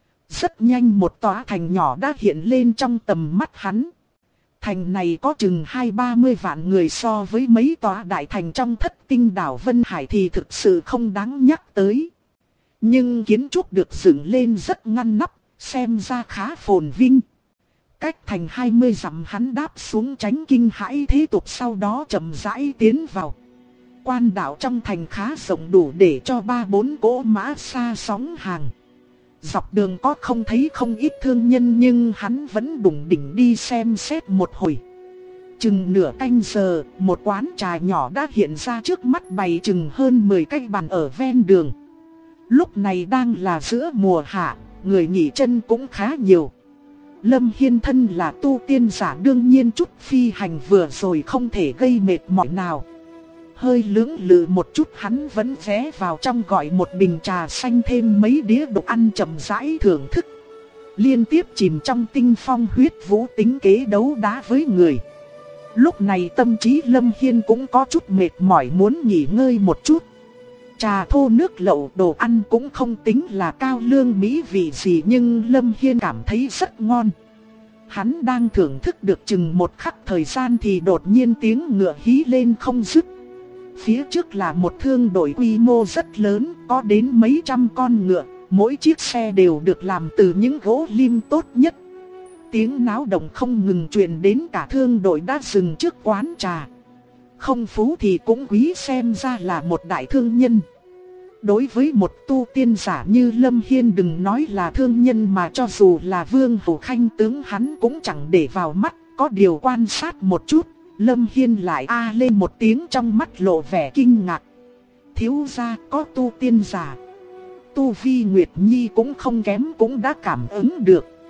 Rất nhanh một tòa thành nhỏ đã hiện lên trong tầm mắt hắn. Thành này có chừng 20-30 vạn người, so với mấy tòa đại thành trong Thất Tinh đảo Vân Hải thì thực sự không đáng nhắc tới. Nhưng kiến trúc được dựng lên rất ngăn nắp, xem ra khá phồn vinh. Cách thành 20 dặm hắn đáp xuống tránh kinh hãi thế tục, sau đó chậm rãi tiến vào. Quan đạo trong thành khá rộng, đủ để cho 3-4 cỗ mã xa sóng hàng. Dọc đường có không thấy không ít thương nhân, nhưng hắn vẫn đủng đỉnh đi xem xét một hồi. Chừng nửa canh giờ, một quán trà nhỏ đã hiện ra trước mắt, bày chừng hơn 10 cái bàn ở ven đường. Lúc này đang là giữa mùa hạ, người nghỉ chân cũng khá nhiều. Lâm Hiên thân là tu tiên giả, đương nhiên chút phi hành vừa rồi không thể gây mệt mỏi nào. Hơi lưỡng lự một chút hắn vẫn ghé vào trong gọi một bình trà xanh thêm mấy đĩa đồ ăn chậm rãi thưởng thức. Liên tiếp chìm trong tinh phong huyết vũ tính kế đấu đá với người. Lúc này tâm trí Lâm Hiên cũng có chút mệt mỏi, muốn nghỉ ngơi một chút. Trà thô nước lẩu đồ ăn cũng không tính là cao lương mỹ vị gì, nhưng Lâm Hiên cảm thấy rất ngon. Hắn đang thưởng thức được chừng một khắc thời gian thì đột nhiên tiếng ngựa hí lên không dứt. Phía trước là một thương đội quy mô rất lớn, có đến mấy trăm con ngựa, mỗi chiếc xe đều được làm từ những gỗ lim tốt nhất. Tiếng náo động không ngừng truyền đến, cả thương đội đã dừng trước quán trà. Không phú thì cũng quý, xem ra là một đại thương nhân. Đối với một tu tiên giả như Lâm Hiên, đừng nói là thương nhân mà cho dù là vương hầu khanh tướng hắn cũng chẳng để vào mắt. Có điều quan sát một chút, Lâm Hiên lại lên một tiếng, trong mắt lộ vẻ kinh ngạc. Thiếu gia, có tu tiên giả. Tu vi Nguyệt Nhi cũng không kém, cũng đã cảm ứng được.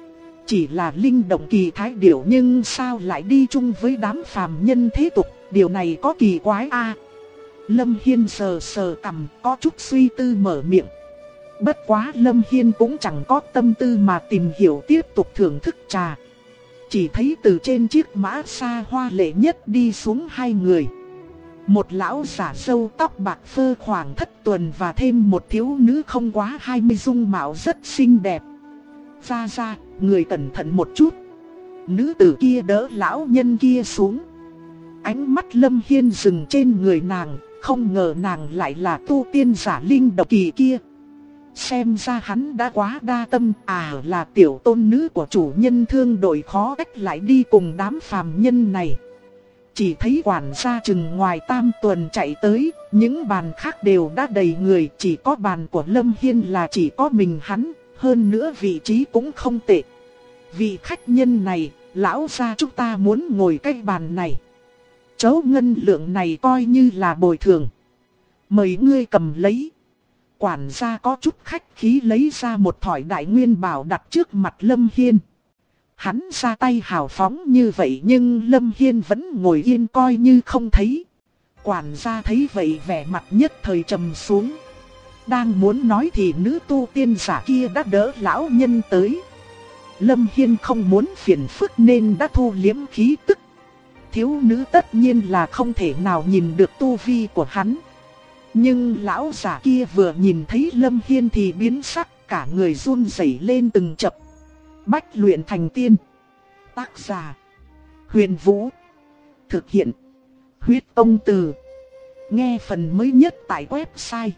chỉ là linh động kỳ thái điểu nhưng sao lại đi chung với đám phàm nhân thế tục, điều này có kỳ quái a. Lâm Hiên sờ sờ cằm, có chút suy tư mở miệng. Bất quá Lâm Hiên cũng chẳng có tâm tư mà tìm hiểu tiếp tục thưởng thức trà. Chỉ thấy từ trên chiếc mã xa hoa lệ nhất đi xuống hai người. Một lão giả râu tóc bạc phơ khoảng thất tuần và thêm một thiếu nữ không quá 20 dung mạo rất xinh đẹp. Ra, người cẩn thận một chút. Nữ tử kia đỡ lão nhân kia xuống. Ánh mắt Lâm Hiên dừng trên người nàng, không ngờ nàng lại là tu tiên giả linh động kỳ kia. Xem ra hắn đã quá đa tâm, là tiểu tôn nữ của chủ nhân Thương Đội khó cách lại đi cùng đám phàm nhân này. Chỉ thấy quản gia chừng ngoài tam tuần chạy tới, những bàn khác đều đã đầy người, chỉ có bàn của Lâm Hiên là chỉ có mình hắn, hơn nữa vị trí cũng không tệ. Vị khách nhân này, lão gia chúng ta muốn ngồi cái bàn này. Chấu ngân lượng này coi như là bồi thường. Mời ngươi cầm lấy. Quản gia có chút khách khí lấy ra một thỏi đại nguyên bảo đặt trước mặt Lâm Hiên. Hắn ra tay hào phóng như vậy nhưng Lâm Hiên vẫn ngồi yên coi như không thấy. Quản gia thấy vậy vẻ mặt nhất thời trầm xuống. Đang muốn nói thì nữ tu tiên giả kia đã đỡ lão nhân tới. Lâm Hiên không muốn phiền phức nên đã thu liếm khí tức. Thiếu nữ tất nhiên là không thể nào nhìn được tu vi của hắn. Nhưng lão giả kia vừa nhìn thấy Lâm Hiên thì biến sắc, cả người run rẩy lên từng chập. Bách luyện thành tiên. Tác giả: Huyền Vũ. Thực hiện: Huyết Tông Từ. Nghe phần mới nhất tại website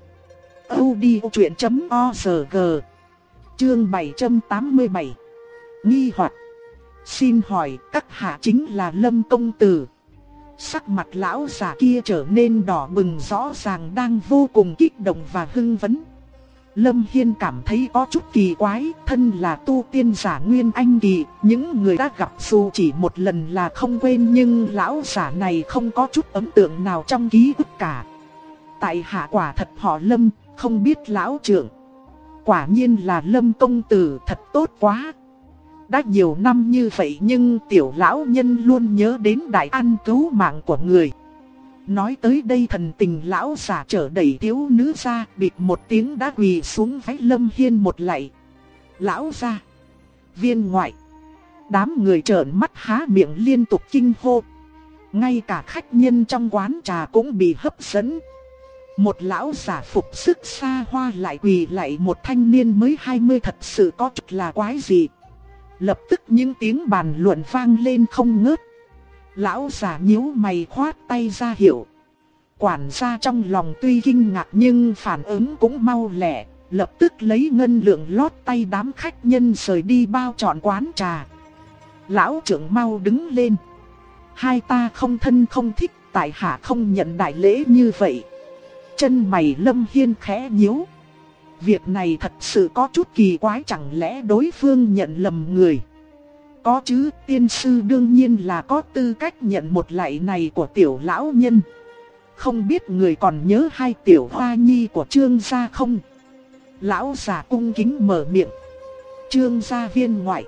audiochuyện.org. Chương 787. Nghi hoặc. Xin hỏi các hạ chính là Lâm công tử? Sắc mặt lão già kia trở nên đỏ bừng, rõ ràng đang vô cùng kích động và hưng phấn. Lâm Hiên cảm thấy có chút kỳ quái, thân là tu tiên giả nguyên anh kỳ, những người đã gặp dù chỉ một lần là không quên, nhưng lão giả này không có chút ấn tượng nào trong ký ức cả. Tại hạ quả thật họ Lâm, không biết lão trưởng. Quả nhiên là Lâm công tử, thật tốt quá. Đã nhiều năm như vậy nhưng tiểu lão nhân luôn nhớ đến đại ân cứu mạng của người. Nói tới đây thần tình lão giả trở đẩy thiếu nữ ra, bịt một tiếng đã quỳ xuống vái Lâm Hiên một lạy. Lão gia, viên ngoại. Đám người trợn mắt há miệng liên tục kinh hô. Ngay cả khách nhân trong quán trà cũng bị hấp dẫn. Một lão giả phục sức xa hoa lại quỳ lạy một thanh niên mới 20 thật sự có chút là quái gì. Lập tức những tiếng bàn luận vang lên không ngớt. Lão giả nhíu mày khoát tay ra hiệu. Quản gia trong lòng tuy kinh ngạc nhưng phản ứng cũng mau lẹ, lập tức lấy ngân lượng lót tay đám khách nhân rời đi bao trọn quán trà. Lão trưởng mau đứng lên. Hai ta không thân không thích, tại hạ không nhận đại lễ như vậy. Chân mày Lâm Hiên khẽ nhíu. Việc này thật sự có chút kỳ quái, chẳng lẽ đối phương nhận lầm người? Có chứ, tiên sư đương nhiên là có tư cách nhận một lạy này của tiểu lão nhân. Không biết người còn nhớ hai tiểu hoa nhi của Trương gia không? Lão giả cung kính mở miệng. Trương gia viên ngoại.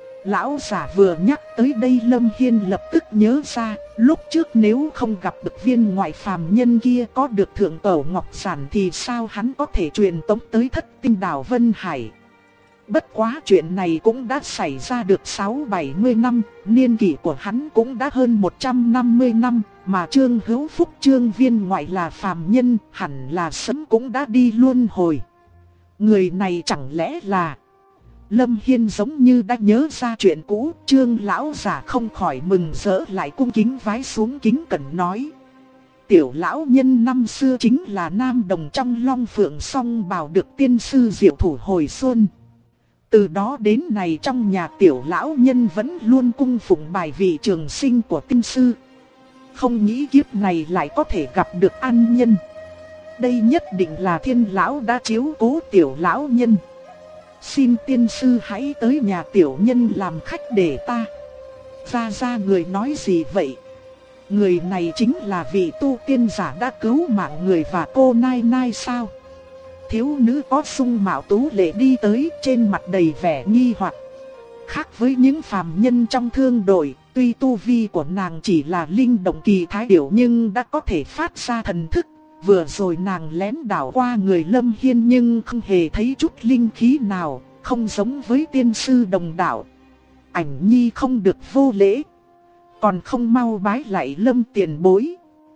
Lão giả vừa nhắc tới đây Lâm Hiên lập tức nhớ ra, lúc trước nếu không gặp được viên ngoại phàm nhân kia có được thượng cổ ngọc sản thì sao hắn có thể truyền tống tới Thất Tinh đảo Vân Hải. Bất quá chuyện này cũng đã xảy ra được 60-70 năm, niên kỷ của hắn cũng đã hơn 150 năm, mà Trương Hữu Phúc Trương viên ngoại là phàm nhân, hẳn là sớm cũng đã đi luân hồi. Người này chẳng lẽ là... Lâm Hiên giống như đã nhớ ra chuyện cũ, Trương lão giả không khỏi mừng rỡ lại cung kính vái xuống kính cẩn nói. Tiểu lão nhân năm xưa chính là nam đồng trong Long Phượng Song Bào được tiên sư diệu thủ hồi xuân. Từ đó đến nay trong nhà tiểu lão nhân vẫn luôn cung phụng bài vị trường sinh của tiên sư. Không nghĩ kiếp này lại có thể gặp được an nhân. Đây nhất định là thiên lão đã chiếu cố tiểu lão nhân. Xin tiên sư hãy tới nhà tiểu nhân làm khách để ta. Ra người nói gì vậy? Người này chính là vị tu tiên giả đã cứu mạng người và cô Nai Nai sao? Thiếu nữ có sung mạo tú lệ đi tới, trên mặt đầy vẻ nghi hoặc. khác với những phàm nhân trong thương đội, tuy tu vi của nàng chỉ là linh động kỳ thái điểu nhưng đã có thể phát ra thần thức. Vừa rồi nàng lén đảo qua người Lâm Hiên nhưng không hề thấy chút linh khí nào, không giống với tiên sư đồng đạo. Ảnh nhi không được vô lễ, còn không mau bái lại Lâm tiền bối.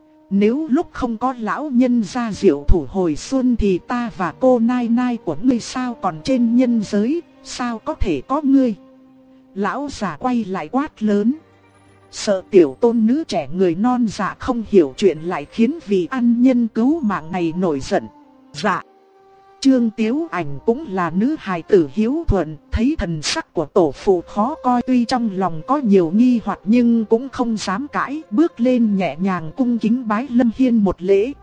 Nếu lúc không có lão nhân gia diệu thủ hồi xuân thì ta và cô nai nai của ngươi sao còn trên nhân giới, sao có thể có ngươi. Lão già quay lại quát lớn. Sợ tiểu tôn nữ trẻ người non dạ không hiểu chuyện lại khiến vị ăn nhân cứu mạng này nổi giận. Dạ. Trương Tiếu Ảnh cũng là nữ hài tử hiếu thuận, thấy thần sắc của tổ phụ khó coi, tuy trong lòng có nhiều nghi hoặc nhưng cũng không dám cãi, bước lên nhẹ nhàng cung kính bái Lâm Hiên một lễ.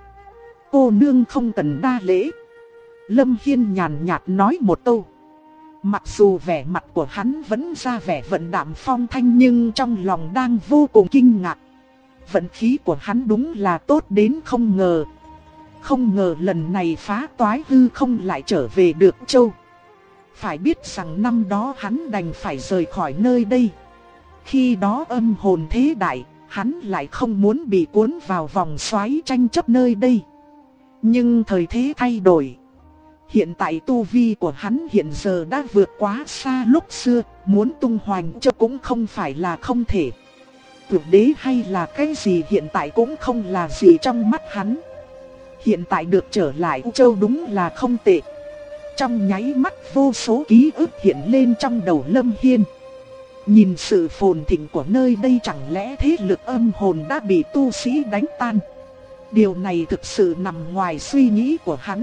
Cô nương không cần đa lễ. Lâm Hiên nhàn nhạt nói một câu. Mặc dù vẻ mặt của hắn vẫn ra vẻ vận đạm phong thanh nhưng trong lòng đang vô cùng kinh ngạc. Vận khí của hắn đúng là tốt đến không ngờ. Không ngờ lần này phá toái hư không lại trở về được châu. Phải biết rằng năm đó hắn đành phải rời khỏi nơi đây. Khi đó âm hồn thế đại, hắn lại không muốn bị cuốn vào vòng xoáy tranh chấp nơi đây. Nhưng thời thế thay đổi. Hiện tại tu vi của hắn hiện giờ đã vượt quá xa lúc xưa, muốn tung hoành châu cũng không phải là không thể. Tuyệt đế hay là cái gì hiện tại cũng không là gì trong mắt hắn. Hiện tại được trở lại U Châu đúng là không tệ. Trong nháy mắt vô số ký ức hiện lên trong đầu Lâm Hiên. Nhìn sự phồn thịnh của nơi đây, chẳng lẽ thế lực âm hồn đã bị tu sĩ đánh tan. Điều này thực sự nằm ngoài suy nghĩ của hắn.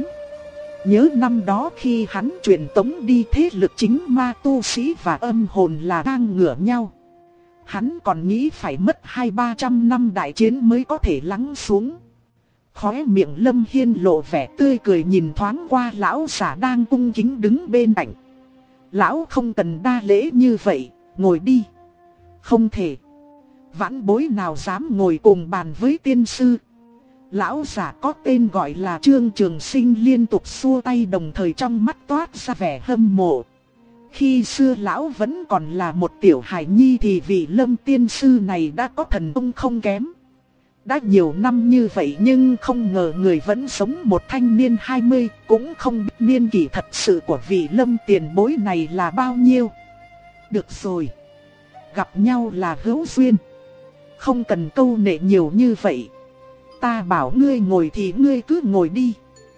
Nhớ năm đó khi hắn truyền tống đi, thế lực chính ma tu sĩ và âm hồn là ngang ngửa nhau. Hắn còn nghĩ phải mất 200-300 năm đại chiến mới có thể lắng xuống. Khóe miệng Lâm Hiên lộ vẻ tươi cười, nhìn thoáng qua lão giả đang cung kính đứng bên cạnh. Lão không cần đa lễ như vậy, ngồi đi. Không thể. Vãn bối nào dám ngồi cùng bàn với tiên sư. Lão giả có tên gọi là Trương Trường Sinh liên tục xua tay, đồng thời trong mắt toát ra vẻ hâm mộ. Khi xưa lão vẫn còn là một tiểu hài nhi thì vị Lâm tiên sư này đã có thần thông không kém. Đã nhiều năm như vậy nhưng không ngờ người vẫn sống một thanh niên 20, cũng không biết niên kỷ thật sự của vị Lâm tiền bối này là bao nhiêu. Được rồi, gặp nhau là hữu duyên, không cần câu nệ nhiều như vậy. Ta bảo ngươi ngồi thì ngươi cứ ngồi đi.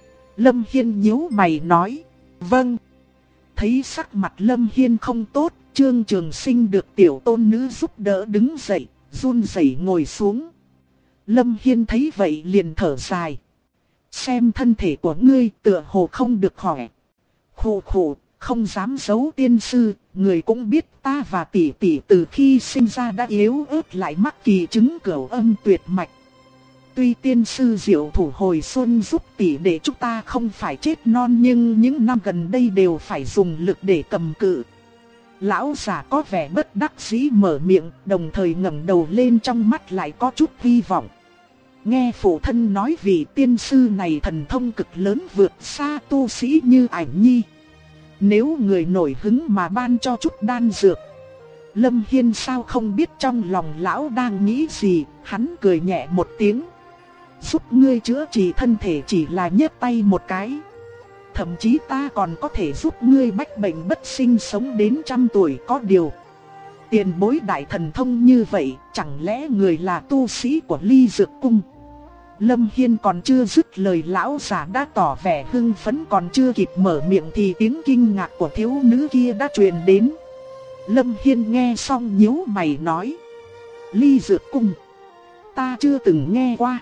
Lâm Hiên nhíu mày nói. Vâng. Thấy sắc mặt Lâm Hiên không tốt, Trương Trường Sinh được tiểu tôn nữ giúp đỡ đứng dậy, run rẩy ngồi xuống. Lâm Hiên thấy vậy liền thở dài. Xem thân thể của ngươi tựa hồ không được khỏe. Khổ khổ, không dám giấu tiên sư, người cũng biết ta và tỷ tỷ từ khi sinh ra đã yếu ớt, lại mắc kỳ chứng cửu âm tuyệt mạch. Tuy tiên sư diệu thủ hồi xuân giúp tỷ để chúng ta không phải chết non, nhưng những năm gần đây đều phải dùng lực để cầm cự. Lão già có vẻ bất đắc dĩ mở miệng, đồng thời ngẩng đầu lên, trong mắt lại có chút hy vọng. Nghe phụ thân nói vị tiên sư này thần thông cực lớn, vượt xa tu sĩ như Ảnh Nhi. Nếu người nổi hứng mà ban cho chút đan dược. Lâm Hiên sao không biết trong lòng lão đang nghĩ gì, hắn cười nhẹ một tiếng. Giúp ngươi chữa trị thân thể chỉ là nhấc tay một cái. Thậm chí ta còn có thể giúp ngươi bách bệnh bất sinh, sống đến 100 tuổi. Có điều, tiền bối đại thần thông như vậy, chẳng lẽ người là tu sĩ của Ly Dược Cung? Lâm Hiên còn chưa dứt lời, lão giả đã tỏ vẻ hưng phấn, còn chưa kịp mở miệng thì tiếng kinh ngạc của thiếu nữ kia đã truyền đến. Lâm Hiên nghe xong nhíu mày nói. Ly Dược Cung? Ta chưa từng nghe qua.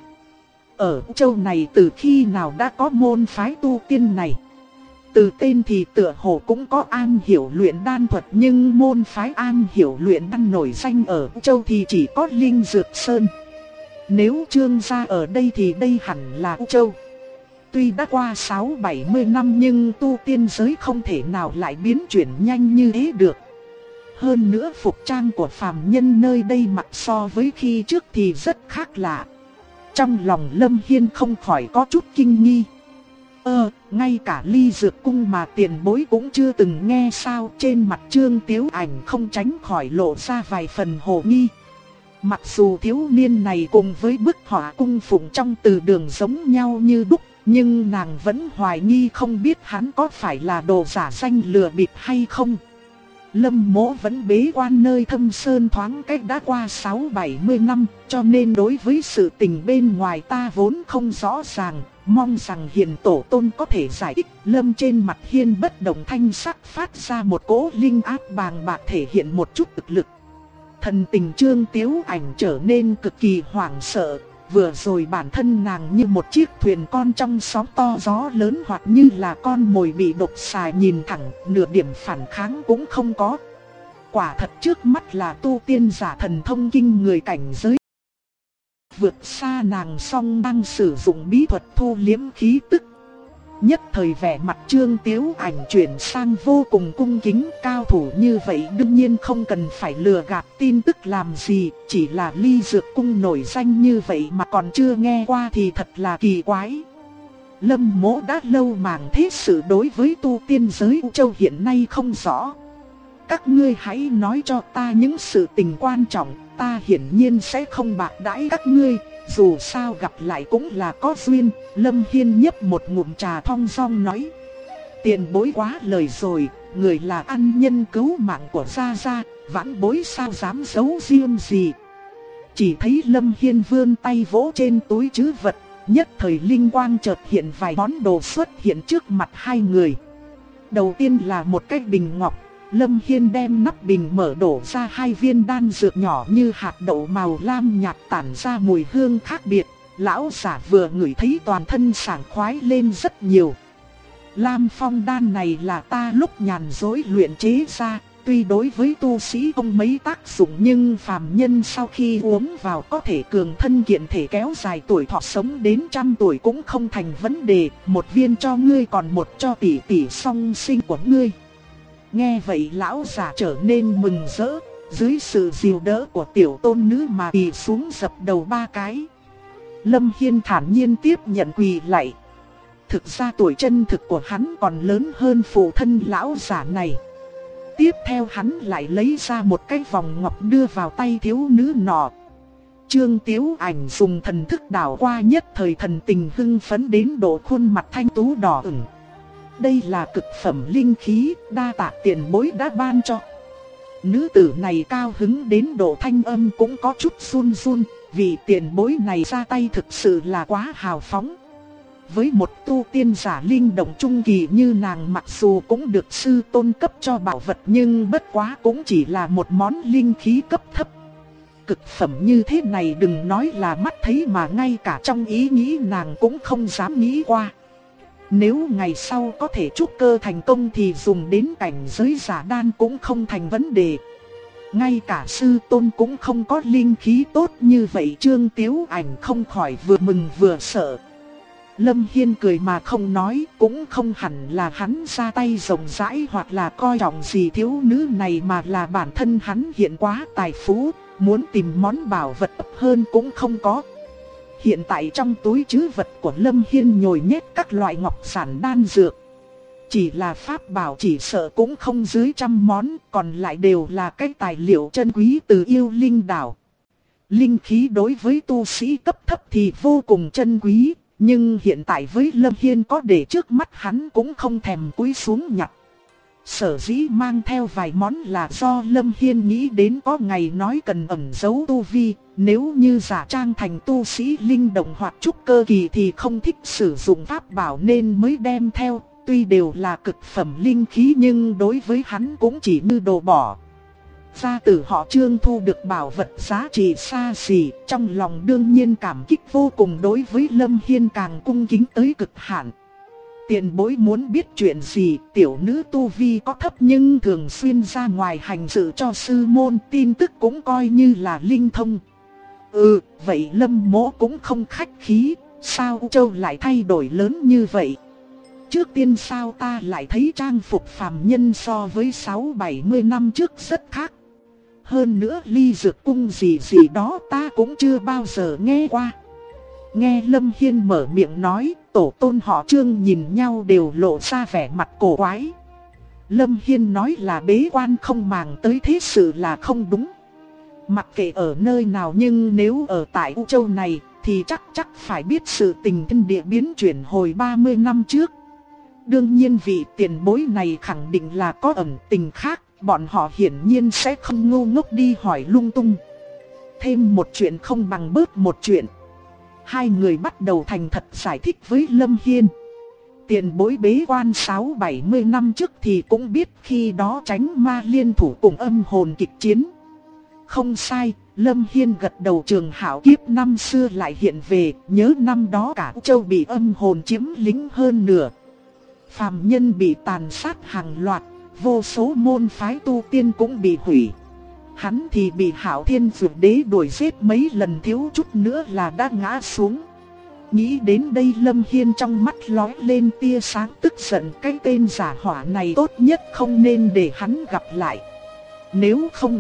Ở châu này từ khi nào đã có môn phái tu tiên này? Từ tên thì tựa hồ cũng có am hiểu luyện đan thuật, nhưng môn phái am hiểu luyện đan nổi danh ở châu thì chỉ có Linh Dược Sơn. Nếu Trương gia ở đây thì đây hẳn là U Châu. Tuy đã qua 60-70 năm nhưng tu tiên giới không thể nào lại biến chuyển nhanh như thế được. Hơn nữa phục trang của phàm nhân nơi đây mặc so với khi trước thì rất khác lạ. Trong lòng Lâm Hiên không khỏi có chút kinh nghi. Ngay cả Ly Dược Cung mà tiền bối cũng chưa từng nghe sao? Trên mặt Trương Tiếu Ảnh không tránh khỏi lộ ra vài phần hồ nghi. Mặc dù thiếu niên này cùng với bức họa cung phụng trong từ đường giống nhau như đúc, nhưng nàng vẫn hoài nghi không biết hắn có phải là đồ giả danh lừa bịp hay không. Lâm Mỗ vẫn bế quan nơi Thâm Sơn thoáng cách đã qua 60-70 năm, cho nên đối với sự tình bên ngoài ta vốn không rõ ràng, mong rằng hiền tổ tôn có thể giải thích. Lâm trên mặt hiên bất động thanh sắc phát ra một cỗ linh áp bàng bạc thể hiện một chút thực lực. Thần tình Trương Tiếu Ảnh trở nên cực kỳ hoảng sợ. Vừa rồi bản thân nàng như một chiếc thuyền con trong sóng to gió lớn, hoặc như là con mồi bị độc xà nhìn thẳng, nửa điểm phản kháng cũng không có. Quả thật trước mắt là tu tiên giả thần thông kinh người cảnh giới vượt xa nàng, song đang sử dụng bí thuật thu liếm khí tức. Nhất thời vẻ mặt Trương Tiếu Ảnh chuyển sang vô cùng cung kính. Cao thủ như vậy đương nhiên không cần phải lừa gạt tin tức làm gì, chỉ là Ly Dược Cung nổi danh như vậy mà còn chưa nghe qua thì thật là kỳ quái. Lâm Mỗ đã lâu màng thế sự đối với tu tiên giới U Châu hiện nay không rõ. Các ngươi hãy nói cho ta những sự tình quan trọng, ta hiển nhiên sẽ không bạc đãi các ngươi. Dù sao gặp lại cũng là có duyên. Lâm Hiên nhấp một ngụm trà thong dong nói: tiền bối quá lời rồi, người là ân nhân cứu mạng của gia gia, vãn bối sao dám giấu riêng gì. Chỉ thấy Lâm Hiên vươn tay vỗ trên túi trữ vật, nhất thời linh quang chợt hiện, vài món đồ xuất hiện trước mặt hai người. Đầu tiên là một cái bình ngọc. Lâm Hiên đem nắp bình mở, đổ ra hai viên đan dược nhỏ như hạt đậu màu lam nhạt tản ra mùi hương khác biệt. Lão giả vừa ngửi thấy toàn thân sảng khoái lên rất nhiều. Lam phong đan này là ta lúc nhàn rỗi luyện chế ra, tuy đối với tu sĩ không mấy tác dụng nhưng phàm nhân sau khi uống vào có thể cường thân kiện thể, kéo dài tuổi thọ, sống đến 100 tuổi cũng không thành vấn đề. Một viên cho ngươi, còn một cho tỷ tỷ song sinh của ngươi. Nghe vậy lão già trở nên mừng rỡ, dưới sự dìu đỡ của tiểu tôn nữ mà quỳ xuống dập đầu 3 cái. Lâm Hiên thản nhiên tiếp nhận quỳ lạy. Thực ra tuổi chân thực của hắn còn lớn hơn phụ thân lão giả này. Tiếp theo hắn lại lấy ra một cái vòng ngọc đưa vào tay thiếu nữ nọ. Trương Tiếu Ảnh dùng thần thức đảo qua, nhất thời thần tình hưng phấn đến độ khuôn mặt thanh tú đỏ ửng. Đây là cực phẩm linh khí, đa tạ tiền bối đã ban cho. Nữ tử này cao hứng đến độ thanh âm cũng có chút run run, vì tiền bối này ra tay thực sự là quá hào phóng. Với một tu tiên giả linh động trung kỳ như nàng, mặc dù cũng được sư tôn cấp cho bảo vật nhưng bất quá cũng chỉ là một món linh khí cấp thấp. Cực phẩm như thế này đừng nói là mắt thấy mà ngay cả trong ý nghĩ nàng cũng không dám nghĩ qua. Nếu ngày sau có thể trúc cơ thành công thì dùng đến cảnh giới giả đan cũng không thành vấn đề. Ngay cả sư tôn cũng không có linh khí tốt như vậy. Trương Tiếu Ảnh không khỏi vừa mừng vừa sợ. Lâm Hiên cười mà không nói, cũng không hẳn là hắn ra tay rộng rãi hoặc là coi trọng gì thiếu nữ này, mà là bản thân hắn hiện quá tài phú, muốn tìm món bảo vật hơn cũng không có. Hiện tại trong túi trữ vật của Lâm Hiên nhồi nhét các loại ngọc sản đan dược. Chỉ là pháp bảo chỉ sợ cũng không dưới 100 món, còn lại đều là cái tài liệu chân quý từ yêu linh đảo. Linh khí đối với tu sĩ cấp thấp thì vô cùng chân quý, nhưng hiện tại với Lâm Hiên có để trước mắt hắn cũng không thèm cúi xuống nhặt. Sở dĩ mang theo vài món là do Lâm Hiên nghĩ đến có ngày nói cần ẩn giấu tu vi, nếu như giả trang thành tu sĩ linh động hoặc trúc cơ kỳ thì không thích sử dụng pháp bảo nên mới đem theo. Tuy đều là cực phẩm linh khí nhưng đối với hắn cũng chỉ như đồ bỏ. Gia tử họ Trương thu được bảo vật giá trị xa xỉ, trong lòng đương nhiên cảm kích vô cùng, đối với Lâm Hiên càng cung kính tới cực hạn. Tiền bối muốn biết chuyện gì? Tiểu nữ tu vi có thấp nhưng thường xuyên ra ngoài hành sự cho sư môn, tin tức cũng coi như là linh thông. Vậy Lâm mỗ cũng không khách khí, sao U Châu lại thay đổi lớn như vậy? Trước tiên sao ta lại thấy trang phục phàm nhân so với 60-70 năm trước rất khác. Hơn nữa Ly Dược Cung gì đó ta cũng chưa bao giờ nghe qua. Nghe Lâm Hiên mở miệng nói, tổ tôn họ Trương nhìn nhau đều lộ ra vẻ mặt cổ quái. Lâm Hiên nói là bế quan không màng tới thế sự là không đúng. Mặc kệ ở nơi nào nhưng nếu ở tại U Châu này thì chắc phải biết sự tình thiên địa biến chuyển hồi 30 năm trước. Đương nhiên vị tiền bối này khẳng định là có ẩn tình khác, bọn họ hiển nhiên sẽ không ngu ngốc đi hỏi lung tung. Thêm một chuyện không bằng bớt một chuyện. Hai người bắt đầu thành thật giải thích với Lâm Hiên. Tiền bối bế quan 60-70 năm trước thì cũng biết khi đó Chánh Ma liên thủ cùng âm hồn kịch chiến. Không sai, Lâm Hiên gật đầu. Trường hảo kiếp năm xưa lại hiện về, nhớ năm đó cả châu bị âm hồn chiếm lĩnh hơn nửa. Phàm nhân bị tàn sát hàng loạt, vô số môn phái tu tiên cũng bị hủy. Hắn thì bị Hạo Thiên Dược Đế đuổi giết mấy lần, thiếu chút nữa là đã ngã xuống. Nghĩ đến đây Lâm Hiên trong mắt lóe lên tia sáng tức giận. Cái tên giả hỏa này tốt nhất không nên để hắn gặp lại. Nếu không,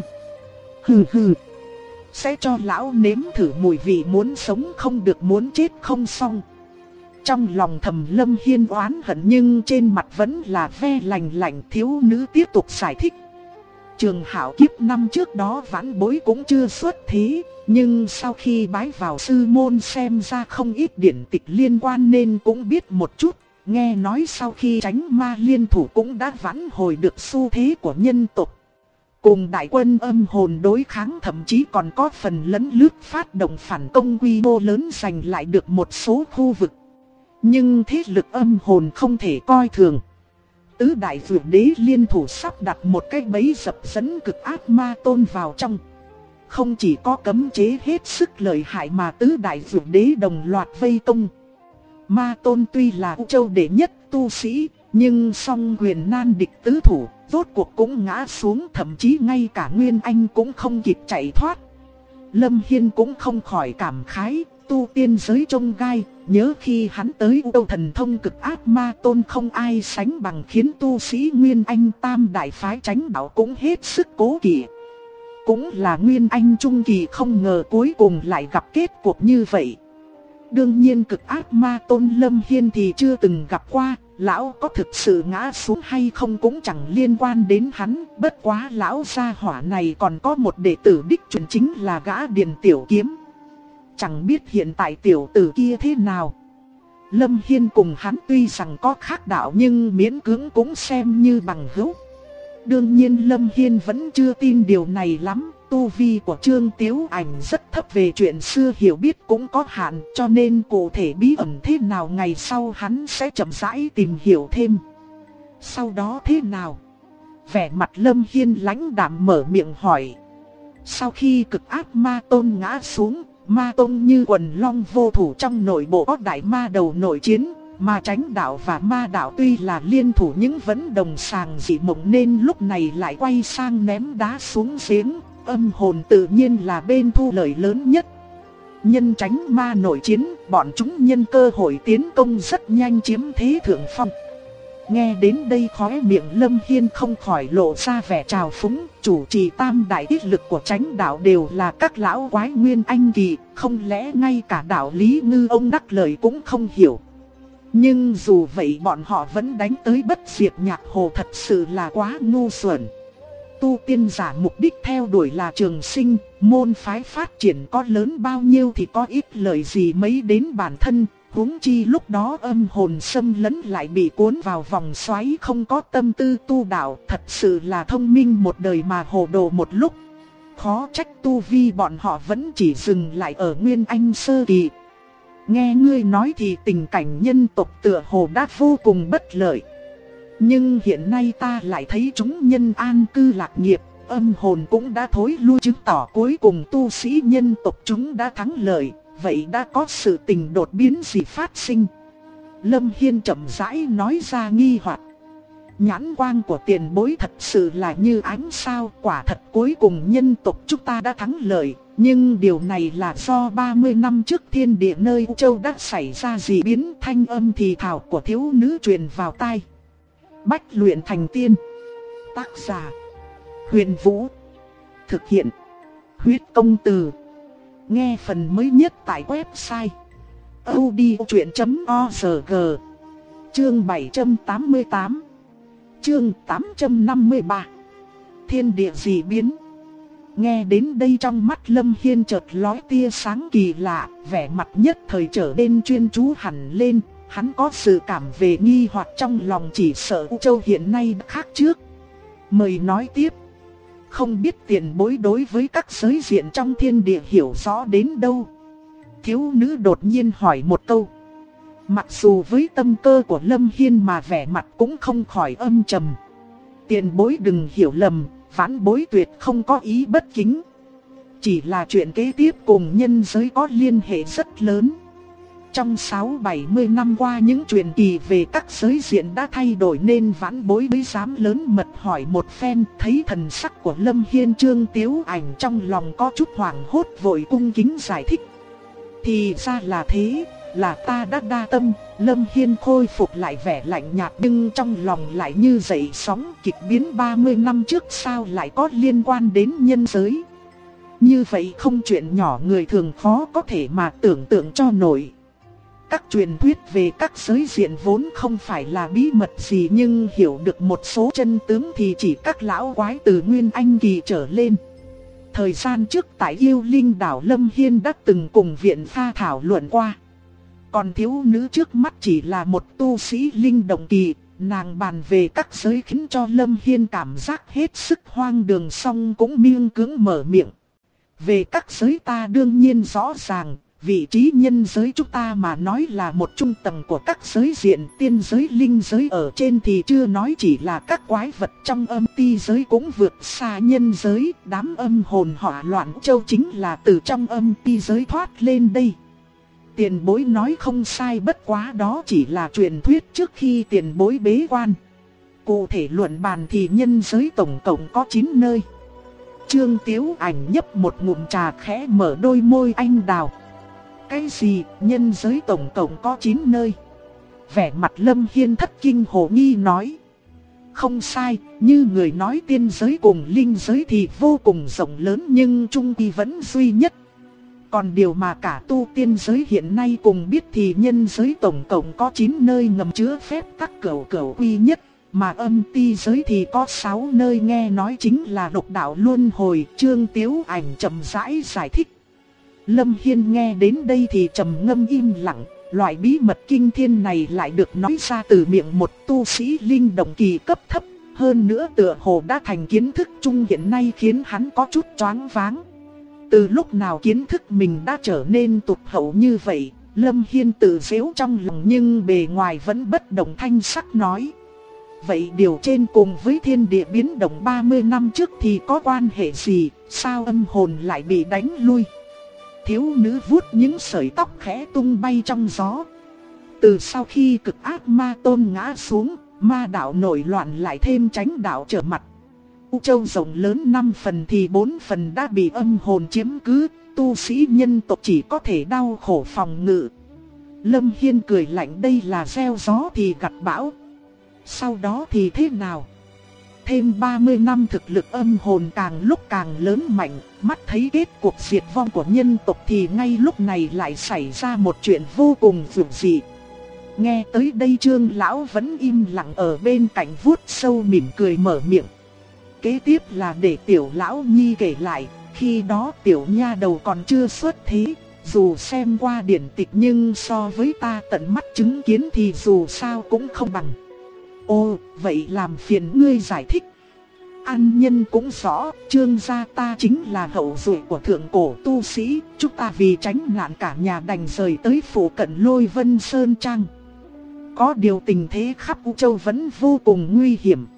sẽ cho lão nếm thử mùi vị muốn sống không được muốn chết không xong. Trong lòng thầm Lâm Hiên oán hận nhưng trên mặt vẫn là ve lạnh lạnh. Thiếu nữ tiếp tục giải thích. Trường hảo kiếp năm trước đó vãn bối cũng chưa xuất thế, nhưng sau khi bái vào sư môn xem ra không ít điển tịch liên quan nên cũng biết một chút. Nghe nói sau khi Chánh Ma liên thủ cũng đã vãn hồi được xu thế của nhân tộc. Cùng đại quân âm hồn đối kháng, thậm chí còn có phần lấn lướt phát động phản công quy mô lớn, giành lại được một số khu vực. Nhưng thế lực âm hồn không thể coi thường. Tứ đại Dược Đế liên thủ sắp đặt một cái bẫy dập dẫn cực ác ma tôn vào trong. Không chỉ có cấm chế hết sức lợi hại mà tứ đại Dược Đế đồng loạt vây công. Ma tôn tuy là U Châu đệ nhất tu sĩ, nhưng song quyền nan địch tứ thủ, rốt cuộc cũng ngã xuống, thậm chí ngay cả Nguyên Anh cũng không kịp chạy thoát. Lâm Hiên cũng không khỏi cảm khái, tu tiên giới trông gai, nhớ khi hắn tới U Châu thần thông cực ác ma tôn không ai sánh bằng, khiến tu sĩ Nguyên Anh tam đại phái Chánh đạo cũng hết sức cố kỵ. Cũng là Nguyên Anh trung kỳ, không ngờ cuối cùng lại gặp kết cuộc như vậy. Đương nhiên cực ác ma tôn Lâm Hiên thì chưa từng gặp qua, lão có thực sự ngã xuống hay không cũng chẳng liên quan đến hắn. Bất quá lão gia hỏa này còn có một đệ tử đích truyền chính là gã Điền Tiểu Kiếm. Chẳng biết hiện tại tiểu tử kia thế nào. Lâm Hiên cùng hắn tuy rằng có khác đạo nhưng miễn cưỡng cũng xem như bằng hữu. Đương nhiên Lâm Hiên vẫn chưa tin điều này lắm. Tu vi của Trương Tiếu Ảnh rất thấp, về chuyện xưa hiểu biết cũng có hạn, cho nên cụ thể bí ẩn thế nào ngày sau hắn sẽ chậm rãi tìm hiểu thêm. Sau đó thế nào? Vẻ mặt Lâm Hiên lãnh đạm mở miệng hỏi. Sau khi cực ác ma tôn ngã xuống, ma tôn như quần long vô thủ, trong nội bộ có đại ma đầu nội chiến. Ma Chánh đạo và ma đạo tuy là liên thủ nhưng vẫn đồng sàng dị mộng, nên lúc này lại quay sang ném đá xuống giếng. Âm hồn tự nhiên là bên thu lợi lớn nhất. Nhân Chánh ma nội chiến, bọn chúng nhân cơ hội tiến công rất nhanh chiếm thế thượng phong. Nghe đến đây khóe miệng Lâm Hiên không khỏi lộ ra vẻ trào phúng. Chủ trì tam đại tiết lực của Chánh đạo đều là các lão quái Nguyên Anh kỳ, không lẽ ngay cả đạo lý ngư ông đắc lợi cũng không hiểu. Nhưng dù vậy bọn họ vẫn đánh tới bất diệt nhạc hồ, thật sự là quá ngu xuẩn. Tu tiên giả mục đích theo đuổi là trường sinh, môn phái phát triển có lớn bao nhiêu thì có ít lợi gì mấy đến bản thân. Huống chi lúc đó âm hồn xâm lấn lại bị cuốn vào vòng xoáy, không có tâm tư tu đạo, thật sự là thông minh một đời mà hồ đồ một lúc. Khó trách tu vi bọn họ vẫn chỉ dừng lại ở Nguyên Anh sơ kỳ. Nghe ngươi nói thì tình cảnh nhân tộc tựa hồ đã vô cùng bất lợi. Nhưng hiện nay ta lại thấy chúng nhân an cư lạc nghiệp, âm hồn cũng đã thối lui, chứng tỏ cuối cùng tu sĩ nhân tộc chúng đã thắng lợi. Vậy đã có sự tình đột biến gì phát sinh? Lâm Hiên chậm rãi nói ra nghi hoặc. Nhãn quang của tiền bối thật sự là như ánh sao, quả thật cuối cùng nhân tộc chúng ta đã thắng lợi. Nhưng điều này là do 30 năm trước thiên địa nơi U Châu đã xảy ra dị biến. Thanh âm thì thào của thiếu nữ truyền vào tai. Bách luyện thành tiên. Tác giả Huyền Vũ. Thực hiện Huyết Công Từ. Nghe phần mới nhất tại website audiochuyện.org. Chương 788. Chương 853. Thiên địa dị biến. Nghe đến đây trong mắt Lâm Hiên chợt lóe tia sáng kỳ lạ, vẻ mặt nhất thời trở nên chuyên chú hẳn lên. Hắn có sự cảm về nghi hoặc trong lòng, chỉ sợ U Châu hiện nay đã khác trước. Mời nói tiếp. Không biết tiền bối đối với các giới diện trong thiên địa hiểu rõ đến đâu? Thiếu nữ đột nhiên hỏi một câu. Mặc dù với tâm cơ của Lâm Hiên mà vẻ mặt cũng không khỏi âm trầm. Tiền bối đừng hiểu lầm, vãn bối tuyệt không có ý bất kính. Chỉ là chuyện kế tiếp cùng nhân giới có liên hệ rất lớn. Trong 6-70 năm qua những truyền kỳ về các giới diện đã thay đổi nên vãn bối mới dám lớn mật hỏi một phen. Thấy thần sắc của Lâm Hiên, Trương Tiếu Ảnh trong lòng có chút hoảng hốt, vội cung kính giải thích. Thì ra là thế, là ta đã đa tâm. Lâm Hiên khôi phục lại vẻ lạnh nhạt, nhưng trong lòng lại như dậy sóng. Kịch biến 30 năm trước sao lại có liên quan đến nhân giới? Như vậy không chuyện nhỏ người thường khó có thể mà tưởng tượng cho nổi. Các truyền thuyết về các giới diện vốn không phải là bí mật gì, nhưng hiểu được một số chân tướng thì chỉ các lão quái từ Nguyên Anh kỳ trở lên. Thời gian trước tại Yêu Linh đảo, Lâm Hiên đã từng cùng Viện Pha thảo luận qua. Còn thiếu nữ trước mắt chỉ là một tu sĩ linh động kỳ, nàng bàn về các giới khiến cho Lâm Hiên cảm giác hết sức hoang đường, song cũng miễn cưỡng mở miệng. Về các giới ta đương nhiên rõ ràng. Vị trí nhân giới chúng ta mà nói là một trung tầng của các giới diện, tiên giới, linh giới ở trên thì chưa nói, chỉ là các quái vật trong âm ti giới cũng vượt xa nhân giới. Đám âm hồn hỏa loạn châu chính là từ trong âm ti giới thoát lên đây. Tiền bối nói không sai, bất quá đó chỉ là truyền thuyết trước khi tiền bối bế quan. Cụ thể luận bàn thì nhân giới tổng cộng có 9 nơi. Trương Tiếu Ảnh nhấp một ngụm trà, khẽ mở đôi môi anh đào. Cái gì, nhân giới tổng cộng có 9 nơi? Vẻ mặt Lâm Hiên thất kinh hồ nghi nói. Không sai, như người nói tiên giới cùng linh giới thì vô cùng rộng lớn, nhưng trung kỳ vẫn duy nhất. Còn điều mà cả tu tiên giới hiện nay cùng biết thì nhân giới tổng cộng có 9 nơi ngầm chứa phép tắc cửu quy nhất. Mà âm ti giới thì có 6 nơi, nghe nói chính là lục đạo luân hồi. Trương Tiếu Ảnh chậm rãi giải thích. Lâm Hiên nghe đến đây thì trầm ngâm im lặng, loại bí mật kinh thiên này lại được nói ra từ miệng một tu sĩ linh động kỳ cấp thấp, hơn nữa tựa hồ đã thành kiến thức chung hiện nay, khiến hắn có chút choáng váng. Từ lúc nào kiến thức mình đã trở nên tụt hậu như vậy? Lâm Hiên tự giễu trong lòng nhưng bề ngoài vẫn bất động thanh sắc nói. Vậy điều trên cùng với thiên địa biến động 30 năm trước thì có quan hệ gì? Sao âm hồn lại bị đánh lui? Thiếu nữ vuốt những sợi tóc khẽ tung bay trong gió. Từ sau khi cực ác ma tôn ngã xuống, ma đạo nổi loạn lại thêm chánh đạo trở mặt. U Châu rộng lớn 5 phần thì 4 phần đã bị âm hồn chiếm cứ, tu sĩ nhân tộc chỉ có thể đau khổ phòng ngự. Lâm Hiên cười lạnh, đây là gieo gió thì gặt bão. Sau đó thì thế nào? Thêm 30 năm thực lực âm hồn càng lúc càng lớn mạnh, mắt thấy kết cuộc diệt vong của nhân tộc thì ngay lúc này lại xảy ra một chuyện vô cùng dường dị. Nghe tới đây Trương lão vẫn im lặng ở bên cạnh vuốt sâu mỉm cười mở miệng. Kế tiếp là để tiểu lão nhi kể lại, khi đó tiểu nha đầu còn chưa xuất thế. Dù xem qua điển tịch nhưng so với ta tận mắt chứng kiến thì dù sao cũng không bằng. Ồ, vậy làm phiền ngươi giải thích. An nhân cũng rõ, Trương gia ta chính là hậu duệ của thượng cổ tu sĩ, chúng ta vì tránh nạn cả nhà đành rời tới phủ cận Lôi Vân Sơn Trang. Có điều tình thế khắp U Châu vẫn vô cùng nguy hiểm.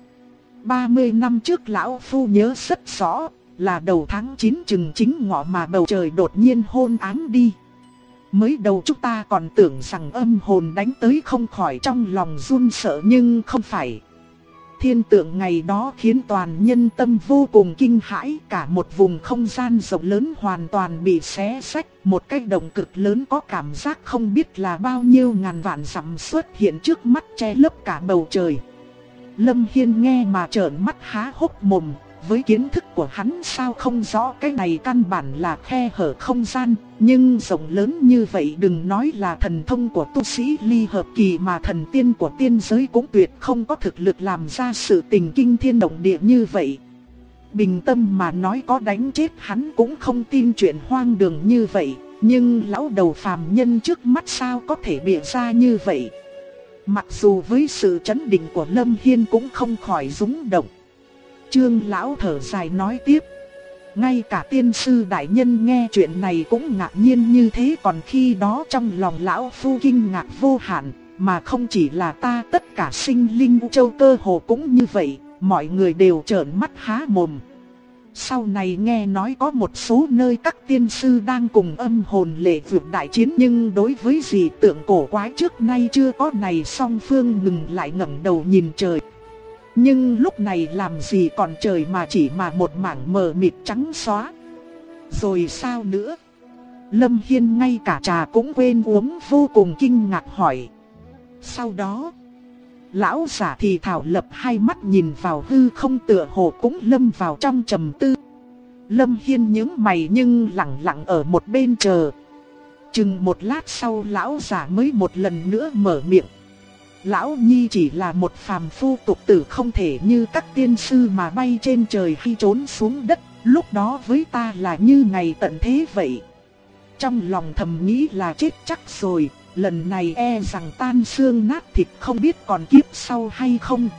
30 năm trước lão phu nhớ rất rõ, là đầu tháng 9 chừng chính ngọ mà bầu trời đột nhiên hôn ám đi. Mới đầu chúng ta còn tưởng rằng âm hồn đánh tới không khỏi trong lòng run sợ, nhưng không phải. Thiên tượng ngày đó khiến toàn nhân tâm vô cùng kinh hãi, cả một vùng không gian rộng lớn hoàn toàn bị xé rách, một cái động cực lớn có cảm giác không biết là bao nhiêu ngàn vạn dặm xuất hiện trước mắt che lấp cả bầu trời. Lâm Hiên nghe mà trợn mắt há hốc mồm, với kiến thức của hắn sao không rõ cái này căn bản là khe hở không gian, nhưng rộng lớn như vậy đừng nói là thần thông của tu sĩ ly hợp kỳ mà thần tiên của tiên giới cũng tuyệt không có thực lực làm ra sự tình kinh thiên động địa như vậy. Bình tâm mà nói có đánh chết hắn cũng không tin chuyện hoang đường như vậy, nhưng lão đầu phàm nhân trước mắt sao có thể bịa ra như vậy. Mặc dù với sự chấn định của Lâm Hiên cũng không khỏi rung động. Trương lão thở dài nói tiếp. Ngay cả tiên sư đại nhân nghe chuyện này cũng ngạc nhiên như thế, còn khi đó trong lòng lão phu kinh ngạc vô hạn, mà không chỉ là ta, tất cả sinh linh U Châu cơ hồ cũng như vậy, mọi người đều trợn mắt há mồm. Sau này nghe nói có một số nơi các tiên sư đang cùng âm hồn lệ vượt đại chiến, nhưng đối với dị tượng cổ quái trước nay chưa có này, song phương ngừng lại ngẩng đầu nhìn trời. Nhưng lúc này làm gì còn trời mà chỉ mà một mảng mờ mịt trắng xóa. Rồi sao nữa? Lâm Hiên ngay cả trà cũng quên uống, vô cùng kinh ngạc hỏi. Sau đó, lão giả thì thảo lập hai mắt nhìn vào hư không, tựa hồ cũng lâm vào trong trầm tư. Lâm Hiên nhướng mày nhưng lặng lặng ở một bên chờ. Chừng một lát sau lão giả mới một lần nữa mở miệng. Lão Nhi chỉ là một phàm phu tục tử, không thể như các tiên sư mà bay trên trời hay trốn xuống đất, lúc đó với ta là như ngày tận thế vậy. Trong lòng thầm nghĩ là chết chắc rồi, lần này e rằng tan xương nát thịt, không biết còn kiếp sau hay không.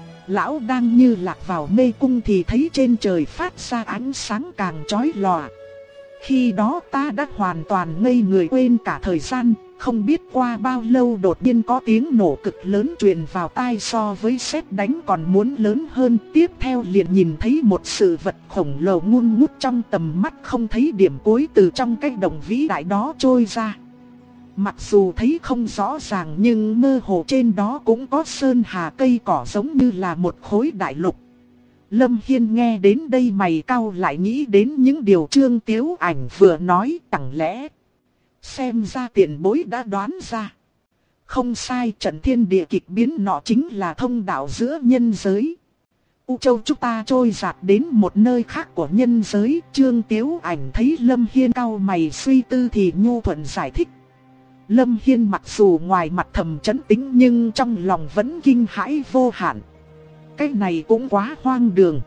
Lão đang như lạc vào mê cung thì thấy trên trời phát ra ánh sáng càng chói lòa. Khi đó ta đã hoàn toàn ngây người, quên cả thời gian. Không biết qua bao lâu đột nhiên có tiếng nổ cực lớn truyền vào tai, so với sét đánh còn muốn lớn hơn. Tiếp theo liền nhìn thấy một sự vật khổng lồ ngun ngút trong tầm mắt, không thấy điểm cuối, từ trong cái đồng vĩ đại đó trôi ra. Mặc dù thấy không rõ ràng nhưng mơ hồ trên đó cũng có sơn hà cây cỏ, giống như là một khối đại lục. Lâm Hiên nghe đến đây mày cau lại, nghĩ đến những điều Trương Tiếu Ảnh vừa nói, chẳng lẽ... Xem ra tiền bối đã đoán ra. Không sai, trận thiên địa kịch biến nọ chính là thông đạo giữa nhân giới. U Châu chúng ta trôi dạt đến một nơi khác của nhân giới. Trương Tiếu Ảnh thấy Lâm Hiên cau mày suy tư thì nhu thuận giải thích. Lâm Hiên mặc dù ngoài mặt thầm trấn tĩnh nhưng trong lòng vẫn kinh hãi vô hạn. Cái này cũng quá hoang đường.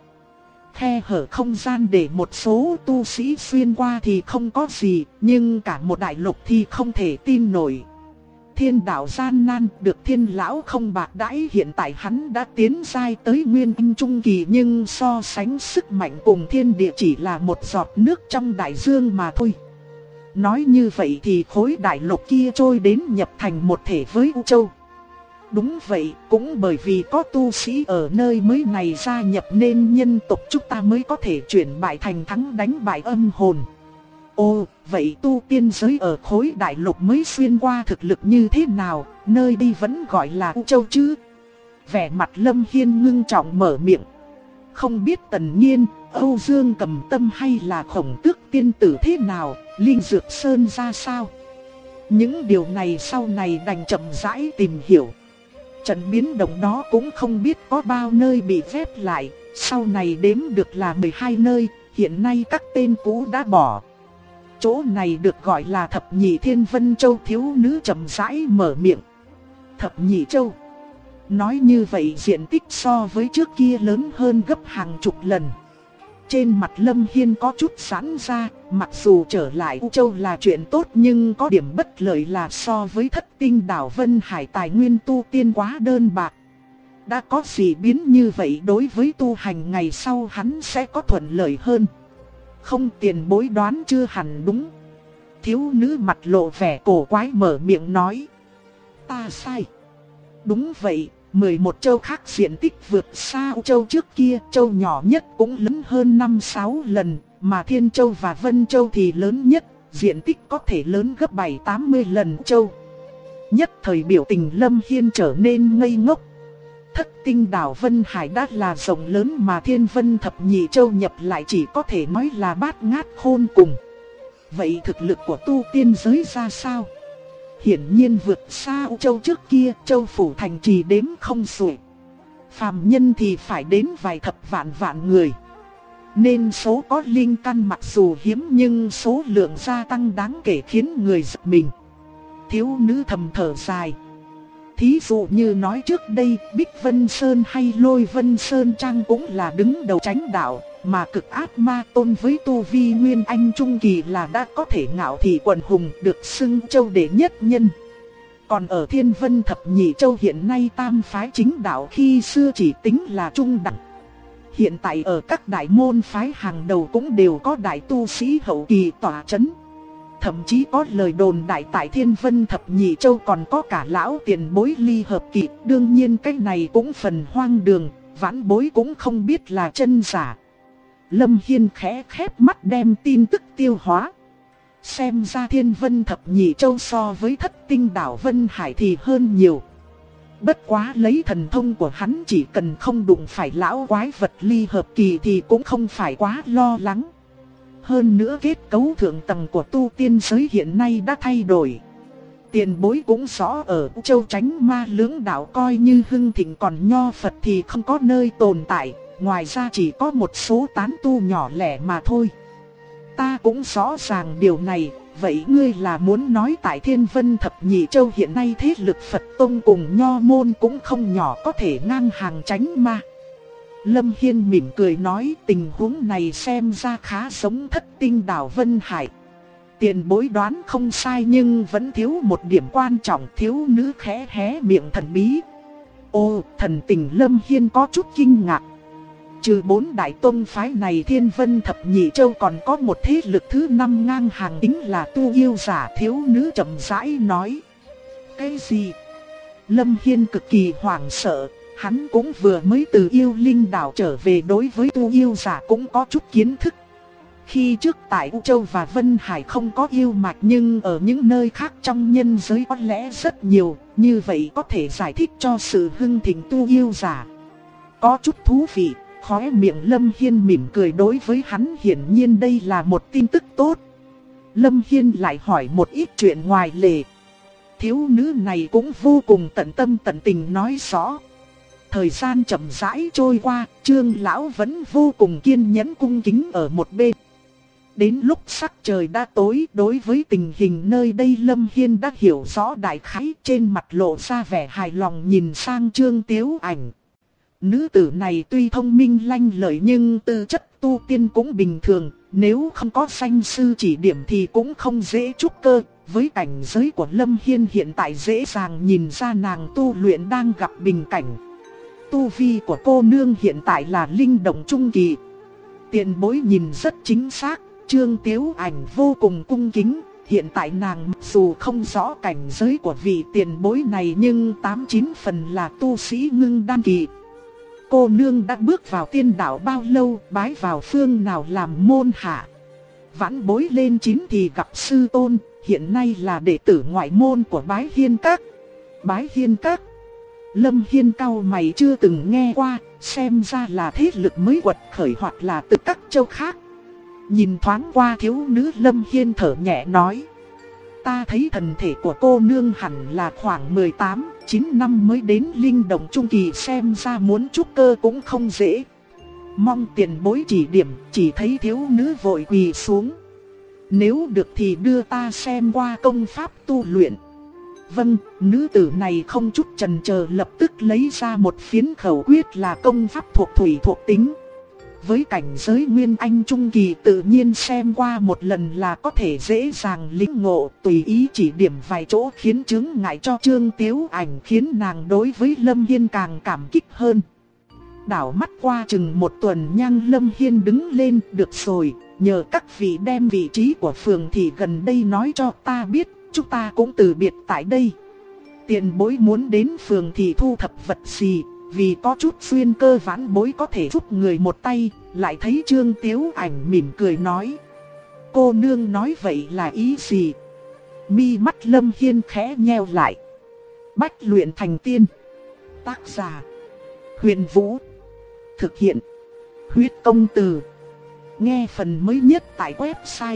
Khe hở không gian để một số tu sĩ xuyên qua thì không có gì, nhưng cả một đại lục thì không thể tin nổi. Thiên đạo gian nan được Thiên lão không bạc đãi, hiện tại hắn đã tiến giai tới Nguyên Anh trung kỳ, nhưng so sánh sức mạnh cùng thiên địa chỉ là một giọt nước trong đại dương mà thôi. Nói như vậy thì khối đại lục kia trôi đến nhập thành một thể với U Châu. Đúng vậy, cũng bởi vì có tu sĩ ở nơi mới này gia nhập nên nhân tộc chúng ta mới có thể chuyển bại thành thắng, đánh bại âm hồn. Ồ, vậy tu tiên giới ở khối đại lục mới xuyên qua thực lực như thế nào, nơi đi vẫn gọi là U Châu chứ? Vẻ mặt Lâm Hiên ngưng trọng mở miệng. Không biết Tần Nhiên, Âu Dương Cầm Tâm hay là Khổng Tước tiên tử thế nào, Linh Dược Sơn ra sao? Những điều này sau này đành chậm rãi tìm hiểu. Trận biến động đó cũng không biết có bao nơi bị phép lại, sau này đếm được là 12 nơi, hiện nay các tên cũ đã bỏ. Chỗ này được gọi là Thập Nhị Thiên Vân Châu. Thiếu nữ chậm rãi mở miệng. Thập Nhị Châu. Nói như vậy diện tích so với trước kia lớn hơn gấp hàng chục lần. Trên mặt Lâm Hiên có chút giãn ra, mặc dù trở lại U Châu là chuyện tốt nhưng có điểm bất lợi là so với Thất Tinh đảo Vân Hải tài nguyên tu tiên quá đơn bạc. Đã có gì biến như vậy, đối với tu hành ngày sau hắn sẽ có thuận lợi hơn. Không, tiền bối đoán chưa hẳn đúng. Thiếu nữ mặt lộ vẻ cổ quái mở miệng nói. Ta sai. Đúng vậy. 11 châu khác diện tích vượt xa U Châu trước kia, châu nhỏ nhất cũng lớn hơn 5-6 lần, mà Thiên Châu và Vân Châu thì lớn nhất, diện tích có thể lớn gấp 7-80 lần châu. Nhất thời biểu tình Lâm Hiên trở nên ngây ngốc. Thất Tinh đảo Vân Hải đã là rộng lớn mà Thiên Vân Thập Nhị Châu nhập lại chỉ có thể nói là bát ngát khôn cùng. Vậy thực lực của tu tiên giới ra sao? Hiển nhiên vượt xa U Châu trước kia, Châu phủ thành trì đếm không xuể. Phàm nhân thì phải đến vài thập vạn người. Nên số có linh căn mặc dù hiếm nhưng số lượng gia tăng đáng kể khiến người giật mình. Thiếu nữ thầm thở dài. Thí dụ như nói trước đây, Bích Vân Sơn hay Lôi Vân Sơn Trang cũng là đứng đầu chánh đạo, mà Cực Ác Ma Tôn với tu vi Nguyên Anh Trung Kỳ là đã có thể ngạo thị quần hùng, được xưng châu đệ nhất nhân. Còn ở Thiên Vân Thập Nhị Châu hiện nay tam phái chính đạo khi xưa chỉ tính là trung đẳng. Hiện tại ở các đại môn phái hàng đầu cũng đều có đại tu sĩ hậu kỳ tỏa chấn. Thậm chí có lời đồn đại tại Thiên Vân Thập Nhị Châu còn có cả lão tiền bối ly hợp kỳ. Đương nhiên cái này cũng phần hoang đường, vãn bối cũng không biết là chân giả. Lâm Hiên khẽ khép mắt đem tin tức tiêu hóa. Xem ra Thiên Vân Thập Nhị Châu so với Thất Tinh đảo Vân Hải thì hơn nhiều. Bất quá lấy thần thông của hắn chỉ cần không đụng phải lão quái vật ly hợp kỳ thì cũng không phải quá lo lắng. Hơn nữa kết cấu thượng tầng của tu tiên giới hiện nay đã thay đổi. Tiền bối cũng rõ ở Châu Chánh Ma Lưỡng Đạo coi như hưng thịnh còn Nho Phật thì không có nơi tồn tại. Ngoài ra chỉ có một số tán tu nhỏ lẻ mà thôi. Ta cũng rõ ràng điều này. Vậy ngươi là muốn nói tại Thiên Vân Thập Nhị Châu hiện nay thế lực Phật Tông cùng Nho Môn cũng không nhỏ, có thể ngang hàng Chánh Ma. Lâm Hiên mỉm cười nói, tình huống này xem ra khá giống Thất Tinh đảo Vân Hải. Tiền bối đoán không sai nhưng vẫn thiếu một điểm quan trọng. Thiếu nữ khẽ hé miệng thần bí. Ô, thần tình Lâm Hiên có chút kinh ngạc. Trừ 4 đại tông phái này, Thiên Vân Thập Nhị Châu còn có một thế lực thứ 5 ngang hàng, chính là tu yêu giả. Thiếu nữ chậm rãi nói. Cái gì? Lâm Hiên cực kỳ hoảng sợ. Hắn cũng vừa mới từ yêu linh đảo trở về, đối với tu yêu giả cũng có chút kiến thức. Khi trước tại U Châu và Vân Hải không có yêu mạch, nhưng ở những nơi khác trong nhân giới có lẽ rất nhiều. Như vậy có thể giải thích cho sự hưng thịnh tu yêu giả. Có chút thú vị. Khóe miệng Lâm Hiên mỉm cười, đối với hắn hiển nhiên đây là một tin tức tốt. Lâm Hiên lại hỏi một ít chuyện ngoài lề. Thiếu nữ này cũng vô cùng tận tâm tận tình nói rõ. Thời gian chậm rãi trôi qua, Trương lão vẫn vô cùng kiên nhẫn cung kính ở một bên. Đến lúc sắc trời đã tối, đối với tình hình nơi đây Lâm Hiên đã hiểu rõ đại khái, trên mặt lộ ra vẻ hài lòng nhìn sang Trương Tiếu Ảnh. Nữ tử này tuy thông minh lanh lợi nhưng tư chất tu tiên cũng bình thường, nếu không có danh sư chỉ điểm thì cũng không dễ trúc cơ. Với cảnh giới của Lâm Hiên hiện tại dễ dàng nhìn ra nàng tu luyện đang gặp bình cảnh. Tu vi của cô nương hiện tại là linh động trung kỳ. Tiền bối nhìn rất chính xác. Trương Tiếu Ảnh vô cùng cung kính. Hiện tại nàng dù không rõ cảnh giới của vị tiền bối này nhưng 89 phần là tu sĩ ngưng đan kỳ. Cô nương đã bước vào tiên đạo bao lâu, bái vào phương nào làm môn hạ? Vãn bối lên 9 thì gặp sư tôn, hiện nay là đệ tử ngoại môn của Bái Hiên Các. Bái Hiên Các? Lâm Hiên cau mày, chưa từng nghe qua, xem ra là thế lực mới quật khởi hoặc là từ các châu khác. Nhìn thoáng qua thiếu nữ, Lâm Hiên thở nhẹ nói. Ta thấy thần thể của cô nương hẳn là khoảng 18-9 năm mới đến linh động trung kỳ, xem ra muốn trúc cơ cũng không dễ. Mong tiền bối chỉ điểm. Chỉ thấy thiếu nữ vội quỳ xuống. Nếu được thì đưa ta xem qua công pháp tu luyện. Vâng, nữ tử này không chút chần chờ lập tức lấy ra một phiến khẩu quyết là công pháp thuộc thủy thuộc tính. Với cảnh giới Nguyên Anh Trung Kỳ tự nhiên xem qua một lần là có thể dễ dàng lĩnh ngộ, tùy ý chỉ điểm vài chỗ khiến chướng ngại cho Trương Tiếu Ảnh, khiến nàng đối với Lâm Hiên càng cảm kích hơn. Đảo mắt qua chừng một tuần nhang, Lâm Hiên đứng lên. Được rồi, nhờ các vị đem vị trí của phường thị gần đây nói cho ta biết, chúng ta cũng từ biệt tại đây. Tiền bối muốn đến phường thị thu thập vật gì? Vì có chút xuyên cơ, vãn bối có thể giúp người một tay. Lại thấy Trương Tiếu Ảnh mỉm cười nói. Cô nương nói vậy là ý gì? Mi mắt Lâm Hiên khẽ nheo lại. Bách luyện thành tiên. Tác giả Huyền Vũ. Thực hiện Huyết Công Từ. Nghe phần mới nhất tại website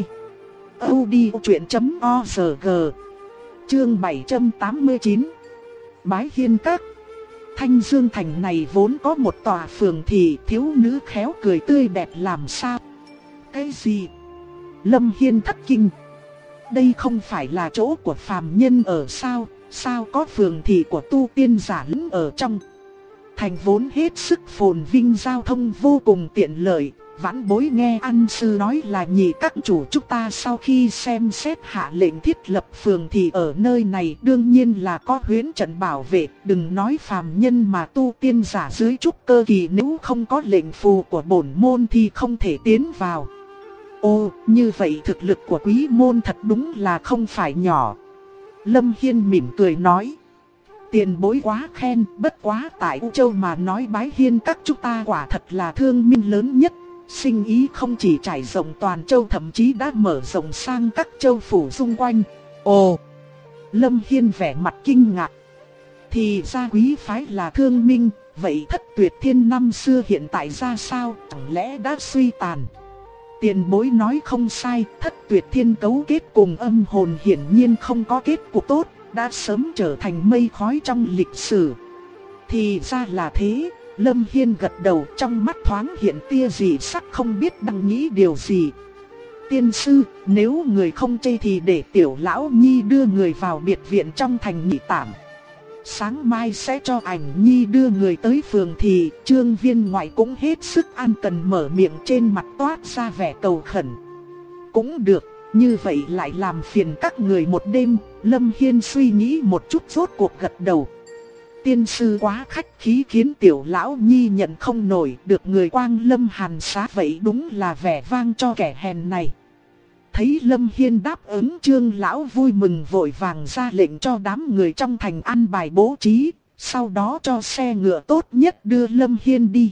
audiochuyện.org. Chương 789. Bái Hiên Các. Thanh Dương Thành này vốn có một tòa phường thị, thiếu nữ khéo cười tươi đẹp làm sao? Cái gì? Lâm Hiên thất kinh. Đây không phải là chỗ của phàm nhân ở sao? Sao có phường thị của tu tiên giả lẫn ở trong? Thành vốn hết sức phồn vinh, giao thông vô cùng tiện lợi. Vãn bối nghe An sư nói là nhị các chủ chúng ta sau khi xem xét hạ lệnh thiết lập phường thị ở nơi này, đương nhiên là có huyễn trận bảo vệ. Đừng nói phàm nhân mà tu tiên giả dưới trúc cơ kỳ, nếu không có lệnh phù của bổn môn thì không thể tiến vào. Ồ, như vậy thực lực của quý môn thật đúng là không phải nhỏ. Lâm Hiên mỉm cười nói. Tiền bối quá khen, bất quá tại U Châu mà nói Bái Hiên các chúng ta quả thật là thương minh lớn nhất. Sinh ý không chỉ trải rộng toàn châu, thậm chí đã mở rộng sang các châu phủ xung quanh. Ồ! Lâm Hiên vẻ mặt kinh ngạc. Thì ra quý phái là thương minh, vậy Thất Tuyệt Thiên năm xưa hiện tại ra sao, chẳng lẽ đã suy tàn? Tiền bối nói không sai, Thất Tuyệt Thiên cấu kết cùng âm hồn hiển nhiên không có kết cục tốt, đã sớm trở thành mây khói trong lịch sử. Thì ra là thế. Lâm Hiên gật đầu, trong mắt thoáng hiện tia dị sắc, không biết đang nghĩ điều gì. Tiên sư, nếu người không chê thì để tiểu lão nhi đưa người vào biệt viện trong thành nghỉ tạm. Sáng mai sẽ cho ảnh nhi đưa người tới phường thị. Trương Viên Ngoại cũng hết sức an cần, mở miệng trên mặt toát ra vẻ cầu khẩn. Cũng được, như vậy lại làm phiền các người một đêm. Lâm Hiên suy nghĩ một chút rốt cuộc gật đầu. Tiên sư quá khách khí khiến tiểu lão nhi nhận không nổi, được người Quang Lâm hàn xá vậy đúng là vẻ vang cho kẻ hèn này. Thấy Lâm Hiên đáp ứng, Trương lão vui mừng vội vàng ra lệnh cho đám người trong thành an bài bố trí, sau đó cho xe ngựa tốt nhất đưa Lâm Hiên đi.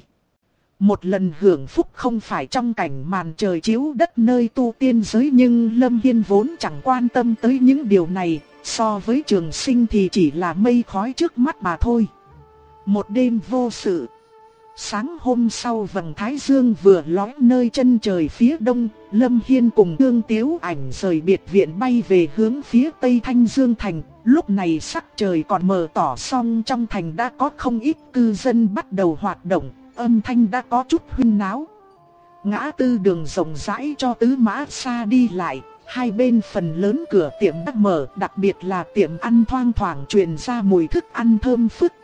Một lần hưởng phúc không phải trong cảnh màn trời chiếu đất nơi tu tiên giới, nhưng Lâm Hiên vốn chẳng quan tâm tới những điều này. So với Trường Sinh thì chỉ là mây khói trước mắt mà thôi. Một đêm vô sự. Sáng hôm sau vầng thái dương vừa lóe nơi chân trời phía đông, Lâm Hiên cùng Thương Tiếu Ảnh rời biệt viện bay về hướng phía tây Thanh Dương Thành. Lúc này sắc trời còn mờ tỏ, song trong thành đã có không ít cư dân bắt đầu hoạt động, âm thanh đã có chút huyên náo. Ngã tư đường rộng rãi cho tứ mã xa đi lại. Hai bên phần lớn cửa tiệm đã mở, đặc biệt là tiệm ăn thoang thoảng truyền ra mùi thức ăn thơm phức.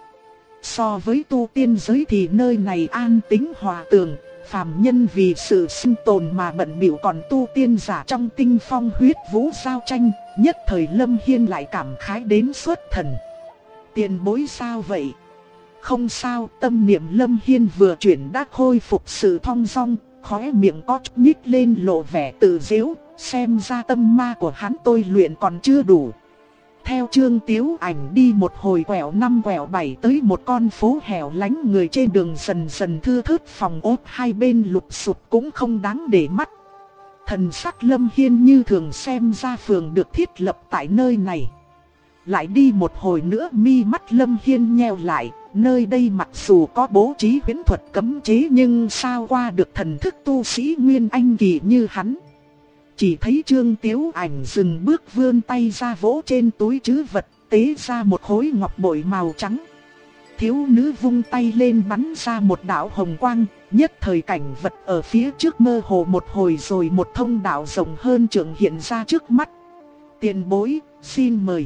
So với tu tiên giới thì nơi này an tĩnh hòa tường, phàm nhân vì sự sinh tồn mà bận bịu, còn tu tiên giả trong tinh phong huyết vũ giao tranh. Nhất thời Lâm Hiên lại cảm khái đến xuất thần. Tiền bối sao vậy? Không sao, tâm niệm Lâm Hiên vừa chuyển đã khôi phục sự thong dong, khóe miệng có chút nhích lên lộ vẻ tự giễu. Xem ra tâm ma của hắn tôi luyện còn chưa đủ. Theo Trương Tiếu Ảnh đi một hồi quẹo 5 quẹo 7 tới một con phố hẻo lánh, người trên đường dần dần thưa thớt, phòng ốt hai bên lụp xụp cũng không đáng để mắt. Thần sắc Lâm Hiên như thường, xem ra phường được thiết lập tại nơi này. Lại đi một hồi nữa mi mắt Lâm Hiên nheo lại, nơi đây mặc dù có bố trí huyễn thuật cấm chế nhưng sao qua được thần thức tu sĩ Nguyên Anh kỳ như hắn. Chỉ thấy Trương Tiếu Ảnh dừng bước, vươn tay ra vỗ trên túi trữ vật, tế ra một khối ngọc bội màu trắng. Thiếu nữ vung tay lên bắn ra một đạo hồng quang, nhất thời cảnh vật ở phía trước mơ hồ một hồi rồi một thông đạo rộng hơn trượng hiện ra trước mắt. Tiền bối, xin mời.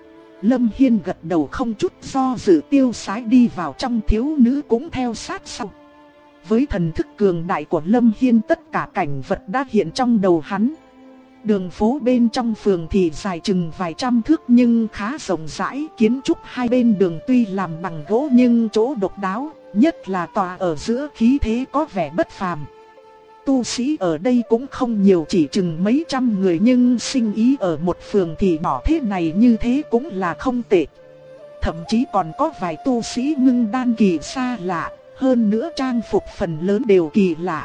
Lâm Hiên gật đầu không chút do dự, tiêu sái đi vào trong, thiếu nữ cũng theo sát sau. Với thần thức cường đại của Lâm Hiên, tất cả cảnh vật đã hiện trong đầu hắn. Đường phố bên trong phường thì dài chừng vài trăm thước nhưng khá rộng rãi, kiến trúc hai bên đường tuy làm bằng gỗ nhưng chỗ độc đáo, nhất là tòa ở giữa khí thế có vẻ bất phàm. Tu sĩ ở đây cũng không nhiều, chỉ chừng mấy trăm người, nhưng sinh ý ở một phường thì nhỏ thế này như thế cũng là không tệ. Thậm chí còn có vài tu sĩ ngưng đan kỳ xa lạ, hơn nữa trang phục phần lớn đều kỳ lạ.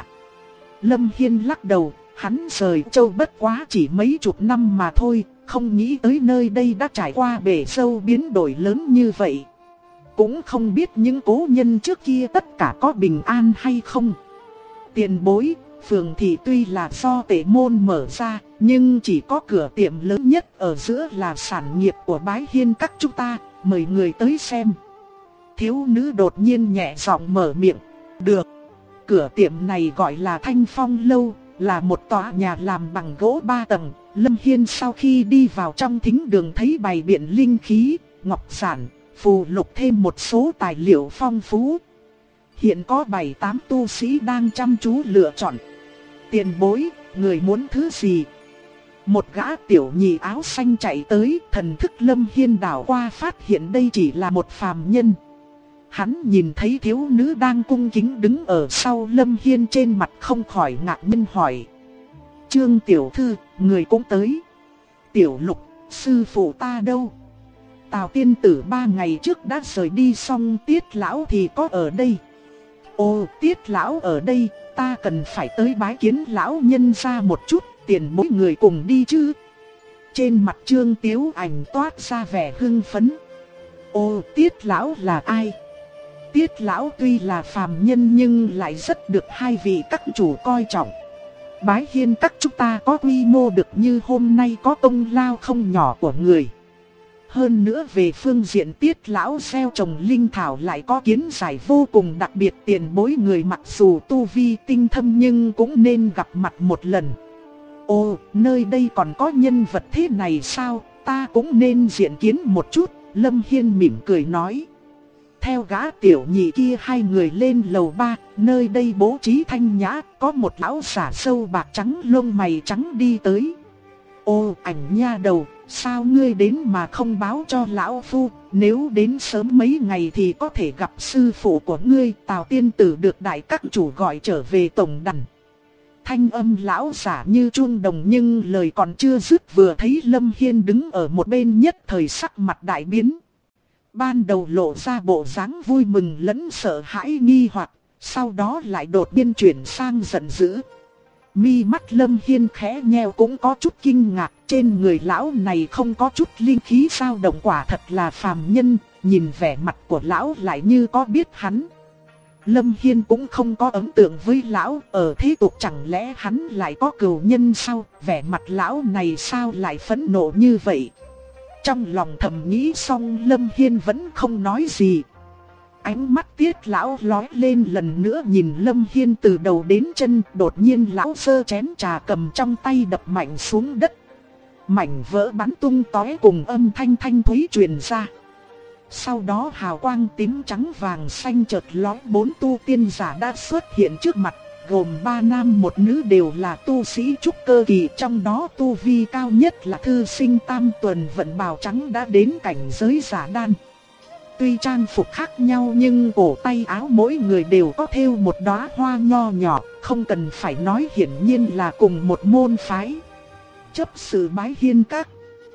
Lâm Hiên lắc đầu, hắn rời châu bất quá chỉ mấy chục năm mà thôi, không nghĩ tới nơi đây đã trải qua bể sâu biến đổi lớn như vậy. Cũng không biết những cố nhân trước kia tất cả có bình an hay không. Tiền bối, phường thị tuy là do tể môn mở ra, nhưng chỉ có cửa tiệm lớn nhất ở giữa là sản nghiệp của Bái Hiên các chúng ta, mời người tới xem. thiếu nữ đột nhiên nhẹ giọng mở miệng. Được. Cửa tiệm này gọi là Thanh Phong Lâu, là một tòa nhà làm bằng gỗ 3 tầng. Lâm Hiên sau khi đi vào trong thính đường thấy bày biện linh khí, ngọc giản, phù lục thêm một số tài liệu phong phú. Hiện có 7-8 tu sĩ đang chăm chú lựa chọn. Tiền bối, người muốn thứ gì? Một gã tiểu nhị áo xanh chạy tới, thần thức Lâm Hiên đảo qua phát hiện đây chỉ là một phàm nhân. Hắn nhìn thấy thiếu nữ đang cung kính đứng ở sau Lâm Hiên, trên mặt không khỏi ngạc nhiên hỏi. Trương tiểu thư, người cũng tới. Tiểu Lục, sư phụ ta đâu? Tào tiên tử 3 ngày trước đã rời đi, xong Tiết lão thì có ở đây. Ồ, Tiết lão ở đây, ta cần phải tới bái kiến lão nhân ra một chút, tiền mỗi người cùng đi chứ. Trên mặt Trương Tiếu Ảnh toát ra vẻ hưng phấn. Ồ, Tiết lão là ai? Tiết lão tuy là phàm nhân nhưng lại rất được hai vị các chủ coi trọng. Bái hiên các chúng ta có quy mô được như hôm nay có công lao không nhỏ của người. Hơn nữa về phương diện Tiết lão gieo trồng linh thảo lại có kiến giải vô cùng đặc biệt, tiền bối người mặc dù tu vi tinh thâm nhưng cũng nên gặp mặt một lần. Ồ, nơi đây còn có nhân vật thế này sao, ta cũng nên diện kiến một chút, Lâm Hiên mỉm cười nói. Theo gã tiểu nhị kia hai người lên lầu 3, nơi đây bố trí thanh nhã, có một lão giả sâu bạc trắng lông mày trắng đi tới. Ô Ảnh nha đầu, sao ngươi đến mà không báo cho lão phu, nếu đến sớm mấy ngày thì có thể gặp sư phụ của ngươi. Tào tiên tử được đại các chủ gọi trở về tổng đàn. Thanh âm lão giả như chuông đồng nhưng lời còn chưa dứt, vừa thấy Lâm Hiên đứng ở một bên nhất thời sắc mặt đại biến. Ban đầu lộ ra bộ dáng vui mừng lẫn sợ hãi nghi hoặc, sau đó lại đột nhiên chuyển sang giận dữ. Mi mắt Lâm Hiên khẽ nheo cũng có chút kinh ngạc, trên người lão này không có chút linh khí dao động, quả thật là phàm nhân, nhìn vẻ mặt của lão lại như có biết hắn. Lâm Hiên cũng không có ấn tượng với lão, ở thế tục chẳng lẽ hắn lại có cừu nhân sao, vẻ mặt lão này sao lại phẫn nộ như vậy. Trong lòng thầm nghĩ xong Lâm Hiên vẫn không nói gì. Ánh mắt Tiết lão lóe lên lần nữa nhìn Lâm Hiên từ đầu đến chân, đột nhiên lão giơ chén trà cầm trong tay đập mạnh xuống đất. Mảnh vỡ bắn tung tóe cùng âm thanh thanh thúy truyền ra. Sau đó hào quang tím trắng vàng xanh chợt lóe, 4 tu tiên giả đã xuất hiện trước mặt, gồm 3 nam 1 nữ đều là tu sĩ trúc cơ kỳ, trong đó tu vi cao nhất là thư sinh Tam Tuần vận bào trắng đã đến cảnh giới giả đan. Tuy trang phục khác nhau nhưng cổ tay áo mỗi người đều có thêu một đóa hoa nho nhỏ, không cần phải nói hiển nhiên là cùng một môn phái. Chấp sự bái hiên các.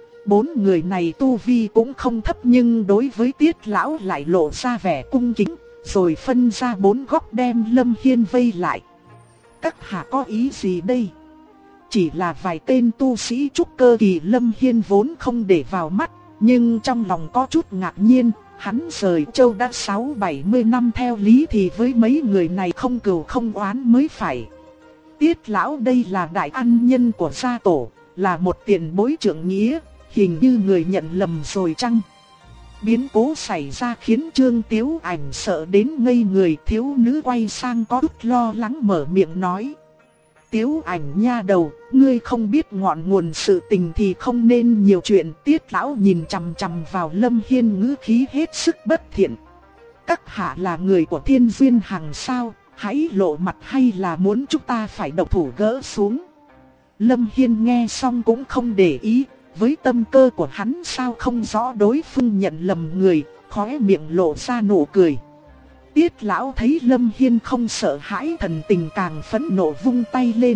4 người này tu vi cũng không thấp nhưng đối với Tiết lão lại lộ ra vẻ cung kính, rồi phân ra 4 góc đem Lâm Hiên vây lại. Các hạ có ý gì đây? Chỉ là vài tên tu sĩ trúc cơ kỳ Lâm Hiên vốn không để vào mắt, nhưng trong lòng có chút ngạc nhiên. Hắn rời châu đã 60-70 năm, theo lý thì với mấy người này không cừu không oán mới phải. Tiết lão đây là đại ân nhân của gia tổ, là một tiền bối trượng nghĩa, hình như người nhận lầm rồi chăng? Biến cố xảy ra khiến Trương Tiếu Ảnh sợ đến ngây người, thiếu nữ quay sang có chút lo lắng mở miệng nói. Tiếu Ảnh nha đầu, ngươi không biết ngọn nguồn sự tình thì không nên nhiều chuyện. Tiết lão nhìn chằm chằm vào Lâm Hiên ngữ khí hết sức bất thiện. Các hạ là người của Thiên Duyên Hằng sao, hãy lộ mặt hay là muốn chúng ta phải độc thủ gỡ xuống? Lâm Hiên nghe xong cũng không để ý, với tâm cơ của hắn sao không rõ đối phương nhận lầm người, khóe miệng lộ ra nụ cười. Tiết lão thấy Lâm Hiên không sợ hãi, thần tình càng phẫn nộ vung tay lên.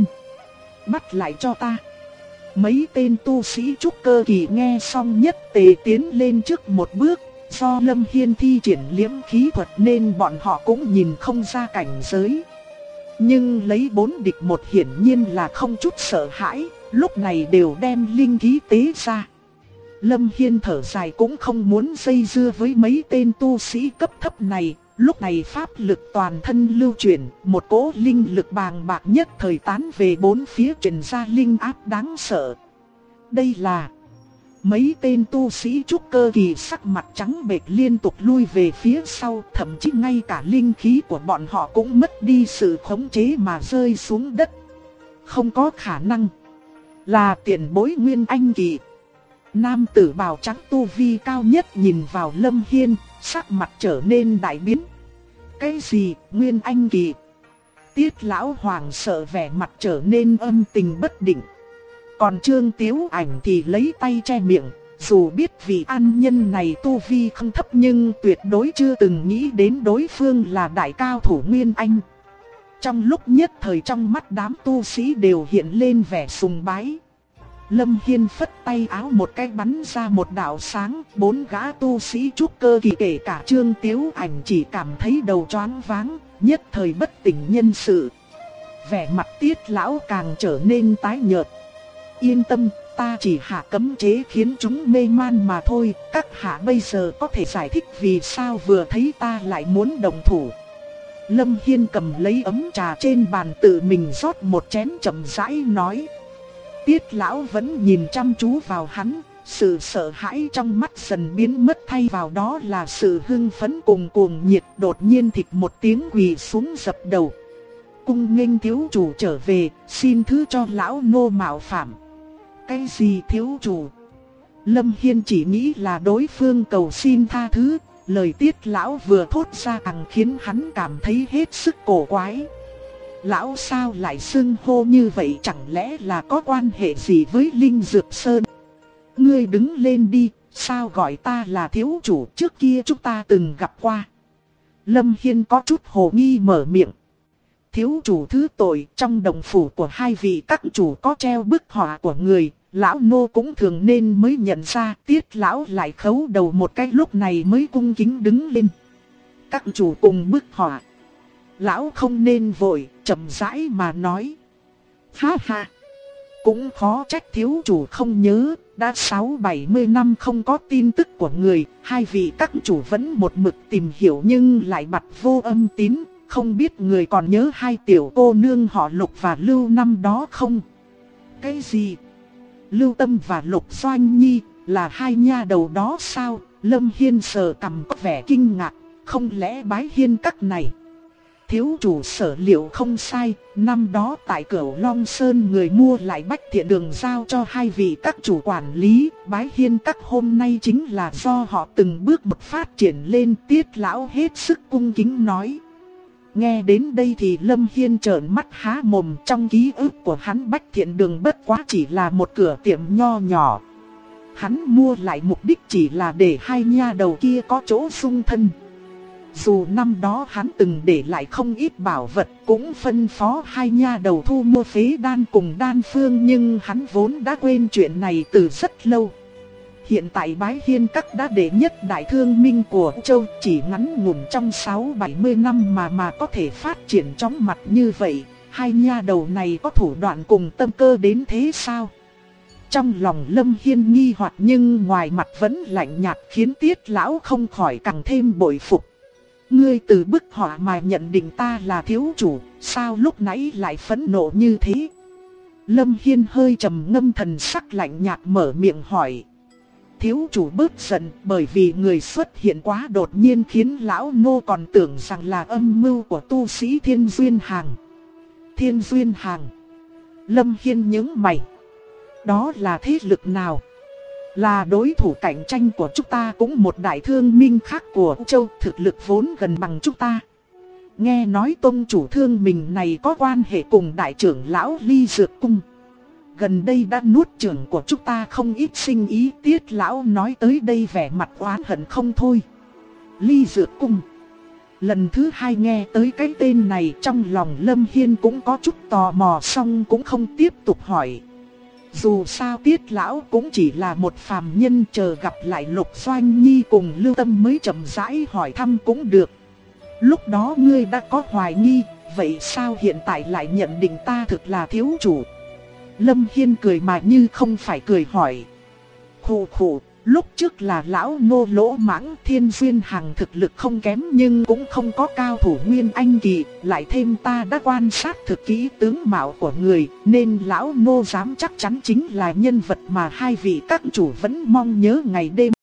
Bắt lại cho ta. Mấy tên tu sĩ trúc cơ kỳ nghe xong nhất tề tiến lên trước một bước. Do Lâm Hiên thi triển liễm khí thuật nên bọn họ cũng nhìn không ra cảnh giới. Nhưng lấy 4 địch 1 hiển nhiên là không chút sợ hãi, lúc này đều đem linh khí tế ra. Lâm Hiên thở dài cũng không muốn dây dưa với mấy tên tu sĩ cấp thấp này. Lúc này pháp lực toàn thân lưu chuyển, một cỗ linh lực bàng bạc nhất thời tán về 4 phía, truyền ra linh áp đáng sợ. Đây là Mấy tên tu sĩ trúc cơ kỳ sắc mặt trắng bệch liên tục lui về phía sau, thậm chí ngay cả linh khí của bọn họ cũng mất đi sự khống chế mà rơi xuống đất. Không có khả năng. Là tiền bối Nguyên Anh kỳ. Nam tử bào trắng tu vi cao nhất nhìn vào Lâm Hiên, sắc mặt trở nên đại biến. Cái gì, Nguyên Anh kỳ? Tiết lão hoàng sợ, vẻ mặt trở nên âm tình bất định. Còn Trương Tiếu Ảnh thì lấy tay che miệng, dù biết vị an nhân này tu vi không thấp nhưng tuyệt đối chưa từng nghĩ đến đối phương là đại cao thủ Nguyên Anh. Trong lúc nhất thời trong mắt đám tu sĩ đều hiện lên vẻ sùng bái. Lâm Hiên phất tay áo một cái bắn ra một đạo sáng, 4 gã tu sĩ trúc cơ kỳ kể cả Trương Tiếu Ảnh chỉ cảm thấy đầu choáng váng, nhất thời bất tỉnh nhân sự. Vẻ mặt Tiết lão càng trở nên tái nhợt. Yên tâm, ta chỉ hạ cấm chế khiến chúng mê man mà thôi, các hạ bây giờ có thể giải thích vì sao vừa thấy ta lại muốn đồng thủ. Lâm Hiên cầm lấy ấm trà trên bàn tự mình rót một chén chậm rãi nói. Tiết lão vẫn nhìn chăm chú vào hắn, sự sợ hãi trong mắt dần biến mất, thay vào đó là sự hưng phấn cùng cuồng nhiệt. Đột nhiên thịch một tiếng quỳ xuống dập đầu. Cung nghênh thiếu chủ trở về, xin thứ cho lão nô mạo phạm. Cái gì thiếu chủ? Lâm Hiên chỉ nghĩ là đối phương cầu xin tha thứ, lời Tiết lão vừa thốt ra càng khiến hắn cảm thấy hết sức cổ quái. Lão sao lại xưng hô như vậy, chẳng lẽ là có quan hệ gì với Linh Dược Sơn? Ngươi đứng lên đi, sao gọi ta là thiếu chủ, trước kia chúng ta từng gặp qua. Lâm Hiên có chút hồ nghi mở miệng. Thiếu chủ thứ tội, trong đồng phủ của hai vị các chủ có treo bức họa của người, lão nô cũng thường nên mới nhận ra. Tiết lão lại khấu đầu một cái, lúc này mới cung kính đứng lên. Các chủ cùng bức họa. Lão không nên vội, chậm rãi mà nói. Ha ha, cũng khó trách thiếu chủ không nhớ, đã 60-70 năm không có tin tức của người, hai vị các chủ vẫn một mực tìm hiểu nhưng lại bặt vô âm tín. Không biết người còn nhớ hai tiểu cô nương họ Lục và Lưu năm đó không? Cái gì? Lưu Tâm và Lục Doanh Nhi là hai nha đầu đó sao? Lâm Hiên sờ cằm có vẻ kinh ngạc, không lẽ Bái Hiên các này? Thiếu chủ sở liệu không sai, năm đó tại Cửu Long Sơn người mua lại Bách Thiện Đường giao cho hai vị các chủ quản lý. Bái Hiên các hôm nay chính là do họ từng bước một phát triển lên. Tiết lão hết sức cung kính nói. Nghe đến đây thì Lâm Hiên trợn mắt há mồm, trong ký ức của hắn Bách Thiện Đường bất quá chỉ là một cửa tiệm nho nhỏ. Hắn mua lại mục đích chỉ là để hai nha đầu kia có chỗ sung thân. Dù năm đó hắn từng để lại không ít bảo vật, cũng phân phó hai nha đầu thu mua phế đan cùng đan phương, nhưng hắn vốn đã quên chuyện này từ rất lâu. Hiện tại Bái Hiên các đã đệ nhất đại thương minh của châu, chỉ ngắn ngủn trong 60-70 năm mà có thể phát triển chóng mặt như vậy. Hai nha đầu này có thủ đoạn cùng tâm cơ đến thế sao? Trong lòng Lâm Hiên nghi hoặc nhưng ngoài mặt vẫn lạnh nhạt, khiến Tiết lão không khỏi càng thêm bội phục. Ngươi từ bức họa mà nhận định ta là thiếu chủ, sao lúc nãy lại phẫn nộ như thế? Lâm Hiên hơi trầm ngâm, thần sắc lạnh nhạt mở miệng hỏi. Thiếu chủ bớt giận, bởi vì người xuất hiện quá đột nhiên khiến lão nô còn tưởng rằng là âm mưu của tu sĩ Thiên Duyên Hàng. Thiên Duyên Hàng? Lâm Hiên nhướng mày. Đó là thế lực nào? Là đối thủ cạnh tranh của chúng ta, cũng một đại thương minh khác của châu, thực lực vốn gần bằng chúng ta. Nghe nói tông chủ thương mình này có quan hệ cùng đại trưởng lão Ly Dược Cung. Gần đây đã nuốt trưởng của chúng ta không ít sinh ý. Tiết lão nói tới đây vẻ mặt oán hận không thôi. Ly Dược Cung. Lần thứ hai nghe tới cái tên này, trong lòng Lâm Hiên cũng có chút tò mò, xong cũng không tiếp tục hỏi. Dù sao Tiết lão cũng chỉ là một phàm nhân, chờ gặp lại Lục Doanh Nhi cùng Lưu Tâm mới chậm rãi hỏi thăm cũng được. Lúc đó ngươi đã có hoài nghi, vậy sao hiện tại lại nhận định ta thực là thiếu chủ? Lâm Hiên cười mà như không phải cười hỏi. Khụ khụ, Lúc trước là lão nô lỗ mãng, Thiên Duyên Hằng thực lực không kém nhưng cũng không có cao thủ Nguyên Anh kỳ, lại thêm ta đã quan sát thực kỹ tướng mạo của người, nên lão nô dám chắc chắn chính là nhân vật mà hai vị các chủ vẫn mong nhớ ngày đêm.